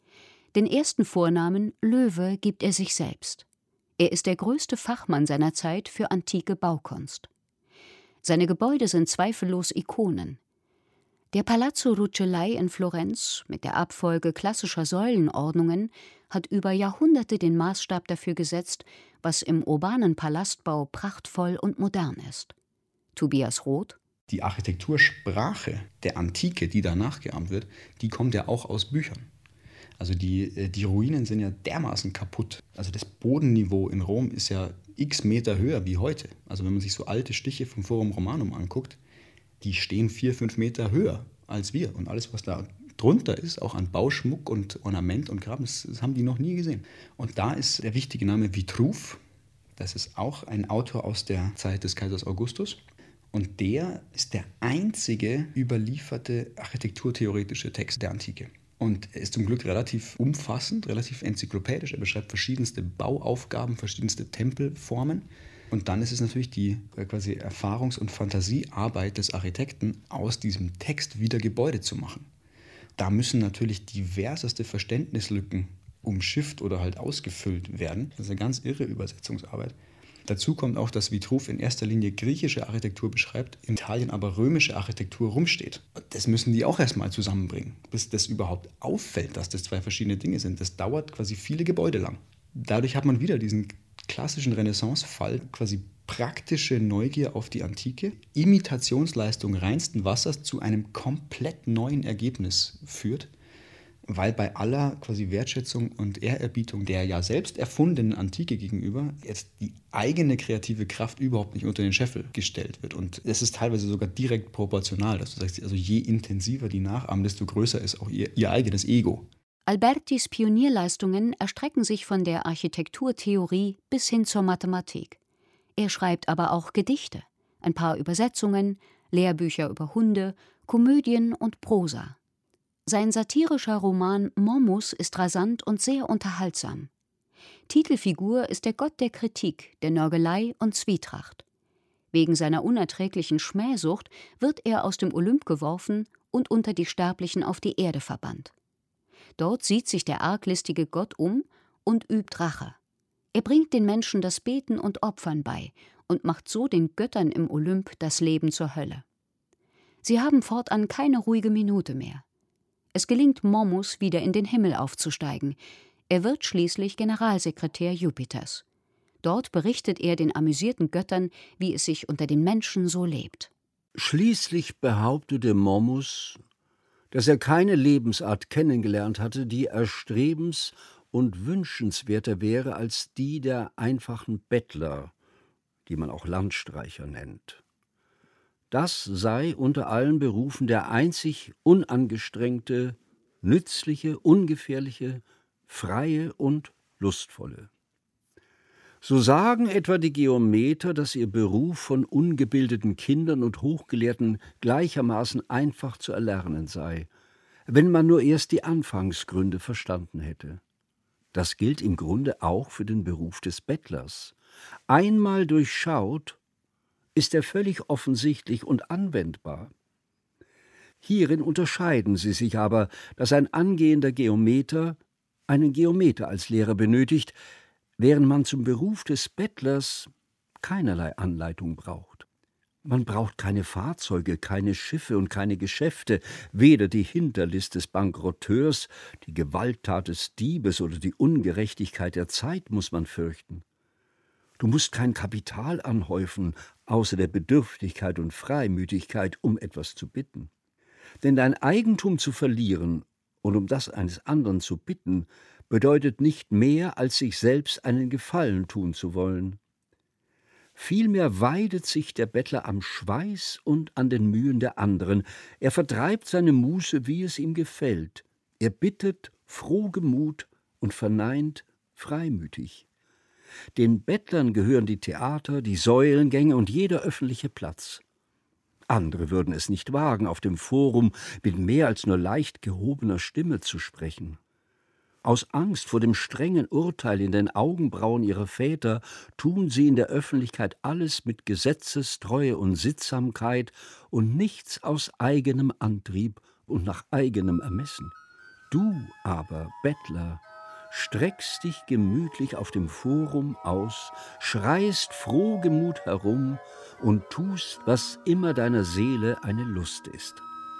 Den ersten Vornamen Löwe gibt er sich selbst. Er ist der größte Fachmann seiner Zeit für antike Baukunst. Seine Gebäude sind zweifellos Ikonen. Der Palazzo Rucellai in Florenz mit der Abfolge klassischer Säulenordnungen hat über Jahrhunderte den Maßstab dafür gesetzt, was im urbanen Palastbau prachtvoll und modern ist. Tobias Roth: Die Architektursprache der Antike, die da nachgeahmt wird, die kommt ja auch aus Büchern. Also die Ruinen sind ja dermaßen kaputt. Also das Bodenniveau in Rom ist ja x Meter höher wie heute. Also wenn man sich so alte Stiche vom Forum Romanum anguckt, die stehen 4-5 Meter höher als wir. Und alles, was da drunter ist, auch an Bauschmuck und Ornament und Graben, das haben die noch nie gesehen. Und da ist der wichtige Name Vitruv. Das ist auch ein Autor aus der Zeit des Kaisers Augustus. Und der ist der einzige überlieferte architekturtheoretische Text der Antike. Und er ist zum Glück relativ umfassend, relativ enzyklopädisch. Er beschreibt verschiedenste Bauaufgaben, verschiedenste Tempelformen. Und dann ist es natürlich die quasi Erfahrungs- und Fantasiearbeit des Architekten, aus diesem Text wieder Gebäude zu machen. Da müssen natürlich diverseste Verständnislücken umschifft oder halt ausgefüllt werden. Das ist eine ganz irre Übersetzungsarbeit. Dazu kommt auch, dass Vitruv in erster Linie griechische Architektur beschreibt, in Italien aber römische Architektur rumsteht. Das müssen die auch erstmal zusammenbringen, bis das überhaupt auffällt, dass das zwei verschiedene Dinge sind. Das dauert quasi viele Gebäude lang. Dadurch hat man wieder diesen klassischen Renaissance-Fall, quasi praktische Neugier auf die Antike, Imitationsleistung reinsten Wassers zu einem komplett neuen Ergebnis führt, weil bei aller quasi Wertschätzung und Ehrerbietung der ja selbst erfundenen Antike gegenüber jetzt die eigene kreative Kraft überhaupt nicht unter den Scheffel gestellt wird. Und es ist teilweise sogar direkt proportional, dass du sagst, also je intensiver die nachahmen, desto größer ist auch ihr eigenes Ego. Albertis Pionierleistungen erstrecken sich von der Architekturtheorie bis hin zur Mathematik. Er schreibt aber auch Gedichte, ein paar Übersetzungen, Lehrbücher über Hunde, Komödien und Prosa. Sein satirischer Roman Momus ist rasant und sehr unterhaltsam. Titelfigur ist der Gott der Kritik, der Nörgelei und Zwietracht. Wegen seiner unerträglichen Schmähsucht wird er aus dem Olymp geworfen und unter die Sterblichen auf die Erde verbannt. Dort sieht sich der arglistige Gott um und übt Rache. Er bringt den Menschen das Beten und Opfern bei und macht so den Göttern im Olymp das Leben zur Hölle. Sie haben fortan keine ruhige Minute mehr. Es gelingt Momus, wieder in den Himmel aufzusteigen. Er wird schließlich Generalsekretär Jupiters. Dort berichtet er den amüsierten Göttern, wie es sich unter den Menschen so lebt. Schließlich behauptete Momus, dass er keine Lebensart kennengelernt hatte, die erstrebens- und wünschenswerter wäre als die der einfachen Bettler, die man auch Landstreicher nennt. Das sei unter allen Berufen der einzig unangestrengte, nützliche, ungefährliche, freie und lustvolle. So sagen etwa die Geometer, dass ihr Beruf von ungebildeten Kindern und Hochgelehrten gleichermaßen einfach zu erlernen sei, wenn man nur erst die Anfangsgründe verstanden hätte. Das gilt im Grunde auch für den Beruf des Bettlers. Einmal durchschaut, ist er völlig offensichtlich und anwendbar. Hierin unterscheiden sie sich aber, dass ein angehender Geometer einen Geometer als Lehrer benötigt, während man zum Beruf des Bettlers keinerlei Anleitung braucht. Man braucht keine Fahrzeuge, keine Schiffe und keine Geschäfte, weder die Hinterlist des Bankerotteurs, die Gewalttat des Diebes oder die Ungerechtigkeit der Zeit muss man fürchten. Du musst kein Kapital anhäufen, außer der Bedürftigkeit und Freimütigkeit, um etwas zu bitten. Denn dein Eigentum zu verlieren und um das eines anderen zu bitten, bedeutet nicht mehr, als sich selbst einen Gefallen tun zu wollen. Vielmehr weidet sich der Bettler am Schweiß und an den Mühen der anderen. Er vertreibt seine Muße, wie es ihm gefällt. Er bittet frohgemut und verneint, freimütig. Den Bettlern gehören die Theater, die Säulengänge und jeder öffentliche Platz. Andere würden es nicht wagen, auf dem Forum mit mehr als nur leicht gehobener Stimme zu sprechen. Aus Angst vor dem strengen Urteil in den Augenbrauen ihrer Väter tun sie in der Öffentlichkeit alles mit Gesetzestreue und Sittsamkeit und nichts aus eigenem Antrieb und nach eigenem Ermessen. Du aber, Bettler, streckst dich gemütlich auf dem Forum aus, schreist frohgemut herum und tust, was immer deiner Seele eine Lust ist.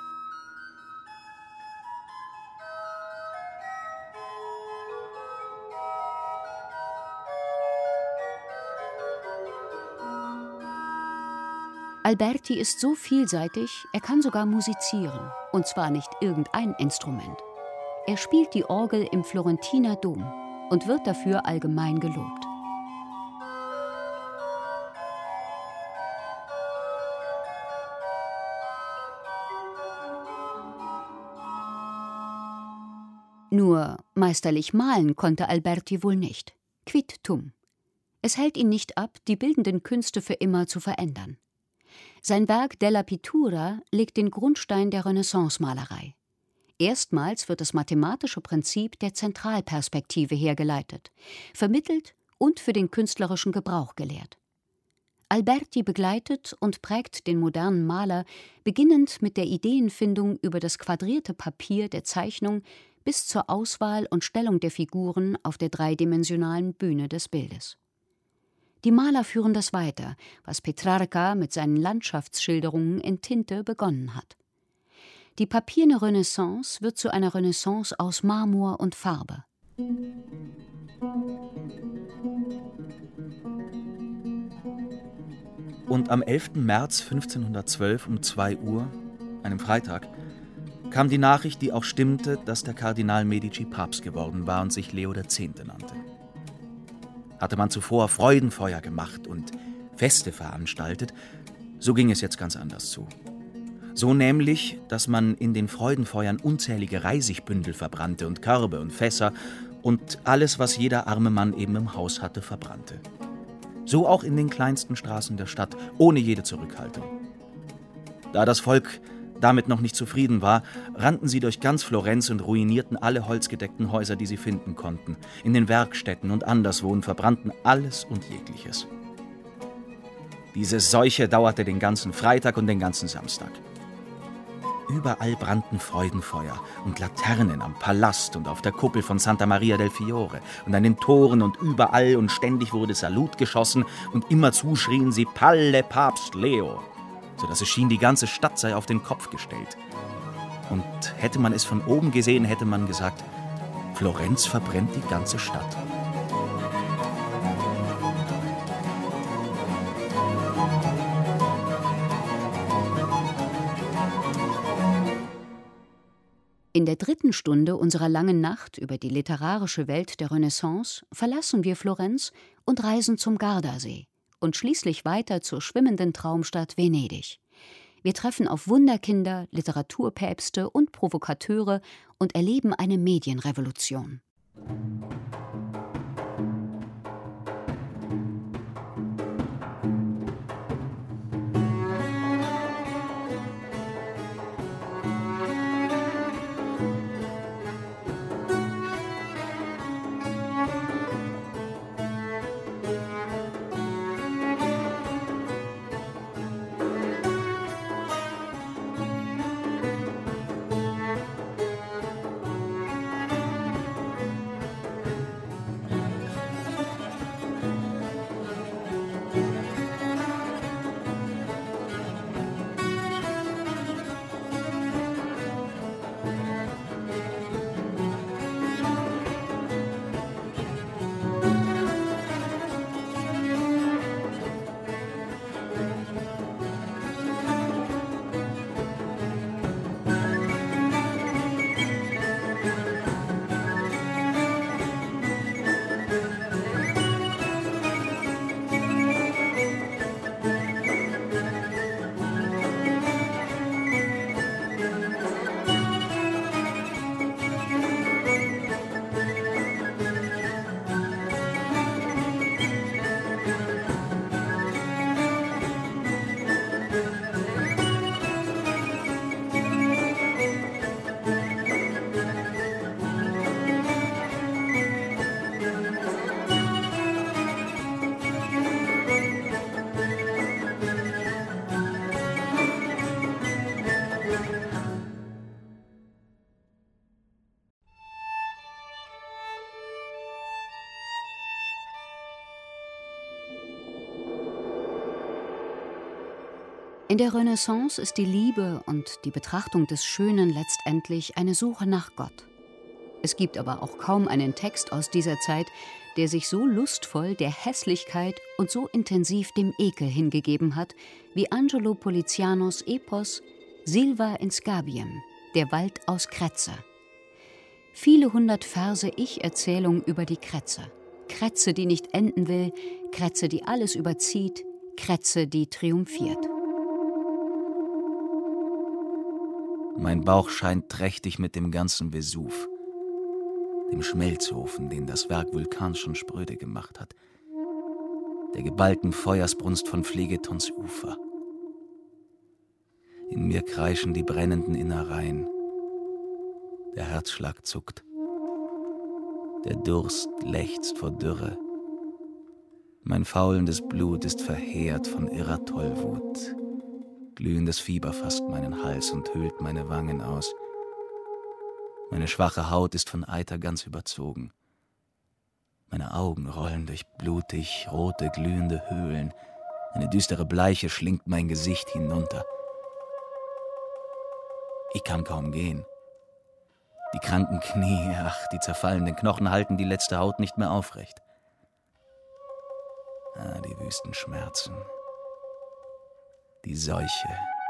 Alberti ist so vielseitig, er kann sogar musizieren, und zwar nicht irgendein Instrument. Er spielt die Orgel im Florentiner Dom und wird dafür allgemein gelobt. Nur meisterlich malen konnte Alberti wohl nicht. Quid tum. Es hält ihn nicht ab, die bildenden Künste für immer zu verändern. Sein Werk Della Pittura legt den Grundstein der Renaissance-Malerei. Erstmals wird das mathematische Prinzip der Zentralperspektive hergeleitet, vermittelt und für den künstlerischen Gebrauch gelehrt. Alberti begleitet und prägt den modernen Maler, beginnend mit der Ideenfindung über das quadrierte Papier der Zeichnung bis zur Auswahl und Stellung der Figuren auf der dreidimensionalen Bühne des Bildes. Die Maler führen das weiter, was Petrarca mit seinen Landschaftsschilderungen in Tinte begonnen hat. Die papierne Renaissance wird zu einer Renaissance aus Marmor und Farbe. Und am 11. März 1512 um 2 Uhr, einem Freitag, kam die Nachricht, die auch stimmte, dass der Kardinal Medici Papst geworden war und sich Leo X. nannte. Hatte man zuvor Freudenfeuer gemacht und Feste veranstaltet, so ging es jetzt ganz anders zu. So nämlich, dass man in den Freudenfeuern unzählige Reisigbündel verbrannte und Körbe und Fässer und alles, was jeder arme Mann eben im Haus hatte, verbrannte. So auch in den kleinsten Straßen der Stadt, ohne jede Zurückhaltung. Da das Volk damit noch nicht zufrieden war, rannten sie durch ganz Florenz und ruinierten alle holzgedeckten Häuser, die sie finden konnten. In den Werkstätten und anderswo und verbrannten alles und Jegliches. Diese Seuche dauerte den ganzen Freitag und den ganzen Samstag. Überall brannten Freudenfeuer und Laternen am Palast und auf der Kuppel von Santa Maria del Fiore und an den Toren und überall, und ständig wurde Salut geschossen und immerzu schrien sie Palle Papst Leo, sodass es schien, die ganze Stadt sei auf den Kopf gestellt. Und hätte man es von oben gesehen, hätte man gesagt, Florenz verbrennt die ganze Stadt. In der 3. Stunde unserer langen Nacht über die literarische Welt der Renaissance verlassen wir Florenz und reisen zum Gardasee und schließlich weiter zur schwimmenden Traumstadt Venedig. Wir treffen auf Wunderkinder, Literaturpäpste und Provokateure und erleben eine Medienrevolution. In der Renaissance ist die Liebe und die Betrachtung des Schönen letztendlich eine Suche nach Gott. Es gibt aber auch kaum einen Text aus dieser Zeit, der sich so lustvoll der Hässlichkeit und so intensiv dem Ekel hingegeben hat, wie Angelo Polizianos Epos Silva in Scabiem, der Wald aus Kretze. Viele hundert Verse Ich-Erzählung über die Kretze. Kretze, die nicht enden will, Kretze, die alles überzieht, Kretze, die triumphiert. Mein Bauch scheint trächtig mit dem ganzen Vesuv, dem Schmelzofen, den das Werk Vulkan schon spröde gemacht hat, der geballten Feuersbrunst von Phlegetons Ufer. In mir kreischen die brennenden Innereien, der Herzschlag zuckt, der Durst lechzt vor Dürre, mein faulendes Blut ist verheert von irrer Tollwut. Glühendes Fieber fasst meinen Hals und höhlt meine Wangen aus. Meine schwache Haut ist von Eiter ganz überzogen. Meine Augen rollen durch blutig rote, glühende Höhlen. Eine düstere Bleiche schlingt mein Gesicht hinunter. Ich kann kaum gehen. Die kranken Knie, ach, die zerfallenden Knochen halten die letzte Haut nicht mehr aufrecht. Ah, die wüsten Schmerzen. Die Seuche.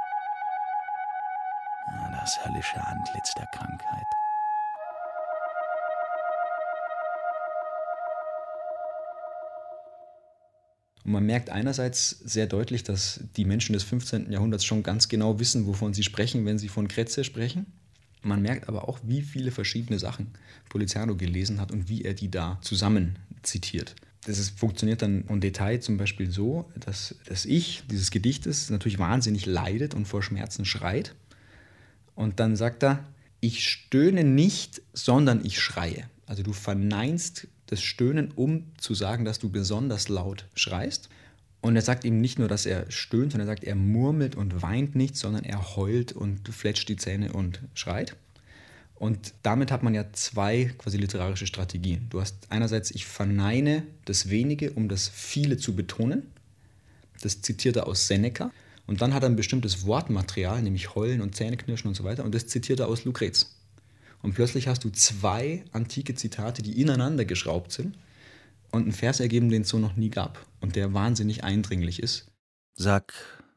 Das höllische Antlitz der Krankheit. Und man merkt einerseits sehr deutlich, dass die Menschen des 15. Jahrhunderts schon ganz genau wissen, wovon sie sprechen, wenn sie von Kretze sprechen. Man merkt aber auch, wie viele verschiedene Sachen Poliziano gelesen hat und wie er die da zusammen zitiert. Funktioniert dann im Detail zum Beispiel so, dass das Ich dieses Gedichtes natürlich wahnsinnig leidet und vor Schmerzen schreit. Und dann sagt er, ich stöhne nicht, sondern ich schreie. Also du verneinst das Stöhnen, um zu sagen, dass du besonders laut schreist. Und er sagt ihm nicht nur, dass er stöhnt, sondern er sagt, er murmelt und weint nicht, sondern er heult und fletscht die Zähne und schreit. Und damit hat man ja zwei quasi literarische Strategien. Du hast einerseits, ich verneine das Wenige, um das Viele zu betonen. Das zitiert er aus Seneca. Und dann hat er ein bestimmtes Wortmaterial, nämlich Heulen und Zähneknirschen und so weiter. Und das zitiert er aus Lucrez. Und plötzlich hast du zwei antike Zitate, die ineinander geschraubt sind und einen Vers ergeben, den es so noch nie gab und der wahnsinnig eindringlich ist. Sag,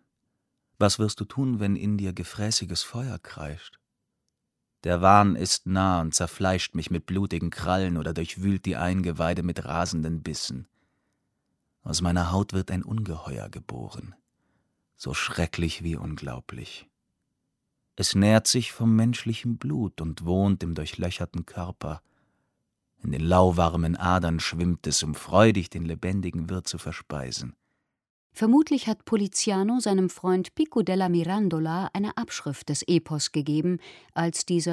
was wirst du tun, wenn in dir gefräßiges Feuer kreischt? Der Wahn ist nah und zerfleischt mich mit blutigen Krallen oder durchwühlt die Eingeweide mit rasenden Bissen. Aus meiner Haut wird ein Ungeheuer geboren, so schrecklich wie unglaublich. Es nährt sich vom menschlichen Blut und wohnt im durchlöcherten Körper. In den lauwarmen Adern schwimmt es, um freudig den lebendigen Wirt zu verspeisen. Vermutlich hat Poliziano seinem Freund Pico della Mirandola eine Abschrift des Epos gegeben, als dieser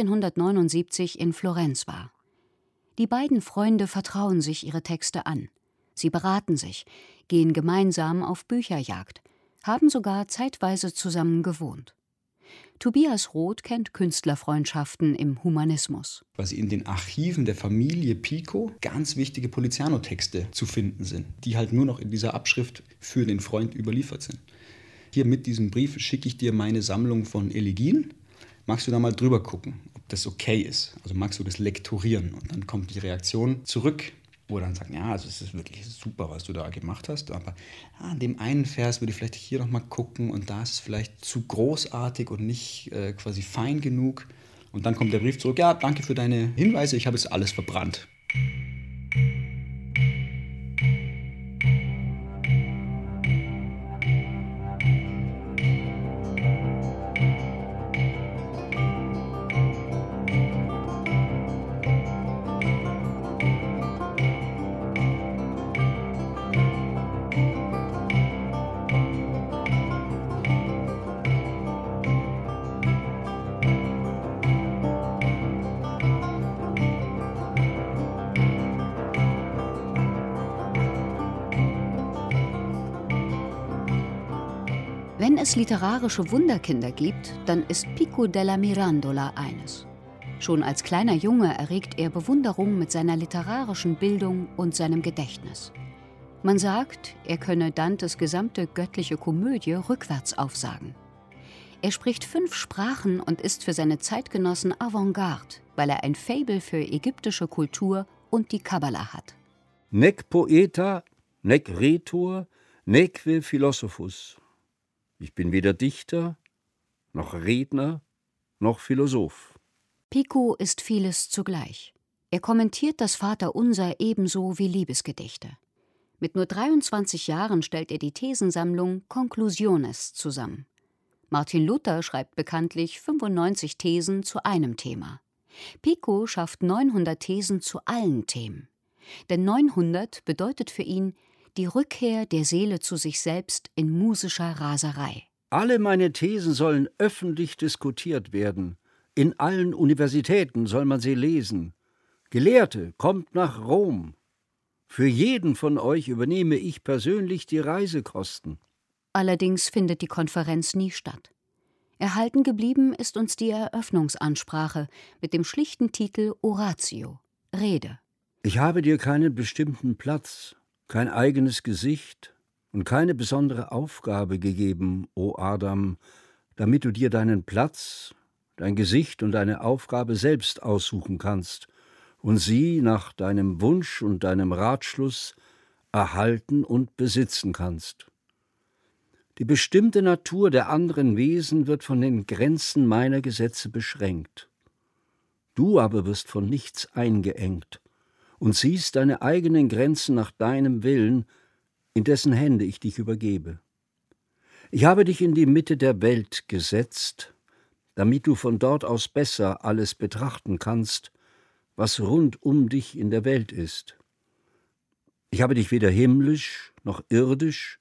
1479 in Florenz war. Die beiden Freunde vertrauen sich ihre Texte an. Sie beraten sich, gehen gemeinsam auf Bücherjagd, haben sogar zeitweise zusammen gewohnt. Tobias Roth kennt Künstlerfreundschaften im Humanismus. Quasi in den Archiven der Familie Pico ganz wichtige Poliziano-Texte zu finden sind, die halt nur noch in dieser Abschrift für den Freund überliefert sind. Hier mit diesem Brief schicke ich dir meine Sammlung von Elegien. Magst du da mal drüber gucken, ob das okay ist? Also magst du das lektorieren? Und dann kommt die Reaktion zurück, wo dann sagen, ja, also es ist wirklich super, was du da gemacht hast, aber an dem einen Vers würde ich vielleicht hier noch mal gucken und da ist es vielleicht zu großartig und nicht quasi fein genug. Und dann kommt der Brief zurück, ja, danke für deine Hinweise, ich habe es alles verbrannt. Wenn es literarische Wunderkinder gibt, dann ist Pico della Mirandola eines. Schon als kleiner Junge erregt er Bewunderung mit seiner literarischen Bildung und seinem Gedächtnis. Man sagt, er könne Dantes gesamte göttliche Komödie rückwärts aufsagen. Er spricht 5 Sprachen und ist für seine Zeitgenossen Avantgarde, weil er ein Faible für ägyptische Kultur und die Kabbala hat. Nec poeta, nec rhetor, neque philosophus. Ich bin weder Dichter, noch Redner, noch Philosoph. Pico ist vieles zugleich. Er kommentiert das Vaterunser ebenso wie Liebesgedichte. Mit nur 23 Jahren stellt er die Thesensammlung Conclusiones zusammen. Martin Luther schreibt bekanntlich 95 Thesen zu einem Thema. Pico schafft 900 Thesen zu allen Themen. Denn 900 bedeutet für ihn die Rückkehr der Seele zu sich selbst in musischer Raserei. Alle meine Thesen sollen öffentlich diskutiert werden. In allen Universitäten soll man sie lesen. Gelehrte, kommt nach Rom. Für jeden von euch übernehme ich persönlich die Reisekosten. Allerdings findet die Konferenz nie statt. Erhalten geblieben ist uns die Eröffnungsansprache mit dem schlichten Titel Oratio, Rede. Ich habe dir keinen bestimmten Platz, kein eigenes Gesicht und keine besondere Aufgabe gegeben, o Adam, damit du dir deinen Platz, dein Gesicht und deine Aufgabe selbst aussuchen kannst und sie nach deinem Wunsch und deinem Ratschluss erhalten und besitzen kannst. Die bestimmte Natur der anderen Wesen wird von den Grenzen meiner Gesetze beschränkt. Du aber wirst von nichts eingeengt und siehst deine eigenen Grenzen nach deinem Willen, in dessen Hände ich dich übergebe. Ich habe dich in die Mitte der Welt gesetzt, damit du von dort aus besser alles betrachten kannst, was rund um dich in der Welt ist. Ich habe dich weder himmlisch noch irdisch,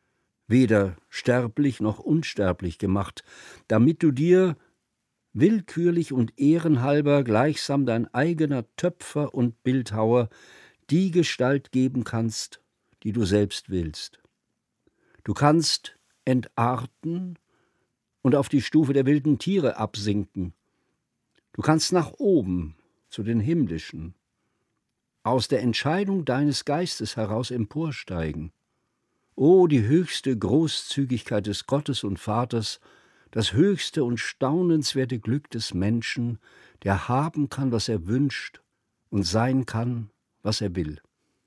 weder sterblich noch unsterblich gemacht, damit du dir willkürlich und ehrenhalber gleichsam dein eigener Töpfer und Bildhauer die Gestalt geben kannst, die du selbst willst. Du kannst entarten und auf die Stufe der wilden Tiere absinken. Du kannst nach oben zu den himmlischen, aus der Entscheidung deines Geistes heraus emporsteigen. O, die höchste Großzügigkeit des Gottes und Vaters, das höchste und staunenswerte Glück des Menschen, der haben kann, was er wünscht und sein kann, was er will.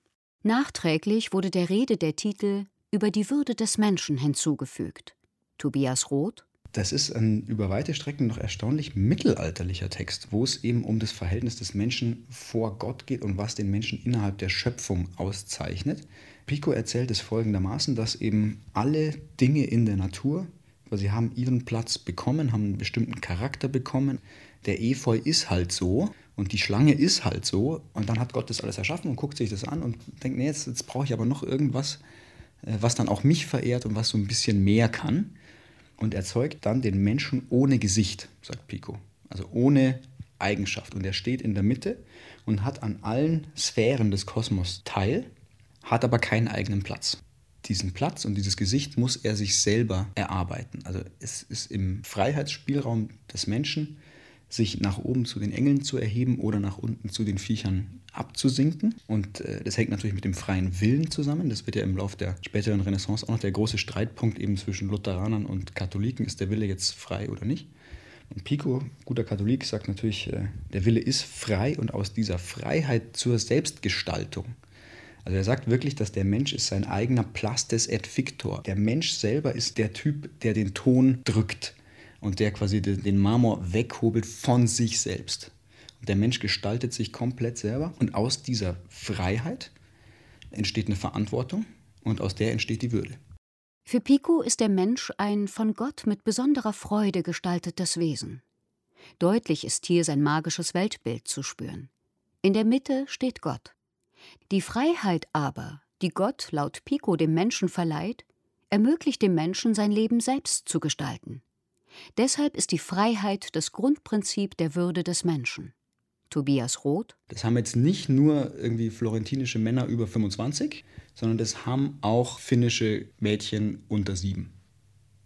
Nachträglich wurde der Rede der Titel über die Würde des Menschen hinzugefügt. Tobias Roth: Das ist ein über weite Strecken noch erstaunlich mittelalterlicher Text, wo es eben um das Verhältnis des Menschen vor Gott geht und was den Menschen innerhalb der Schöpfung auszeichnet. Pico erzählt es folgendermaßen, dass eben alle Dinge in der Natur, weil sie haben ihren Platz bekommen, haben einen bestimmten Charakter bekommen. Der Efeu ist halt so und die Schlange ist halt so. Und dann hat Gott das alles erschaffen und guckt sich das an und denkt, nee, jetzt brauche ich aber noch irgendwas, was dann auch mich verehrt und was so ein bisschen mehr kann. Und erzeugt dann den Menschen ohne Gesicht, sagt Pico. Also ohne Eigenschaft. Und er steht in der Mitte und hat an allen Sphären des Kosmos teil, hat aber keinen eigenen Platz. Diesen Platz und dieses Gesicht muss er sich selber erarbeiten. Also es ist im Freiheitsspielraum des Menschen, sich nach oben zu den Engeln zu erheben oder nach unten zu den Viechern abzusinken. Und das hängt natürlich mit dem freien Willen zusammen. Das wird ja im Laufe der späteren Renaissance auch noch der große Streitpunkt eben zwischen Lutheranern und Katholiken. Ist der Wille jetzt frei oder nicht? Und Pico, guter Katholik, sagt natürlich, der Wille ist frei und aus dieser Freiheit zur Selbstgestaltung. Also er sagt wirklich, dass der Mensch ist sein eigener Plastes et fictor. Der Mensch selber ist der Typ, der den Ton drückt und der quasi den Marmor weghobelt von sich selbst. Und der Mensch gestaltet sich komplett selber und aus dieser Freiheit entsteht eine Verantwortung und aus der entsteht die Würde. Für Pico ist der Mensch ein von Gott mit besonderer Freude gestaltetes Wesen. Deutlich ist hier sein magisches Weltbild zu spüren. In der Mitte steht Gott. Die Freiheit aber, die Gott laut Pico dem Menschen verleiht, ermöglicht dem Menschen sein Leben selbst zu gestalten. Deshalb ist die Freiheit das Grundprinzip der Würde des Menschen. Tobias Roth: Das haben jetzt nicht nur irgendwie florentinische Männer über 25, sondern das haben auch finnische Mädchen unter 7.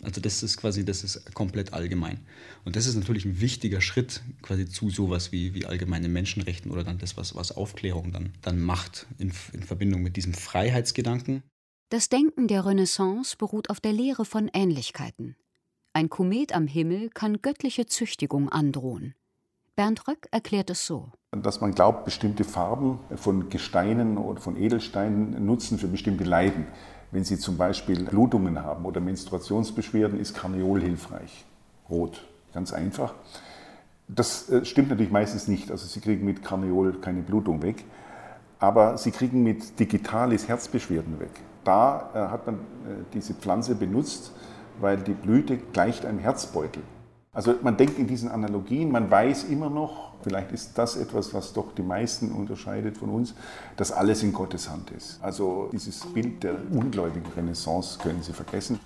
Also das ist komplett allgemein. Und das ist natürlich ein wichtiger Schritt quasi zu sowas wie allgemeinen Menschenrechten oder dann das, was Aufklärung dann macht in Verbindung mit diesem Freiheitsgedanken. Das Denken der Renaissance beruht auf der Lehre von Ähnlichkeiten. Ein Komet am Himmel kann göttliche Züchtigung androhen. Bernd Röck erklärt es so. Dass man glaubt, bestimmte Farben von Gesteinen oder von Edelsteinen nutzen für bestimmte Leiden. Wenn Sie zum Beispiel Blutungen haben oder Menstruationsbeschwerden, ist Karneol hilfreich. Rot, ganz einfach. Das stimmt natürlich meistens nicht. Also Sie kriegen mit Karneol keine Blutung weg, aber Sie kriegen mit Digitalis Herzbeschwerden weg. Da hat man diese Pflanze benutzt, weil die Blüte gleicht einem Herzbeutel. Also man denkt in diesen Analogien, man weiß immer noch, vielleicht ist das etwas, was doch die meisten unterscheidet von uns, dass alles in Gottes Hand ist. Also dieses Bild der ungläubigen Renaissance können Sie vergessen.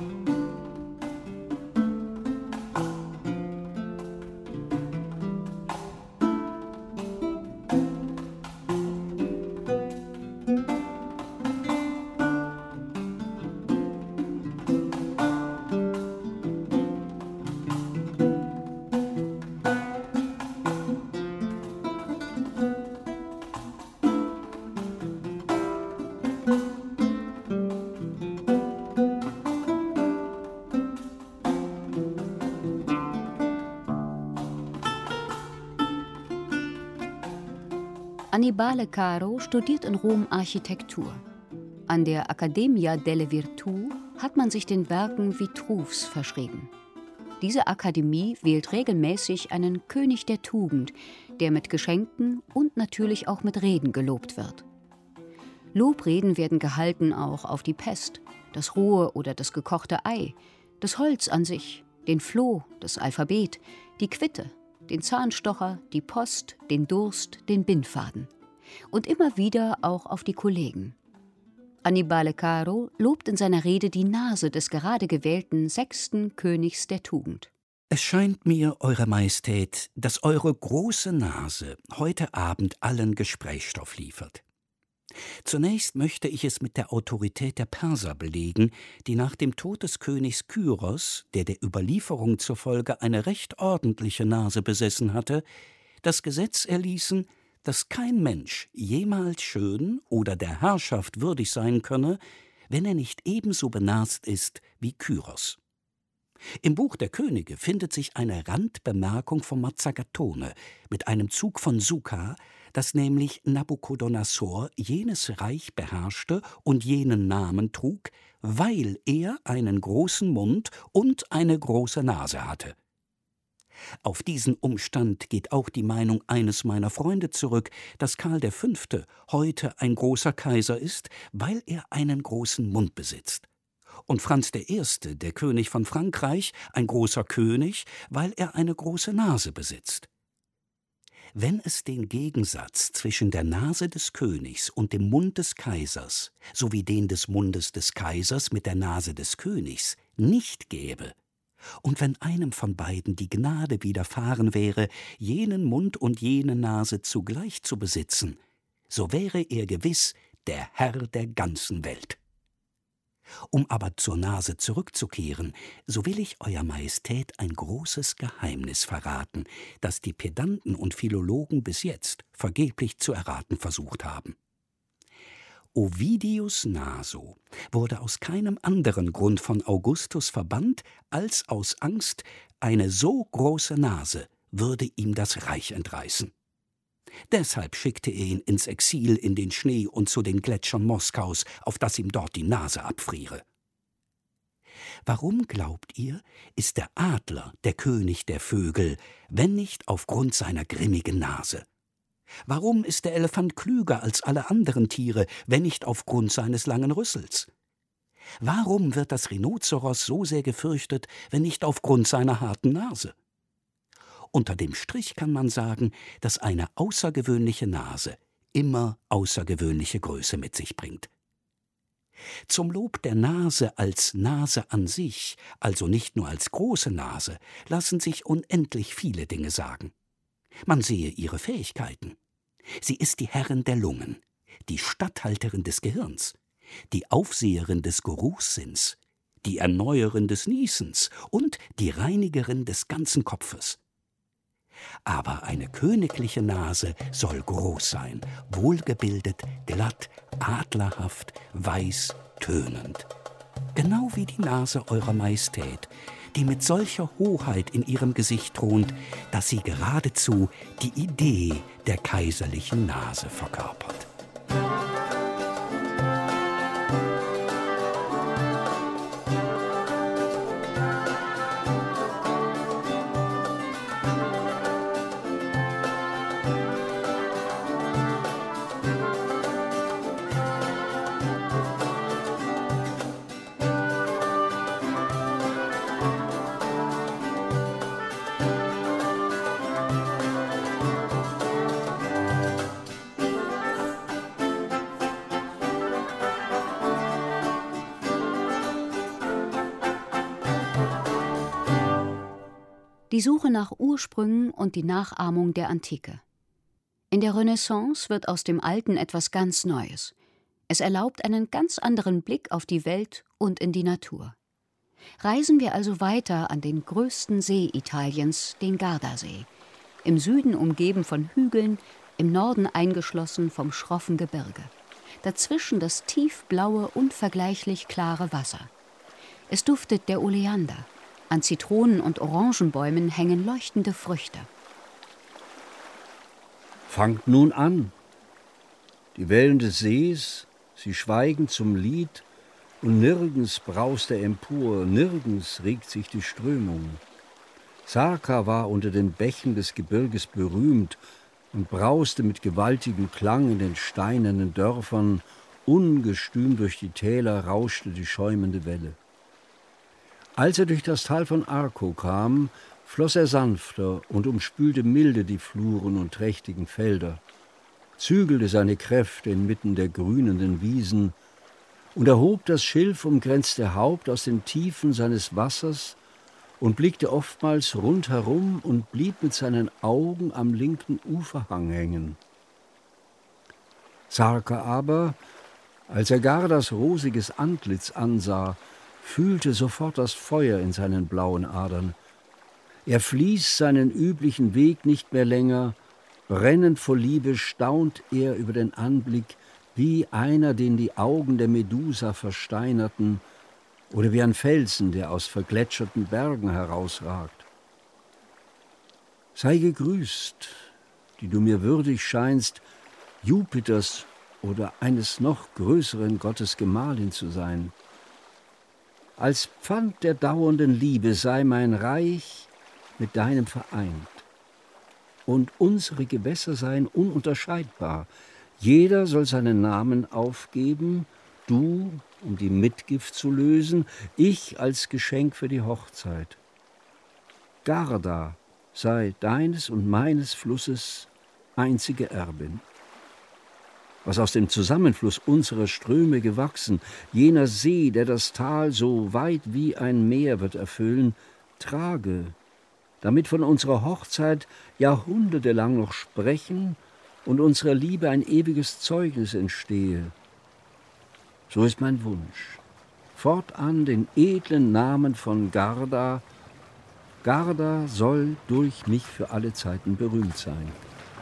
Annibale Caro studiert in Rom Architektur. An der Accademia delle Virtù hat man sich den Werken Vitruvs verschrieben. Diese Akademie wählt regelmäßig einen König der Tugend, der mit Geschenken und natürlich auch mit Reden gelobt wird. Lobreden werden gehalten auch auf die Pest, das rohe oder das gekochte Ei, das Holz an sich, den Floh, das Alphabet, die Quitte, den Zahnstocher, die Post, den Durst, den Bindfaden. Und immer wieder auch auf die Kollegen. Annibale Caro lobt in seiner Rede die Nase des gerade gewählten 6. Königs der Tugend. Es scheint mir, Eure Majestät, dass eure große Nase heute Abend allen Gesprächsstoff liefert. Zunächst möchte ich es mit der Autorität der Perser belegen, die nach dem Tod des Königs Kyros, der Überlieferung zufolge eine recht ordentliche Nase besessen hatte, das Gesetz erließen, dass kein Mensch jemals schön oder der Herrschaft würdig sein könne, wenn er nicht ebenso benast ist wie Kyros. Im Buch der Könige findet sich eine Randbemerkung von Mazzagatone mit einem Zug von Suka, dass nämlich Nabuchodonosor jenes Reich beherrschte und jenen Namen trug, weil er einen großen Mund und eine große Nase hatte. Auf diesen Umstand geht auch die Meinung eines meiner Freunde zurück, dass Karl V. heute ein großer Kaiser ist, weil er einen großen Mund besitzt. Und Franz I., der König von Frankreich, ein großer König, weil er eine große Nase besitzt. Wenn es den Gegensatz zwischen der Nase des Königs und dem Mund des Kaisers sowie den des Mundes des Kaisers mit der Nase des Königs nicht gäbe, und wenn einem von beiden die Gnade widerfahren wäre, jenen Mund und jene Nase zugleich zu besitzen, so wäre er gewiss der Herr der ganzen Welt. Um aber zur Nase zurückzukehren, so will ich Euer Majestät ein großes Geheimnis verraten, das die Pedanten und Philologen bis jetzt vergeblich zu erraten versucht haben. Ovidius Naso wurde aus keinem anderen Grund von Augustus verbannt, als aus Angst, eine so große Nase würde ihm das Reich entreißen. Deshalb schickte er ihn ins Exil in den Schnee und zu den Gletschern Moskaus, auf dass ihm dort die Nase abfriere. Warum, glaubt ihr, ist der Adler der König der Vögel, wenn nicht aufgrund seiner grimmigen Nase? Warum ist der Elefant klüger als alle anderen Tiere, wenn nicht aufgrund seines langen Rüssels? Warum wird das Rhinozeros so sehr gefürchtet, wenn nicht aufgrund seiner harten Nase? Unter dem Strich kann man sagen, dass eine außergewöhnliche Nase immer außergewöhnliche Größe mit sich bringt. Zum Lob der Nase als Nase an sich, also nicht nur als große Nase, lassen sich unendlich viele Dinge sagen. Man sehe ihre Fähigkeiten. Sie ist die Herrin der Lungen, die Statthalterin des Gehirns, die Aufseherin des Geruchssinns, die Erneuerin des Niesens und die Reinigerin des ganzen Kopfes. Aber eine königliche Nase soll groß sein, wohlgebildet, glatt, adlerhaft, weiß, tönend. Genau wie die Nase eurer Majestät, die mit solcher Hoheit in ihrem Gesicht thront, dass sie geradezu die Idee der kaiserlichen Nase verkörpert. Die Suche nach Ursprüngen und die Nachahmung der Antike. In der Renaissance wird aus dem Alten etwas ganz Neues. Es erlaubt einen ganz anderen Blick auf die Welt und in die Natur. Reisen wir also weiter an den größten See Italiens, den Gardasee. Im Süden umgeben von Hügeln, im Norden eingeschlossen vom schroffen Gebirge. Dazwischen das tiefblaue, unvergleichlich klare Wasser. Es duftet der Oleander. An Zitronen- und Orangenbäumen hängen leuchtende Früchte. Fangt nun an. Die Wellen des Sees, sie schweigen zum Lied, und nirgends braust er empor, nirgends regt sich die Strömung. Sarka war unter den Bächen des Gebirges berühmt und brauste mit gewaltigem Klang in den steinernen Dörfern, ungestüm durch die Täler rauschte die schäumende Welle. Als er durch das Tal von Arco kam, floss er sanfter und umspülte milde die Fluren und trächtigen Felder, zügelte seine Kräfte inmitten der grünenden Wiesen und erhob das schilfumgrenzte Haupt aus den Tiefen seines Wassers und blickte oftmals rundherum und blieb mit seinen Augen am linken Uferhang hängen. Sarka aber, als er Gardas rosiges Antlitz ansah, fühlte sofort das Feuer in seinen blauen Adern. Er fließt seinen üblichen Weg nicht mehr länger, brennend vor Liebe staunt er über den Anblick, wie einer, den die Augen der Medusa versteinerten, oder wie ein Felsen, der aus vergletscherten Bergen herausragt. Sei gegrüßt, die du mir würdig scheinst, Jupiters oder eines noch größeren Gottes Gemahlin zu sein. Als Pfand der dauernden Liebe sei mein Reich mit deinem vereint. Und unsere Gewässer seien ununterscheidbar. Jeder soll seinen Namen aufgeben, du, um die Mitgift zu lösen, ich als Geschenk für die Hochzeit. Garda sei deines und meines Flusses einzige Erbin. Was aus dem Zusammenfluss unserer Ströme gewachsen, jener See, der das Tal so weit wie ein Meer wird erfüllen, trage, damit von unserer Hochzeit jahrhundertelang noch sprechen und unserer Liebe ein ewiges Zeugnis entstehe. So ist mein Wunsch. Fortan den edlen Namen von Garda. Garda soll durch mich für alle Zeiten berühmt sein.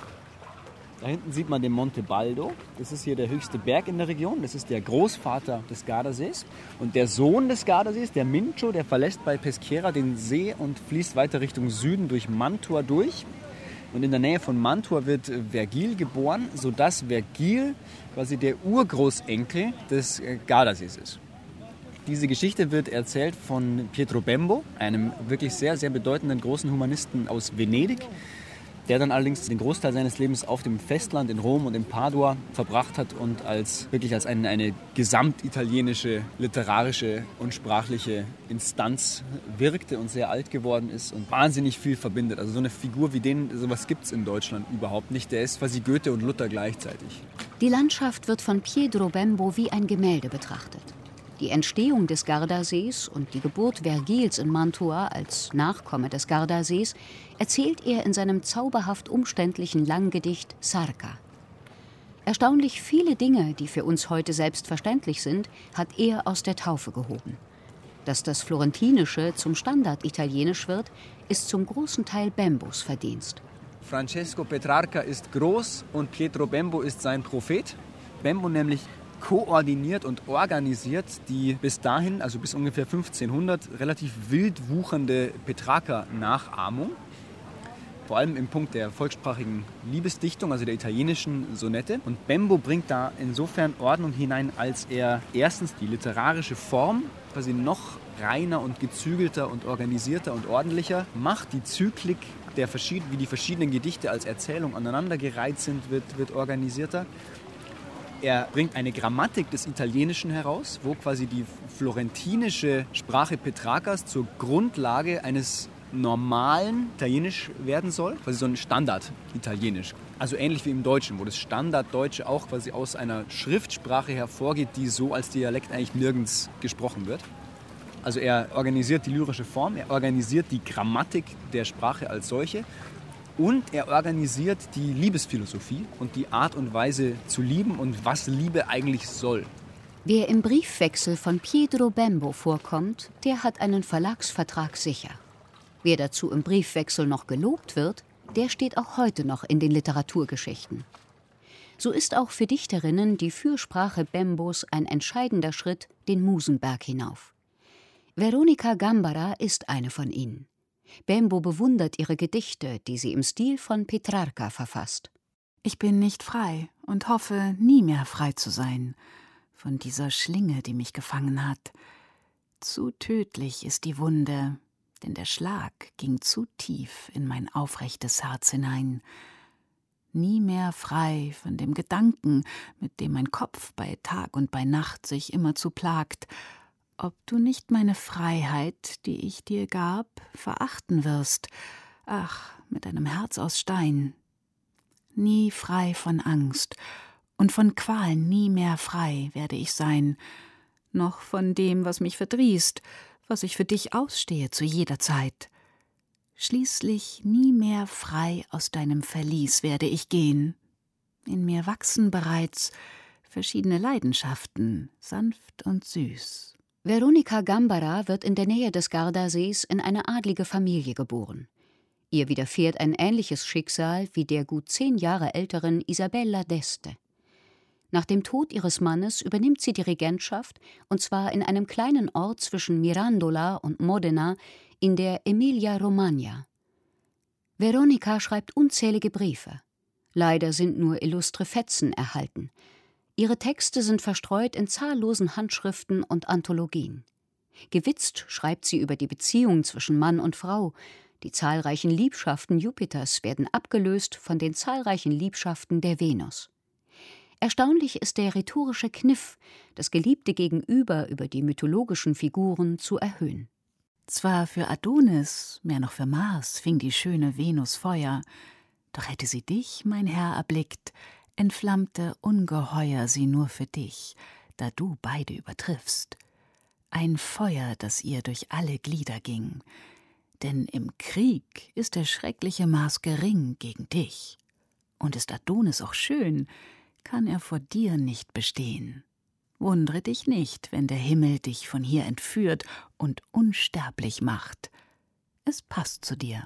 Da hinten sieht man den Monte Baldo. Das ist hier der höchste Berg in der Region. Das ist der Großvater des Gardasees. Und der Sohn des Gardasees, der Mincio, der verlässt bei Peschiera den See und fließt weiter Richtung Süden durch Mantua durch. Und in der Nähe von Mantua wird Vergil geboren, sodass Vergil quasi der Urgroßenkel des Gardasees ist. Diese Geschichte wird erzählt von Pietro Bembo, einem wirklich sehr, sehr bedeutenden großen Humanisten aus Venedig, der dann allerdings den Großteil seines Lebens auf dem Festland in Rom und in Padua verbracht hat und wirklich als eine gesamtitalienische, literarische und sprachliche Instanz wirkte und sehr alt geworden ist und wahnsinnig viel verbindet. Also so eine Figur wie den, sowas gibt es in Deutschland überhaupt nicht. Der ist quasi Goethe und Luther gleichzeitig. Die Landschaft wird von Pietro Bembo wie ein Gemälde betrachtet. Die Entstehung des Gardasees und die Geburt Vergils in Mantua als Nachkomme des Gardasees erzählt er in seinem zauberhaft umständlichen Langgedicht Sarka. Erstaunlich viele Dinge, die für uns heute selbstverständlich sind, hat er aus der Taufe gehoben. Dass das Florentinische zum Standard italienisch wird, ist zum großen Teil Bembos Verdienst. Francesco Petrarca ist groß und Pietro Bembo ist sein Prophet. Bembo nämlich koordiniert und organisiert die bis dahin, also bis ungefähr 1500, relativ wild wuchernde Petrarca-Nachahmung. Vor allem im Punkt der volkssprachigen Liebesdichtung, also der italienischen Sonette. Und Bembo bringt da insofern Ordnung hinein, als er erstens die literarische Form quasi noch reiner und gezügelter und organisierter und ordentlicher macht. Die Zyklik, wie die verschiedenen Gedichte als Erzählung aneinandergereiht sind, wird organisierter. Er bringt eine Grammatik des Italienischen heraus, wo quasi die florentinische Sprache Petrarcas zur Grundlage eines normalen Italienisch werden soll, quasi so ein Standard-Italienisch. Also ähnlich wie im Deutschen, wo das Standarddeutsche auch quasi aus einer Schriftsprache hervorgeht, die so als Dialekt eigentlich nirgends gesprochen wird. Also er organisiert die lyrische Form, er organisiert die Grammatik der Sprache als solche und er organisiert die Liebesphilosophie und die Art und Weise zu lieben und was Liebe eigentlich soll. Wer im Briefwechsel von Pietro Bembo vorkommt, der hat einen Verlagsvertrag sicher. Wer dazu im Briefwechsel noch gelobt wird, der steht auch heute noch in den Literaturgeschichten. So ist auch für Dichterinnen die Fürsprache Bembos ein entscheidender Schritt den Musenberg hinauf. Veronica Gambara ist eine von ihnen. Bembo bewundert ihre Gedichte, die sie im Stil von Petrarca verfasst. Ich bin nicht frei und hoffe, nie mehr frei zu sein von dieser Schlinge, die mich gefangen hat. Zu tödlich ist die Wunde, denn der Schlag ging zu tief in mein aufrechtes Herz hinein. Nie mehr frei von dem Gedanken, mit dem mein Kopf bei Tag und bei Nacht sich immerzu plagt, ob du nicht meine Freiheit, die ich dir gab, verachten wirst, ach, mit einem Herz aus Stein. Nie frei von Angst und von Qualen nie mehr frei werde ich sein, noch von dem, was mich verdrießt, was ich für dich ausstehe zu jeder Zeit. Schließlich nie mehr frei aus deinem Verlies werde ich gehen. In mir wachsen bereits verschiedene Leidenschaften, sanft und süß. Veronica Gambara wird in der Nähe des Gardasees in eine adlige Familie geboren. Ihr widerfährt ein ähnliches Schicksal wie der gut 10 Jahre älteren Isabella d'Este. Nach dem Tod ihres Mannes übernimmt sie die Regentschaft, und zwar in einem kleinen Ort zwischen Mirandola und Modena in der Emilia-Romagna. Veronica schreibt unzählige Briefe. Leider sind nur illustre Fetzen erhalten. Ihre Texte sind verstreut in zahllosen Handschriften und Anthologien. Gewitzt schreibt sie über die Beziehung zwischen Mann und Frau. Die zahlreichen Liebschaften Jupiters werden abgelöst von den zahlreichen Liebschaften der Venus. Erstaunlich ist der rhetorische Kniff, das geliebte Gegenüber über die mythologischen Figuren zu erhöhen. Zwar für Adonis, mehr noch für Mars, fing die schöne Venus Feuer, doch hätte sie dich, mein Herr, erblickt, entflammte ungeheuer sie nur für dich, da du beide übertriffst. Ein Feuer, das ihr durch alle Glieder ging, denn im Krieg ist der schreckliche Mars gering gegen dich. Und ist Adonis auch schön, kann er vor dir nicht bestehen. Wundre dich nicht, wenn der Himmel dich von hier entführt und unsterblich macht. Es passt zu dir.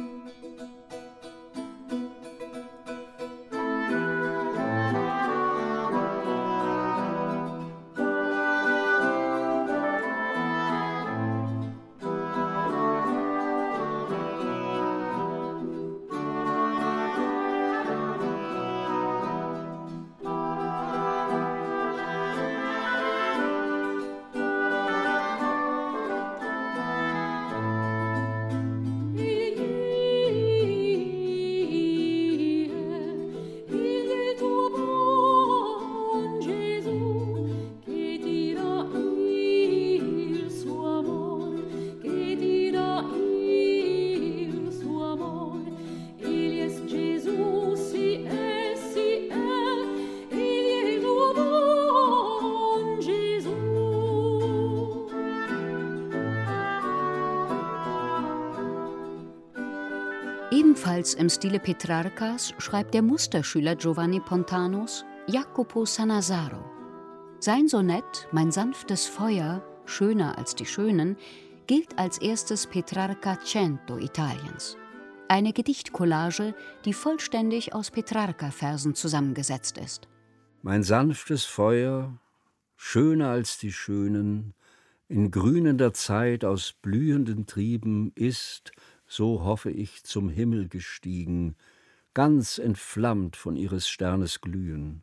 Ebenfalls im Stile Petrarcas schreibt der Musterschüler Giovanni Pontanos Jacopo Sannazaro. Sein Sonett »Mein sanftes Feuer« Schöner als die Schönen, gilt als erstes Petrarca 100 Italiens. Eine Gedichtcollage, die vollständig aus Petrarca-Versen zusammengesetzt ist. Mein sanftes Feuer, schöner als die Schönen, in grünender Zeit aus blühenden Trieben ist, so hoffe ich, zum Himmel gestiegen, ganz entflammt von ihres Sternes Glühen.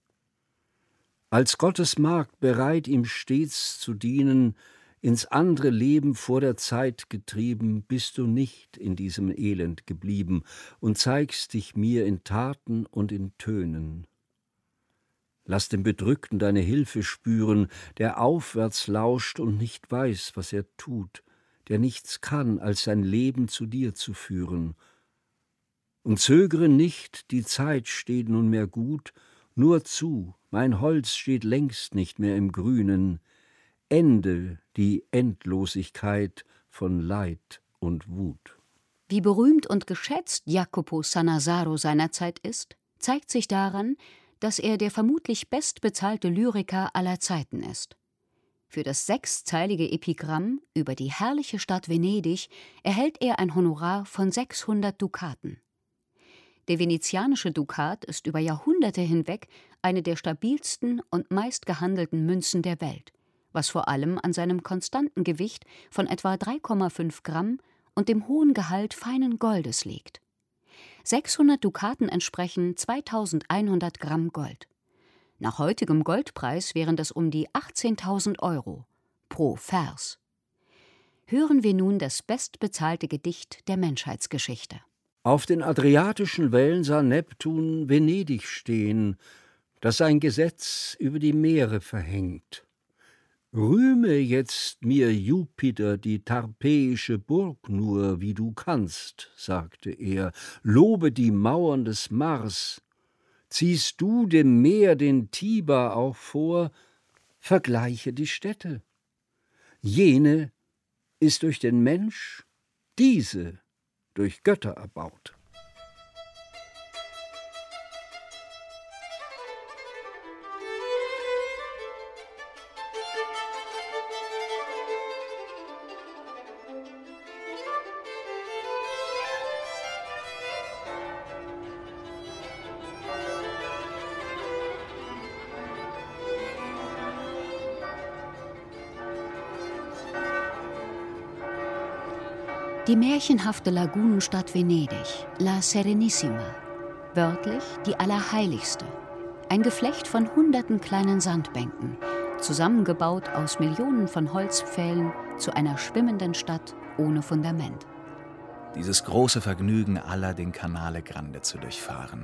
Als Gottes Magd bereit, ihm stets zu dienen, ins andere Leben vor der Zeit getrieben, bist du nicht in diesem Elend geblieben und zeigst dich mir in Taten und in Tönen. Lass den Bedrückten deine Hilfe spüren, der aufwärts lauscht und nicht weiß, was er tut, der nichts kann, als sein Leben zu dir zu führen. Und zögere nicht, die Zeit steht nunmehr gut, nur zu, mein Holz steht längst nicht mehr im Grünen, ende die Endlosigkeit von Leid und Wut. Wie berühmt und geschätzt Jacopo Sannazaro seinerzeit ist, zeigt sich daran, dass er der vermutlich bestbezahlte Lyriker aller Zeiten ist. Für das 6-zeilige Epigramm über die herrliche Stadt Venedig erhält er ein Honorar von 600 Dukaten. Der venezianische Dukat ist über Jahrhunderte hinweg eine der stabilsten und meistgehandelten Münzen der Welt, was vor allem an seinem konstanten Gewicht von etwa 3,5 Gramm und dem hohen Gehalt feinen Goldes liegt. 600 Dukaten entsprechen 2100 Gramm Gold. Nach heutigem Goldpreis wären das um die 18.000 Euro pro Vers. Hören wir nun das bestbezahlte Gedicht der Menschheitsgeschichte. Auf den adriatischen Wellen sah Neptun Venedig stehen, das sein Gesetz über die Meere verhängt. Rühme jetzt mir, Jupiter, die tarpeische Burg nur, wie du kannst, sagte er, lobe die Mauern des Mars. Ziehst du dem Meer den Tiber auch vor, vergleiche die Städte. Jene ist durch den Mensch, diese durch Götter erbaut. Die märchenhafte Lagunenstadt Venedig, La Serenissima, wörtlich die Allerheiligste, ein Geflecht von hunderten kleinen Sandbänken, zusammengebaut aus Millionen von Holzpfählen zu einer schwimmenden Stadt ohne Fundament. Dieses große Vergnügen aller, den Canale Grande zu durchfahren.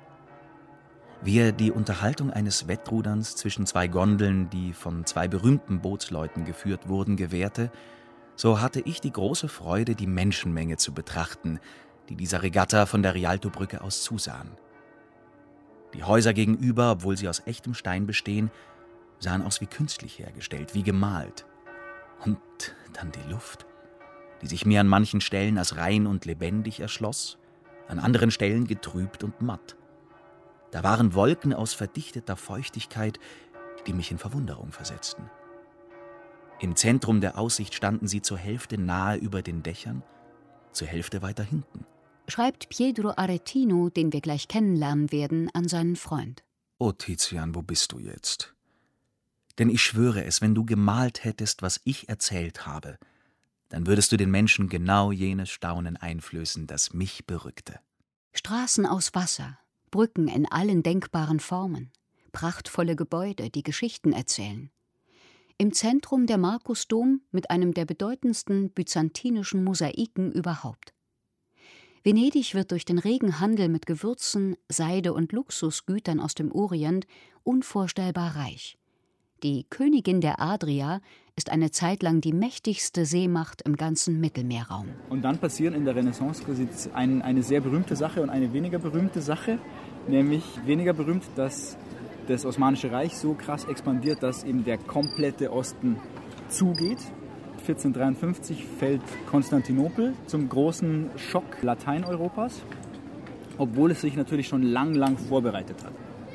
Wie er die Unterhaltung eines Wettruderns zwischen 2 Gondeln, die von 2 berühmten Bootsleuten geführt wurden, gewährte, so hatte ich die große Freude, die Menschenmenge zu betrachten, die dieser Regatta von der Rialtobrücke aus zusahen. Die Häuser gegenüber, obwohl sie aus echtem Stein bestehen, sahen aus wie künstlich hergestellt, wie gemalt. Und dann die Luft, die sich mir an manchen Stellen als rein und lebendig erschloss, an anderen Stellen getrübt und matt. Da waren Wolken aus verdichteter Feuchtigkeit, die mich in Verwunderung versetzten. Im Zentrum der Aussicht standen sie zur Hälfte nahe über den Dächern, zur Hälfte weiter hinten. Schreibt Pietro Aretino, den wir gleich kennenlernen werden, an seinen Freund. »O Tizian, wo bist du jetzt? Denn ich schwöre es, wenn du gemalt hättest, was ich erzählt habe, dann würdest du den Menschen genau jenes Staunen einflößen, das mich berückte.« Straßen aus Wasser, Brücken in allen denkbaren Formen, prachtvolle Gebäude, die Geschichten erzählen. Im Zentrum der Markusdom mit einem der bedeutendsten byzantinischen Mosaiken überhaupt. Venedig wird durch den regen Handel mit Gewürzen, Seide und Luxusgütern aus dem Orient unvorstellbar reich. Die Königin der Adria ist eine Zeit lang die mächtigste Seemacht im ganzen Mittelmeerraum. Und dann passieren in der Renaissance eine sehr berühmte Sache und eine weniger berühmte Sache, nämlich weniger berühmt, dass das Osmanische Reich so krass expandiert, dass eben der komplette Osten zugeht. 1453 fällt Konstantinopel zum großen Schock Lateineuropas, obwohl es sich natürlich schon lang vorbereitet hat.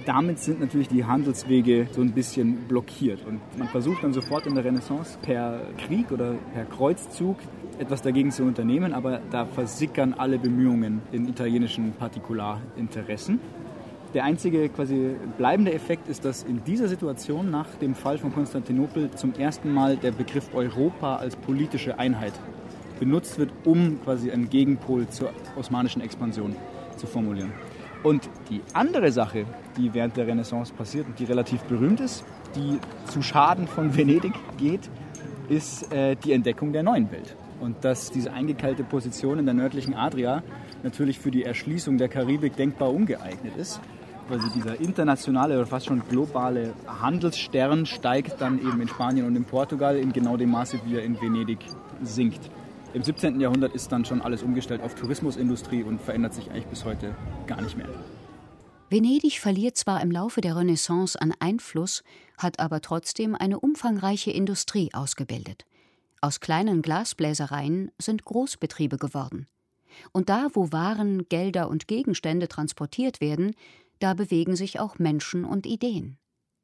damit sind natürlich die Handelswege so ein bisschen blockiert. Und man versucht dann sofort in der Renaissance per Krieg oder per Kreuzzug etwas dagegen zu unternehmen, aber da versickern alle Bemühungen in italienischen Partikularinteressen. Der einzige quasi bleibende Effekt ist, dass in dieser Situation nach dem Fall von Konstantinopel zum ersten Mal der Begriff Europa als politische Einheit benutzt wird, um quasi einen Gegenpol zur osmanischen Expansion zu formulieren. Und die andere Sache, die während der Renaissance passiert und die relativ berühmt ist, die zu Schaden von Venedig geht, ist die Entdeckung der neuen Welt. Und dass diese eingekeilte Position in der nördlichen Adria natürlich für die Erschließung der Karibik denkbar ungeeignet ist. Weil dieser internationale oder fast schon globale Handelsstern steigt dann eben in Spanien und in Portugal in genau dem Maße, wie er in Venedig sinkt. Im 17. Jahrhundert ist dann schon alles umgestellt auf Tourismusindustrie und verändert sich eigentlich bis heute gar nicht mehr. Venedig verliert zwar im Laufe der Renaissance an Einfluss, hat aber trotzdem eine umfangreiche Industrie ausgebildet. Aus kleinen Glasbläsereien sind Großbetriebe geworden. Und da, wo Waren, Gelder und Gegenstände transportiert werden, da bewegen sich auch Menschen und Ideen.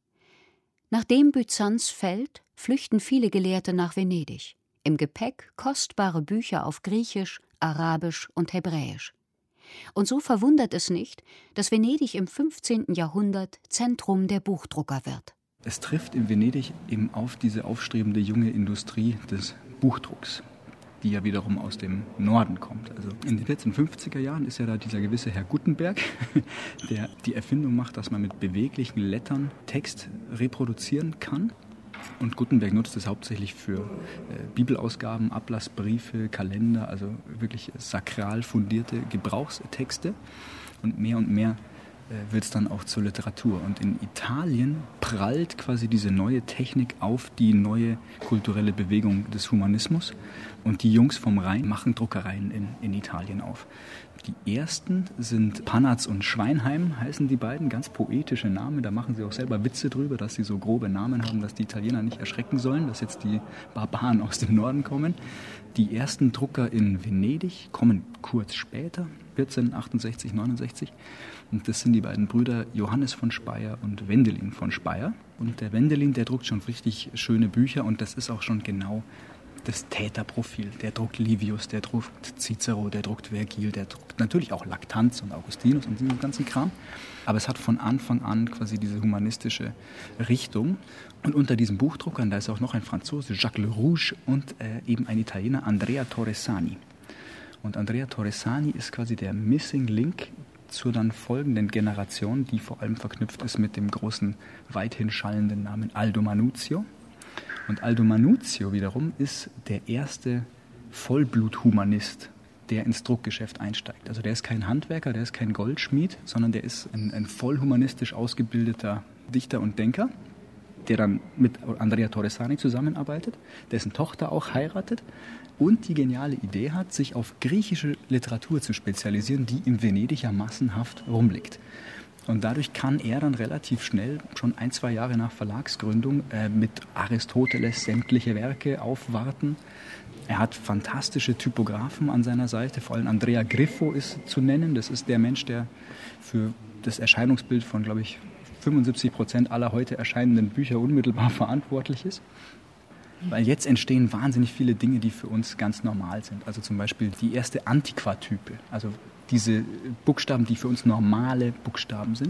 Nachdem Byzanz fällt, flüchten viele Gelehrte nach Venedig. Im Gepäck kostbare Bücher auf Griechisch, Arabisch und Hebräisch. Und so verwundert es nicht, dass Venedig im 15. Jahrhundert Zentrum der Buchdrucker wird. Es trifft in Venedig eben auf diese aufstrebende junge Industrie des Buchdrucks, die ja wiederum aus dem Norden kommt. Also in den 1450er Jahren ist ja da dieser gewisse Herr Gutenberg, der die Erfindung macht, dass man mit beweglichen Lettern Text reproduzieren kann. Und Gutenberg nutzt es hauptsächlich für Bibelausgaben, Ablassbriefe, Kalender, also wirklich sakral fundierte Gebrauchstexte. Und mehr wird es dann auch zur Literatur. Und in Italien prallt quasi diese neue Technik auf die neue kulturelle Bewegung des Humanismus. Und die Jungs vom Rhein machen Druckereien in Italien auf. Die ersten sind Panatz und Schweinheim, heißen die beiden, ganz poetische Namen. Da machen sie auch selber Witze drüber, dass sie so grobe Namen haben, dass die Italiener nicht erschrecken sollen, dass jetzt die Barbaren aus dem Norden kommen. Die ersten Drucker in Venedig kommen kurz später, 1468, 69. Und das sind die beiden Brüder Johannes von Speyer und Wendelin von Speyer. Und der Wendelin, der druckt schon richtig schöne Bücher und das ist auch schon genau das Täterprofil. Der druckt Livius, der druckt Cicero, der druckt Vergil, der druckt natürlich auch Lactanz und Augustinus und diesen ganzen Kram. Aber es hat von Anfang an quasi diese humanistische Richtung. Und unter diesen Buchdruckern, da ist auch noch ein Franzose, Jacques Le Rouge, und eben ein Italiener, Andrea Torresani. Und Andrea Torresani ist quasi der Missing Link zur dann folgenden Generation, die vor allem verknüpft ist mit dem großen, weithin schallenden Namen Aldo Manuzio. Und Aldo Manuzio wiederum ist der erste Vollbluthumanist, der ins Druckgeschäft einsteigt. Also der ist kein Handwerker, der ist kein Goldschmied, sondern der ist ein vollhumanistisch ausgebildeter Dichter und Denker, der dann mit Andrea Torresani zusammenarbeitet, dessen Tochter auch heiratet und die geniale Idee hat, sich auf griechische Literatur zu spezialisieren, die in Venedig ja massenhaft rumliegt. Und dadurch kann er dann relativ schnell, schon 1-2 Jahre nach Verlagsgründung, mit Aristoteles sämtliche Werke aufwarten. Er hat fantastische Typografen an seiner Seite, vor allem Andrea Griffo ist zu nennen. Das ist der Mensch, der für das Erscheinungsbild von, glaube ich, 75% aller heute erscheinenden Bücher unmittelbar verantwortlich ist. Weil jetzt entstehen wahnsinnig viele Dinge, die für uns ganz normal sind. Also zum Beispiel die erste Antiquatype, also diese Buchstaben, die für uns normale Buchstaben sind.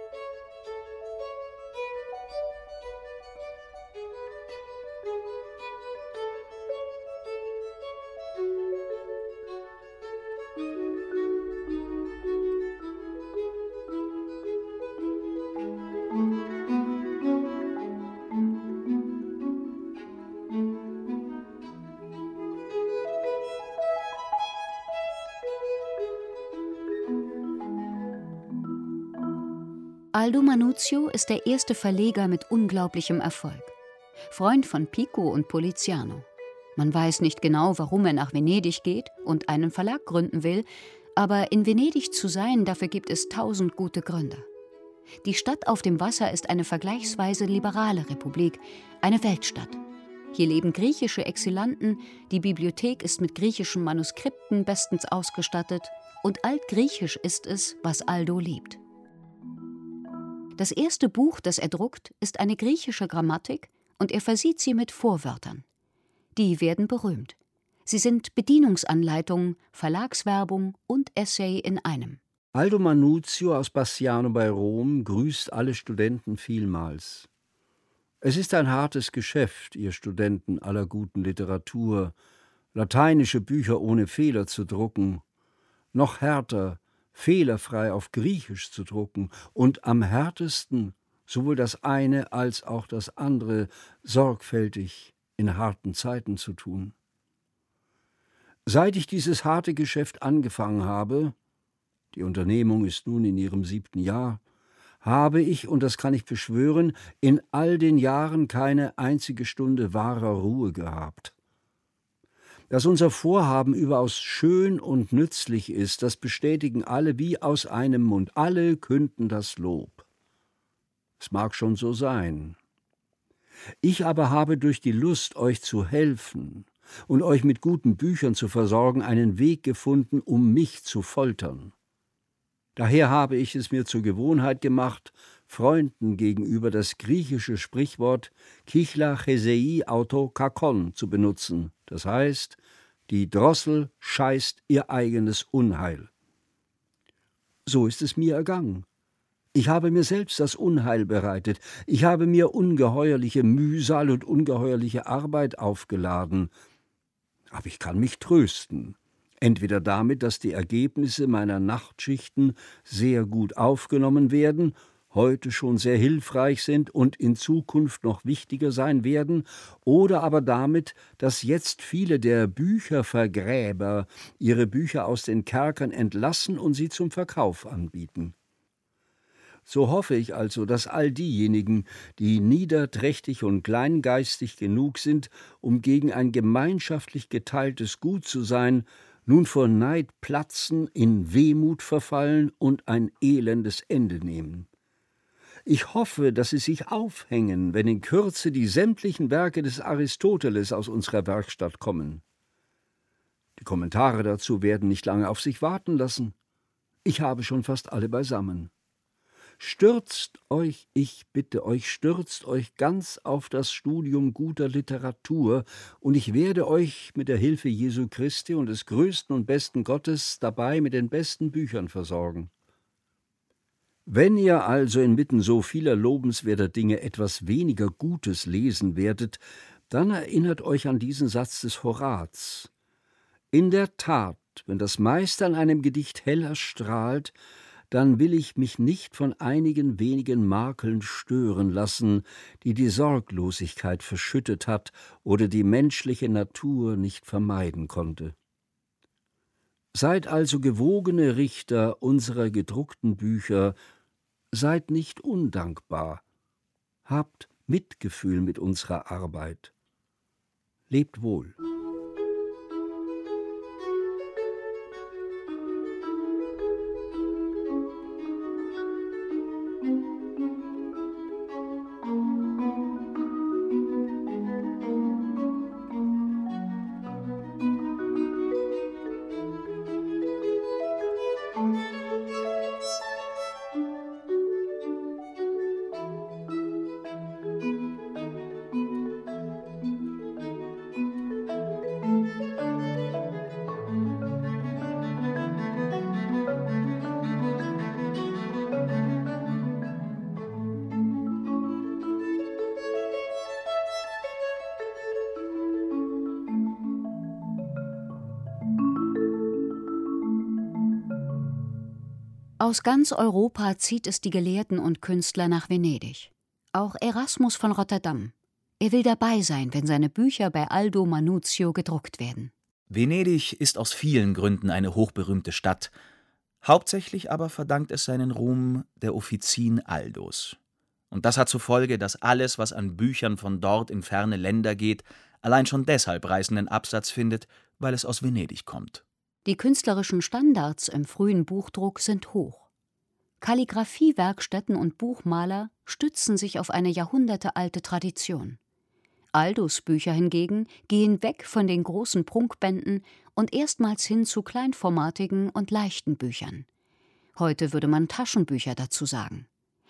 Aldo Manuzio ist der erste Verleger mit unglaublichem Erfolg. Freund von Pico und Poliziano. Man weiß nicht genau, warum er nach Venedig geht und einen Verlag gründen will, aber in Venedig zu sein, dafür gibt es 1000 gute Gründe. Die Stadt auf dem Wasser ist eine vergleichsweise liberale Republik, eine Weltstadt. Hier leben griechische Exilanten, die Bibliothek ist mit griechischen Manuskripten bestens ausgestattet und altgriechisch ist es, was Aldo liebt. Das erste Buch, das er druckt, ist eine griechische Grammatik und er versieht sie mit Vorwörtern. Die werden berühmt. Sie sind Bedienungsanleitung, Verlagswerbung und Essay in einem. Aldo Manuzio aus Bassiano bei Rom grüßt alle Studenten vielmals. Es ist ein hartes Geschäft, ihr Studenten aller guten Literatur, lateinische Bücher ohne Fehler zu drucken, noch härter, fehlerfrei auf Griechisch zu drucken und am härtesten sowohl das eine als auch das andere sorgfältig in harten Zeiten zu tun. Seit ich dieses harte Geschäft angefangen habe, die Unternehmung ist nun in ihrem 7. Jahr, habe ich, und das kann ich beschwören, in all den Jahren keine einzige Stunde wahrer Ruhe gehabt. Dass unser Vorhaben überaus schön und nützlich ist, das bestätigen alle wie aus einem Mund. Alle künden das Lob. Es mag schon so sein. Ich aber habe durch die Lust, euch zu helfen und euch mit guten Büchern zu versorgen, einen Weg gefunden, um mich zu foltern. Daher habe ich es mir zur Gewohnheit gemacht, Freunden gegenüber das griechische Sprichwort Kichla chesei auto kakon zu benutzen, das heißt, die Drossel scheißt ihr eigenes Unheil. So ist es mir ergangen. Ich habe mir selbst das Unheil bereitet, ich habe mir ungeheuerliche Mühsal und ungeheuerliche Arbeit aufgeladen, aber ich kann mich trösten. Entweder damit, dass die Ergebnisse meiner Nachtschichten sehr gut aufgenommen werden, heute schon sehr hilfreich sind und in Zukunft noch wichtiger sein werden, oder aber damit, dass jetzt viele der Büchervergräber ihre Bücher aus den Kerkern entlassen und sie zum Verkauf anbieten. So hoffe ich also, dass all diejenigen, die niederträchtig und kleingeistig genug sind, um gegen ein gemeinschaftlich geteiltes Gut zu sein, nun vor Neid platzen, in Wehmut verfallen und ein elendes Ende nehmen. Ich hoffe, dass sie sich aufhängen, wenn in Kürze die sämtlichen Werke des Aristoteles aus unserer Werkstatt kommen. Die Kommentare dazu werden nicht lange auf sich warten lassen. Ich habe schon fast alle beisammen. Stürzt euch, ich bitte euch, stürzt euch ganz auf das Studium guter Literatur, und ich werde euch mit der Hilfe Jesu Christi und des größten und besten Gottes dabei mit den besten Büchern versorgen. Wenn ihr also inmitten so vieler lobenswerter Dinge etwas weniger Gutes lesen werdet, dann erinnert euch an diesen Satz des Horaz. In der Tat, wenn das meiste an einem Gedicht heller strahlt, dann will ich mich nicht von einigen wenigen Makeln stören lassen, die die Sorglosigkeit verschüttet hat oder die menschliche Natur nicht vermeiden konnte. Seid also gewogene Richter unserer gedruckten Bücher, seid nicht undankbar, habt Mitgefühl mit unserer Arbeit. Lebt wohl. Aus ganz Europa zieht es die Gelehrten und Künstler nach Venedig. Auch Erasmus von Rotterdam. Er will dabei sein, wenn seine Bücher bei Aldo Manuzio gedruckt werden. Venedig ist aus vielen Gründen eine hochberühmte Stadt. Hauptsächlich aber verdankt es seinen Ruhm der Offizin Aldos. Und das hat zur Folge, dass alles, was an Büchern von dort in ferne Länder geht, allein schon deshalb reißenden Absatz findet, weil es aus Venedig kommt. Die künstlerischen Standards im frühen Buchdruck sind hoch. Kalligraphiewerkstätten und Buchmaler stützen sich auf eine jahrhundertealte Tradition. Aldos Bücher hingegen gehen weg von den großen Prunkbänden und erstmals hin zu kleinformatigen und leichten Büchern. Heute würde man Taschenbücher dazu sagen.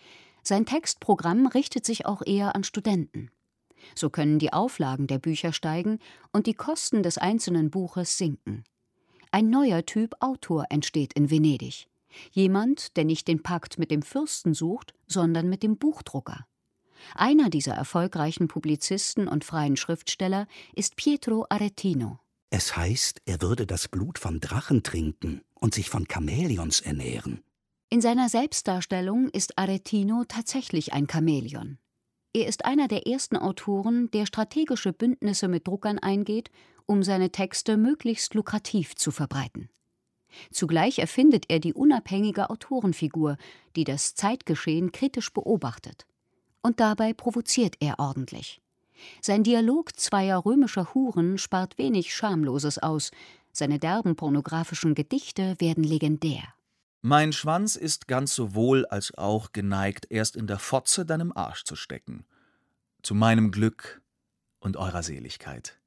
Sein Textprogramm richtet sich auch eher an Studenten. So können die Auflagen der Bücher steigen und die Kosten des einzelnen Buches sinken. Ein neuer Typ Autor entsteht in Venedig. Jemand, der nicht den Pakt mit dem Fürsten sucht, sondern mit dem Buchdrucker. Einer dieser erfolgreichen Publizisten und freien Schriftsteller ist Pietro Aretino. Es heißt, er würde das Blut von Drachen trinken und sich von Chamäleons ernähren. In seiner Selbstdarstellung ist Aretino tatsächlich ein Chamäleon. Er ist einer der ersten Autoren, der strategische Bündnisse mit Druckern eingeht, um seine Texte möglichst lukrativ zu verbreiten. Zugleich erfindet er die unabhängige Autorenfigur, die das Zeitgeschehen kritisch beobachtet. Und dabei provoziert er ordentlich. Sein Dialog zweier römischer Huren spart wenig Schamloses aus. Seine derben pornografischen Gedichte werden legendär. Mein Schwanz ist ganz sowohl als auch geneigt, erst in der Fotze deinem Arsch zu stecken. Zu meinem Glück und eurer Seligkeit.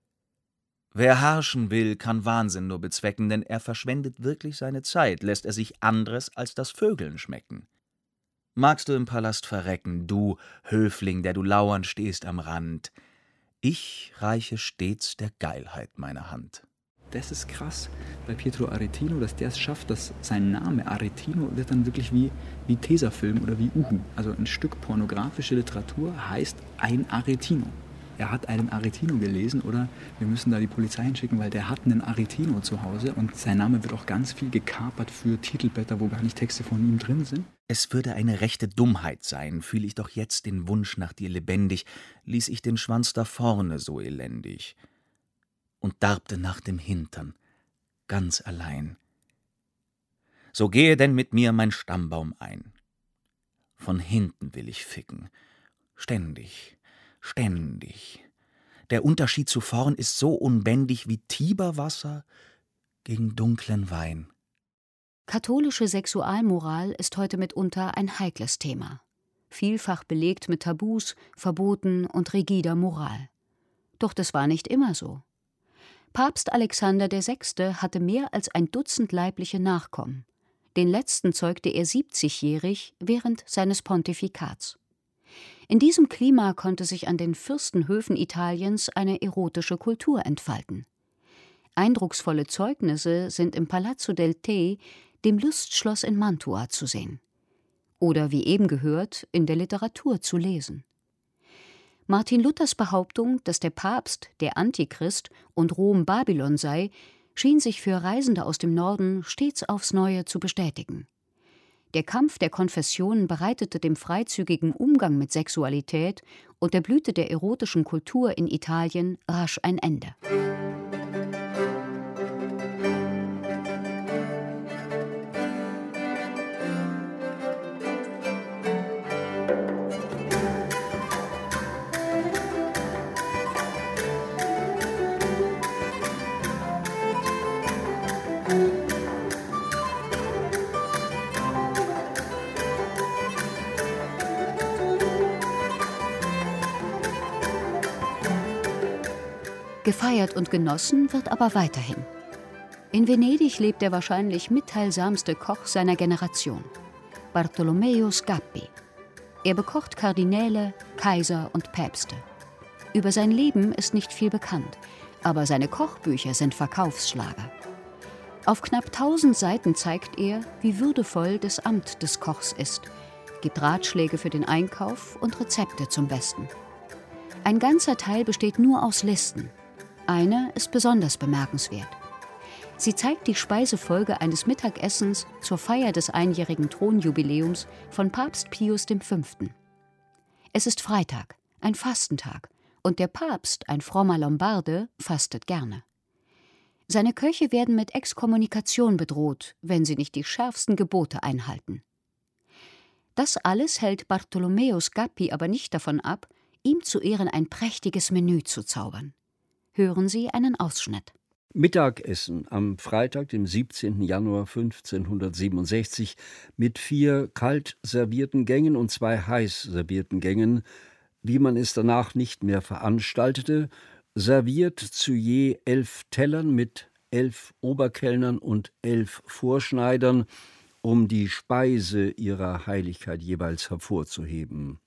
Wer herrschen will, kann Wahnsinn nur bezwecken, denn er verschwendet wirklich seine Zeit, lässt er sich anderes als das Vögeln schmecken. Magst du im Palast verrecken, du Höfling, der du lauernd stehst am Rand, ich reiche stets der Geilheit meine Hand. Das ist krass bei Pietro Aretino, dass der es schafft, dass sein Name Aretino wird dann wirklich wie Tesafilm oder wie Uhu. Also ein Stück pornografische Literatur heißt ein Aretino. Er hat einen Aretino gelesen oder wir müssen da die Polizei hinschicken, weil der hat einen Aretino zu Hause und sein Name wird auch ganz viel gekapert für Titelblätter, wo gar nicht Texte von ihm drin sind. Es würde eine rechte Dummheit sein, fühl ich doch jetzt den Wunsch nach dir lebendig, ließ ich den Schwanz da vorne so elendig und darbte nach dem Hintern, ganz allein. So gehe denn mit mir mein Stammbaum ein. Von hinten will ich ficken, ständig. Ständig. Der Unterschied zu vorn ist so unbändig wie Tiberwasser gegen dunklen Wein. Katholische Sexualmoral ist heute mitunter ein heikles Thema. Vielfach belegt mit Tabus, Verboten und rigider Moral. Doch das war nicht immer so. Papst Alexander VI. Hatte mehr als ein Dutzend leibliche Nachkommen. Den letzten zeugte er 70-jährig während seines Pontifikats. In diesem Klima konnte sich an den Fürstenhöfen Italiens eine erotische Kultur entfalten. Eindrucksvolle Zeugnisse sind im Palazzo del Te, dem Lustschloss in Mantua, zu sehen. Oder wie eben gehört, in der Literatur zu lesen. Martin Luthers Behauptung, dass der Papst der Antichrist und Rom Babylon sei, schien sich für Reisende aus dem Norden stets aufs Neue zu bestätigen. Der Kampf der Konfessionen bereitete dem freizügigen Umgang mit Sexualität und der Blüte der erotischen Kultur in Italien rasch ein Ende. Gefeiert und genossen wird aber weiterhin. In Venedig lebt der wahrscheinlich mitteilsamste Koch seiner Generation, Bartolomeo Scappi. Er bekocht Kardinäle, Kaiser und Päpste. Über sein Leben ist nicht viel bekannt, aber seine Kochbücher sind Verkaufsschlager. Auf knapp 1000 Seiten zeigt er, wie würdevoll das Amt des Kochs ist, gibt Ratschläge für den Einkauf und Rezepte zum Besten. Ein ganzer Teil besteht nur aus Listen. Eine ist besonders bemerkenswert. Sie zeigt die Speisefolge eines Mittagessens zur Feier des einjährigen Thronjubiläums von Papst Pius V. Es ist Freitag, ein Fastentag, und der Papst, ein frommer Lombarde, fastet gerne. Seine Köche werden mit Exkommunikation bedroht, wenn sie nicht die schärfsten Gebote einhalten. Das alles hält Bartolomeo Scappi aber nicht davon ab, ihm zu Ehren ein prächtiges Menü zu zaubern. Hören Sie einen Ausschnitt. Mittagessen am Freitag, dem 17. Januar 1567, mit 4 kalt servierten Gängen und 2 heiß servierten Gängen, wie man es danach nicht mehr veranstaltete, serviert zu je 11 Tellern mit 11 Oberkellnern und 11 Vorschneidern um die Speise ihrer Heiligkeit jeweils hervorzuheben.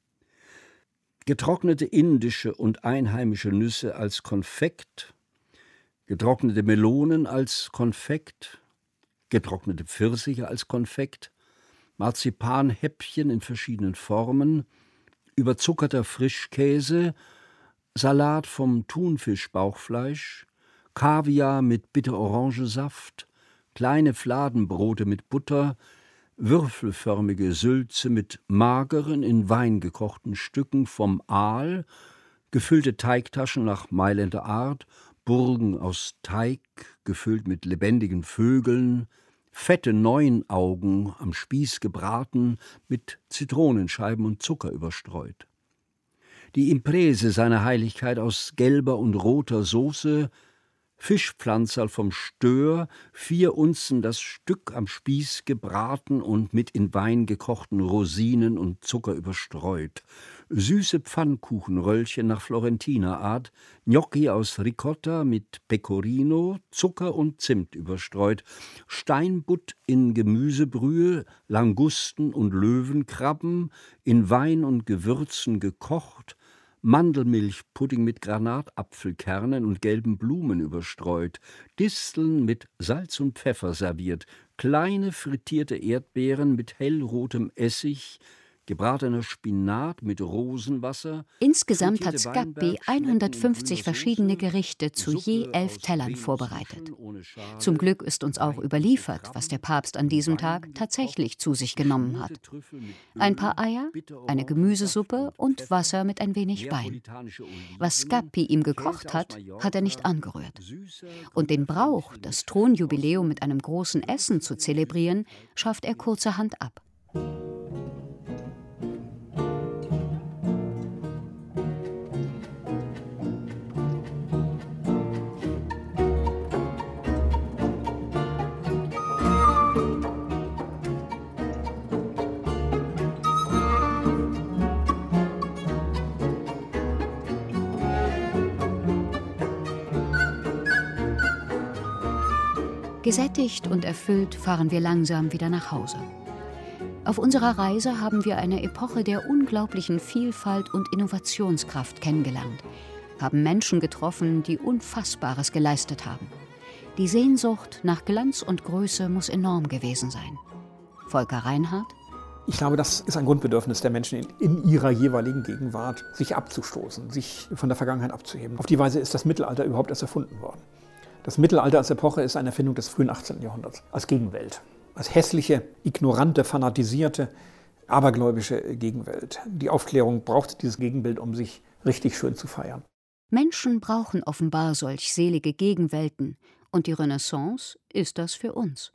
Getrocknete indische und einheimische Nüsse als Konfekt, getrocknete Melonen als Konfekt, getrocknete Pfirsiche als Konfekt, Marzipanhäppchen in verschiedenen Formen, überzuckerter Frischkäse, Salat vom Thunfischbauchfleisch, Kaviar mit Bitterorangensaft, kleine Fladenbrote mit Butter, würfelförmige Sülze mit mageren, in Wein gekochten Stücken vom Aal, gefüllte Teigtaschen nach Mailänder Art, Burgen aus Teig, gefüllt mit lebendigen Vögeln, fette Neunaugen am Spieß gebraten, mit Zitronenscheiben und Zucker überstreut. Die Imprese seiner Heiligkeit aus gelber und roter Soße, Fischpflanzerl vom Stör, 4 Unzen das Stück am Spieß gebraten und mit in Wein gekochten Rosinen und Zucker überstreut, süße Pfannkuchenröllchen nach Florentinerart, Gnocchi aus Ricotta mit Pecorino, Zucker und Zimt überstreut, Steinbutt in Gemüsebrühe, Langusten und Löwenkrabben, in Wein und Gewürzen gekocht, Mandelmilchpudding mit Granatapfelkernen und gelben Blumen überstreut, Disteln mit Salz und Pfeffer serviert, kleine frittierte Erdbeeren mit hellrotem Essig, gebratener Spinat mit Rosenwasser. Insgesamt hat Scappi 150 verschiedene Gerichte zu je 11 Tellern vorbereitet. Zum Glück ist uns auch überliefert, was der Papst an diesem Tag tatsächlich zu sich genommen hat. Ein paar Eier, eine Gemüsesuppe und Wasser mit ein wenig Wein. Was Scappi ihm gekocht hat, hat er nicht angerührt. Und den Brauch, das Thronjubiläum mit einem großen Essen zu zelebrieren, schafft er kurzerhand ab. Gesättigt und erfüllt fahren wir langsam wieder nach Hause. Auf unserer Reise haben wir eine Epoche der unglaublichen Vielfalt und Innovationskraft kennengelernt, haben Menschen getroffen, die Unfassbares geleistet haben. Die Sehnsucht nach Glanz und Größe muss enorm gewesen sein. Volker Reinhardt? Ich glaube, das ist ein Grundbedürfnis der Menschen in ihrer jeweiligen Gegenwart, sich abzustoßen, sich von der Vergangenheit abzuheben. Auf die Weise ist das Mittelalter überhaupt erst erfunden worden. Das Mittelalter als Epoche ist eine Erfindung des frühen 18. Jahrhunderts, als Gegenwelt. Als hässliche, ignorante, fanatisierte, abergläubische Gegenwelt. Die Aufklärung braucht dieses Gegenbild, um sich richtig schön zu feiern. Menschen brauchen offenbar solch selige Gegenwelten, und die Renaissance ist das für uns.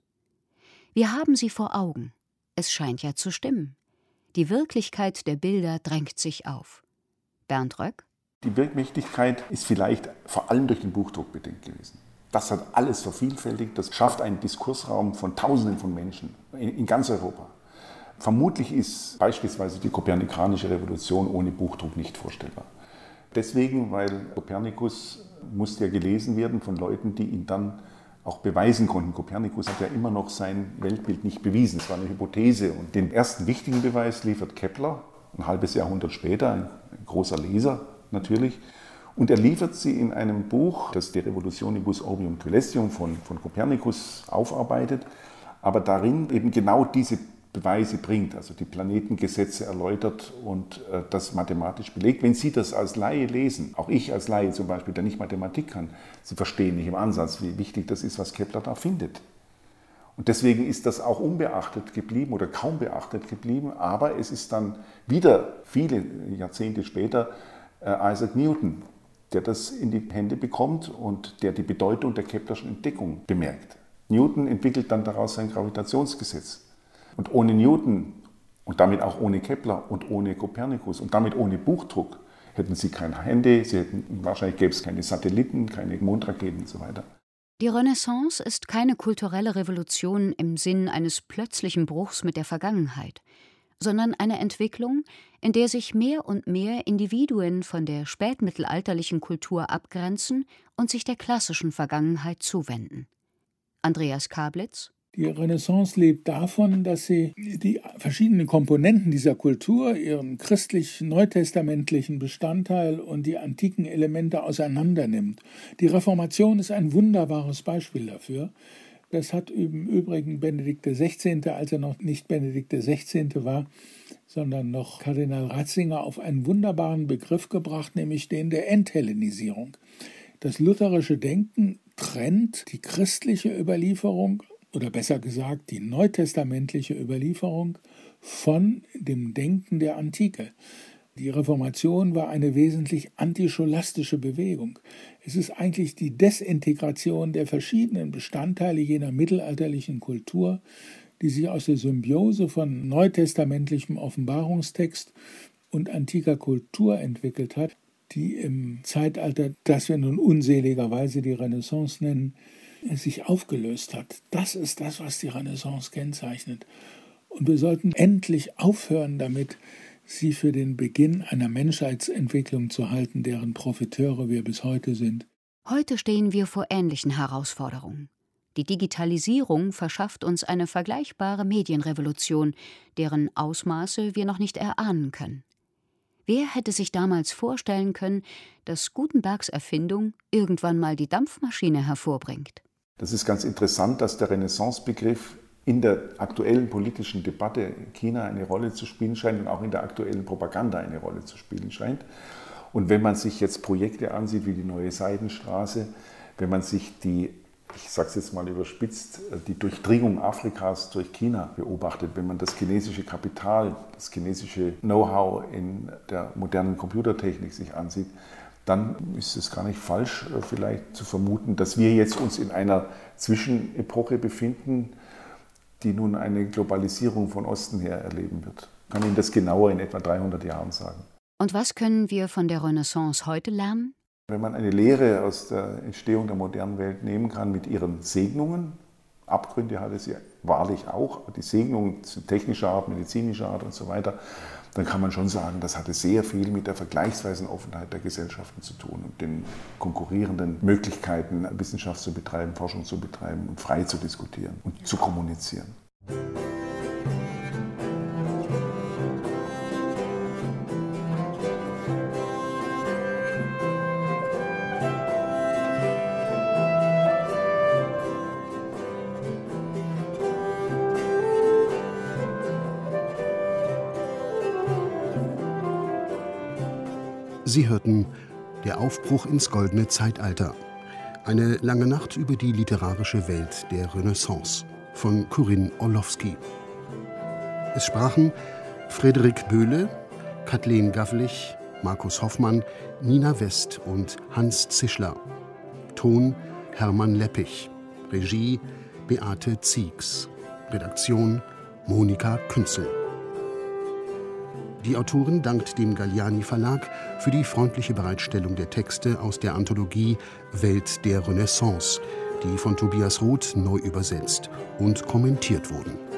Wir haben sie vor Augen. Es scheint ja zu stimmen. Die Wirklichkeit der Bilder drängt sich auf. Bernd Röck? Die Wirkmächtigkeit ist vielleicht vor allem durch den Buchdruck bedingt gewesen. Das hat alles vervielfältigt, das schafft einen Diskursraum von Tausenden von Menschen in ganz Europa. Vermutlich ist beispielsweise die kopernikanische Revolution ohne Buchdruck nicht vorstellbar. Deswegen, weil Kopernikus musste ja gelesen werden von Leuten, die ihn dann auch beweisen konnten. Kopernikus hat ja immer noch sein Weltbild nicht bewiesen, es war eine Hypothese. Und den ersten wichtigen Beweis liefert Kepler, ein halbes Jahrhundert später, ein großer Leser natürlich. Und er liefert sie in einem Buch, das De Revolutionibus Orbium Coelestium von Kopernikus aufarbeitet, aber darin eben genau diese Beweise bringt, also die Planetengesetze erläutert und das mathematisch belegt. Wenn Sie das als Laie lesen, auch ich als Laie zum Beispiel, der nicht Mathematik kann, Sie verstehen nicht im Ansatz, wie wichtig das ist, was Kepler da findet. Und deswegen ist das auch unbeachtet geblieben oder kaum beachtet geblieben, aber es ist dann wieder viele Jahrzehnte später Isaac Newton, der das in die Hände bekommt und der die Bedeutung der Keplerschen Entdeckung bemerkt. Newton entwickelt dann daraus sein Gravitationsgesetz. Und ohne Newton und damit auch ohne Kepler und ohne Kopernikus und damit ohne Buchdruck hätten sie kein Handy, wahrscheinlich gäbe es keine Satelliten, keine Mondraketen und so weiter. Die Renaissance ist keine kulturelle Revolution im Sinn eines plötzlichen Bruchs mit der Vergangenheit, sondern eine Entwicklung, in der sich mehr und mehr Individuen von der spätmittelalterlichen Kultur abgrenzen und sich der klassischen Vergangenheit zuwenden. Andreas Kablitz? Die Renaissance lebt davon, dass sie die verschiedenen Komponenten dieser Kultur, ihren christlich-neutestamentlichen Bestandteil und die antiken Elemente auseinandernimmt. Die Reformation ist ein wunderbares Beispiel dafür. Das hat im Übrigen Benedikt XVI., als er noch nicht Benedikt XVI. War, sondern noch Kardinal Ratzinger, auf einen wunderbaren Begriff gebracht, nämlich den der Enthellenisierung. Das lutherische Denken trennt die christliche Überlieferung, oder besser gesagt die neutestamentliche Überlieferung, von dem Denken der Antike. Die Reformation war eine wesentlich antischolastische Bewegung. Es ist eigentlich die Desintegration der verschiedenen Bestandteile jener mittelalterlichen Kultur, die sich aus der Symbiose von neutestamentlichem Offenbarungstext und antiker Kultur entwickelt hat, die im Zeitalter, das wir nun unseligerweise die Renaissance nennen, sich aufgelöst hat. Das ist das, was die Renaissance kennzeichnet. Und wir sollten endlich aufhören damit, sie für den Beginn einer Menschheitsentwicklung zu halten, deren Profiteure wir bis heute sind. Heute stehen wir vor ähnlichen Herausforderungen. Die Digitalisierung verschafft uns eine vergleichbare Medienrevolution, deren Ausmaße wir noch nicht erahnen können. Wer hätte sich damals vorstellen können, dass Gutenbergs Erfindung irgendwann mal die Dampfmaschine hervorbringt? Das ist ganz interessant, dass der Renaissance-Begriff in der aktuellen politischen Debatte in China eine Rolle zu spielen scheint und auch in der aktuellen Propaganda eine Rolle zu spielen scheint. Und wenn man sich jetzt Projekte ansieht wie die Neue Seidenstraße, wenn man sich die, ich sage es jetzt mal überspitzt, die Durchdringung Afrikas durch China beobachtet, wenn man das chinesische Kapital, das chinesische Know-how in der modernen Computertechnik sich ansieht, dann ist es gar nicht falsch, vielleicht zu vermuten, dass wir jetzt uns in einer Zwischenepoche befinden, die nun eine Globalisierung von Osten her erleben wird. Ich kann Ihnen das genauer in etwa 300 Jahren sagen. Und was können wir von der Renaissance heute lernen? Wenn man eine Lehre aus der Entstehung der modernen Welt nehmen kann mit ihren Segnungen, Abgründe hatte sie wahrlich auch, die Segnungen technischer Art, medizinischer Art und so weiter, dann kann man schon sagen, das hatte sehr viel mit der vergleichsweisen Offenheit der Gesellschaften zu tun und den konkurrierenden Möglichkeiten, Wissenschaft zu betreiben, Forschung zu betreiben und frei zu diskutieren und zu kommunizieren. Sie hörten Der Aufbruch ins goldene Zeitalter. Eine lange Nacht über die literarische Welt der Renaissance von Corinne Orlowski. Es sprachen Frederik Böhle, Kathleen Gavlich, Markus Hoffmann, Nina West und Hans Zischler. Ton Hermann Leppich. Regie Beate Ziegs. Redaktion Monika Künzel. Die Autorin dankt dem Galliani Verlag für die freundliche Bereitstellung der Texte aus der Anthologie Welt der Renaissance, die von Tobias Roth neu übersetzt und kommentiert wurden.